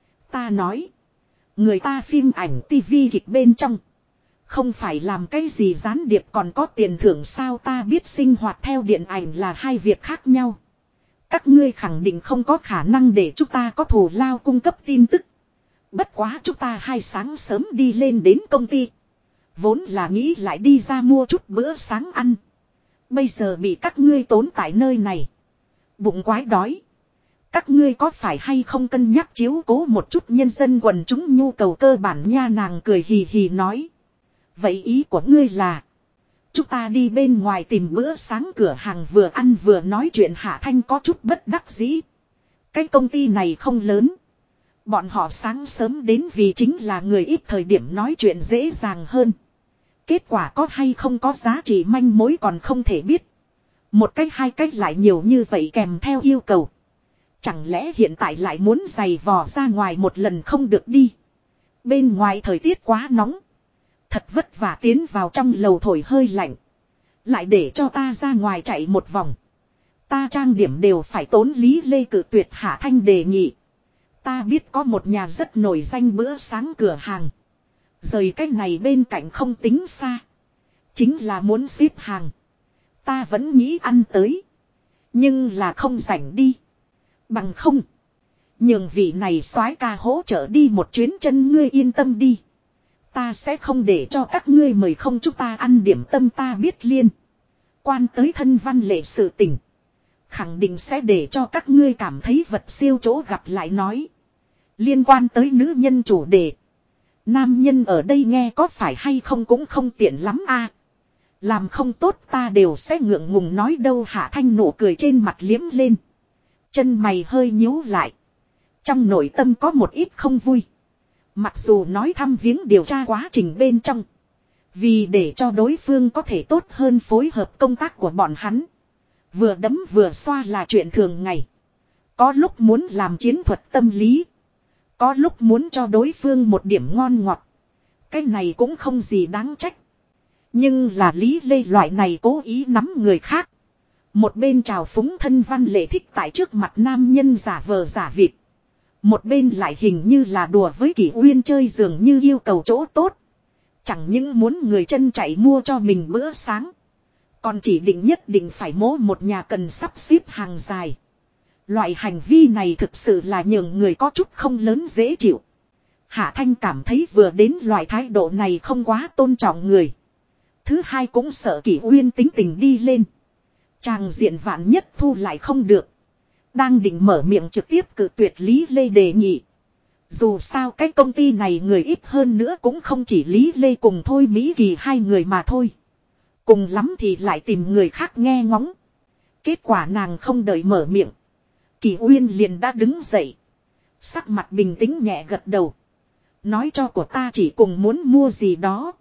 Ta nói. Người ta phim ảnh tivi kịch bên trong. Không phải làm cái gì gián điệp còn có tiền thưởng sao ta biết sinh hoạt theo điện ảnh là hai việc khác nhau. Các ngươi khẳng định không có khả năng để chúng ta có thù lao cung cấp tin tức. Bất quá chúng ta hai sáng sớm đi lên đến công ty. Vốn là nghĩ lại đi ra mua chút bữa sáng ăn. Bây giờ bị các ngươi tốn tại nơi này. Bụng quái đói. Các ngươi có phải hay không cân nhắc chiếu cố một chút nhân dân quần chúng nhu cầu cơ bản nha nàng cười hì hì nói. Vậy ý của ngươi là. Chúng ta đi bên ngoài tìm bữa sáng cửa hàng vừa ăn vừa nói chuyện Hạ Thanh có chút bất đắc dĩ. Cái công ty này không lớn. Bọn họ sáng sớm đến vì chính là người ít thời điểm nói chuyện dễ dàng hơn. Kết quả có hay không có giá trị manh mối còn không thể biết. Một cách hai cách lại nhiều như vậy kèm theo yêu cầu. Chẳng lẽ hiện tại lại muốn giày vò ra ngoài một lần không được đi. Bên ngoài thời tiết quá nóng. Thật vất vả tiến vào trong lầu thổi hơi lạnh. Lại để cho ta ra ngoài chạy một vòng. Ta trang điểm đều phải tốn Lý Lê cự tuyệt Hạ Thanh đề nghị. Ta biết có một nhà rất nổi danh bữa sáng cửa hàng. Rời cách này bên cạnh không tính xa. Chính là muốn xếp hàng. Ta vẫn nghĩ ăn tới. Nhưng là không rảnh đi. Bằng không. Nhường vị này soái ca hỗ trợ đi một chuyến chân ngươi yên tâm đi. Ta sẽ không để cho các ngươi mời không chúng ta ăn điểm tâm ta biết liên. Quan tới thân văn lệ sự tình. Khẳng định sẽ để cho các ngươi cảm thấy vật siêu chỗ gặp lại nói. Liên quan tới nữ nhân chủ đề. Nam nhân ở đây nghe có phải hay không cũng không tiện lắm a. Làm không tốt ta đều sẽ ngượng ngùng nói đâu Hạ Thanh nụ cười trên mặt liếm lên. Chân mày hơi nhíu lại. Trong nội tâm có một ít không vui. Mặc dù nói thăm viếng điều tra quá trình bên trong. Vì để cho đối phương có thể tốt hơn phối hợp công tác của bọn hắn. Vừa đấm vừa xoa là chuyện thường ngày. Có lúc muốn làm chiến thuật tâm lý. Có lúc muốn cho đối phương một điểm ngon ngọt. Cái này cũng không gì đáng trách. Nhưng là Lý Lê loại này cố ý nắm người khác. Một bên trào phúng thân văn lệ thích tại trước mặt nam nhân giả vờ giả vịt. Một bên lại hình như là đùa với Kỷ Uyên chơi dường như yêu cầu chỗ tốt. Chẳng những muốn người chân chạy mua cho mình bữa sáng. Còn chỉ định nhất định phải mố một nhà cần sắp xếp hàng dài. Loại hành vi này thực sự là nhường người có chút không lớn dễ chịu. Hạ Thanh cảm thấy vừa đến loại thái độ này không quá tôn trọng người. Thứ hai cũng sợ Kỷ Uyên tính tình đi lên. Chàng diện vạn nhất thu lại không được. Đang định mở miệng trực tiếp cự tuyệt Lý Lê đề nghị. Dù sao cái công ty này người ít hơn nữa cũng không chỉ Lý Lê cùng Thôi Mỹ Kỳ hai người mà thôi. Cùng lắm thì lại tìm người khác nghe ngóng. Kết quả nàng không đợi mở miệng. Kỷ Uyên liền đã đứng dậy. Sắc mặt bình tĩnh nhẹ gật đầu. Nói cho của ta chỉ cùng muốn mua gì đó.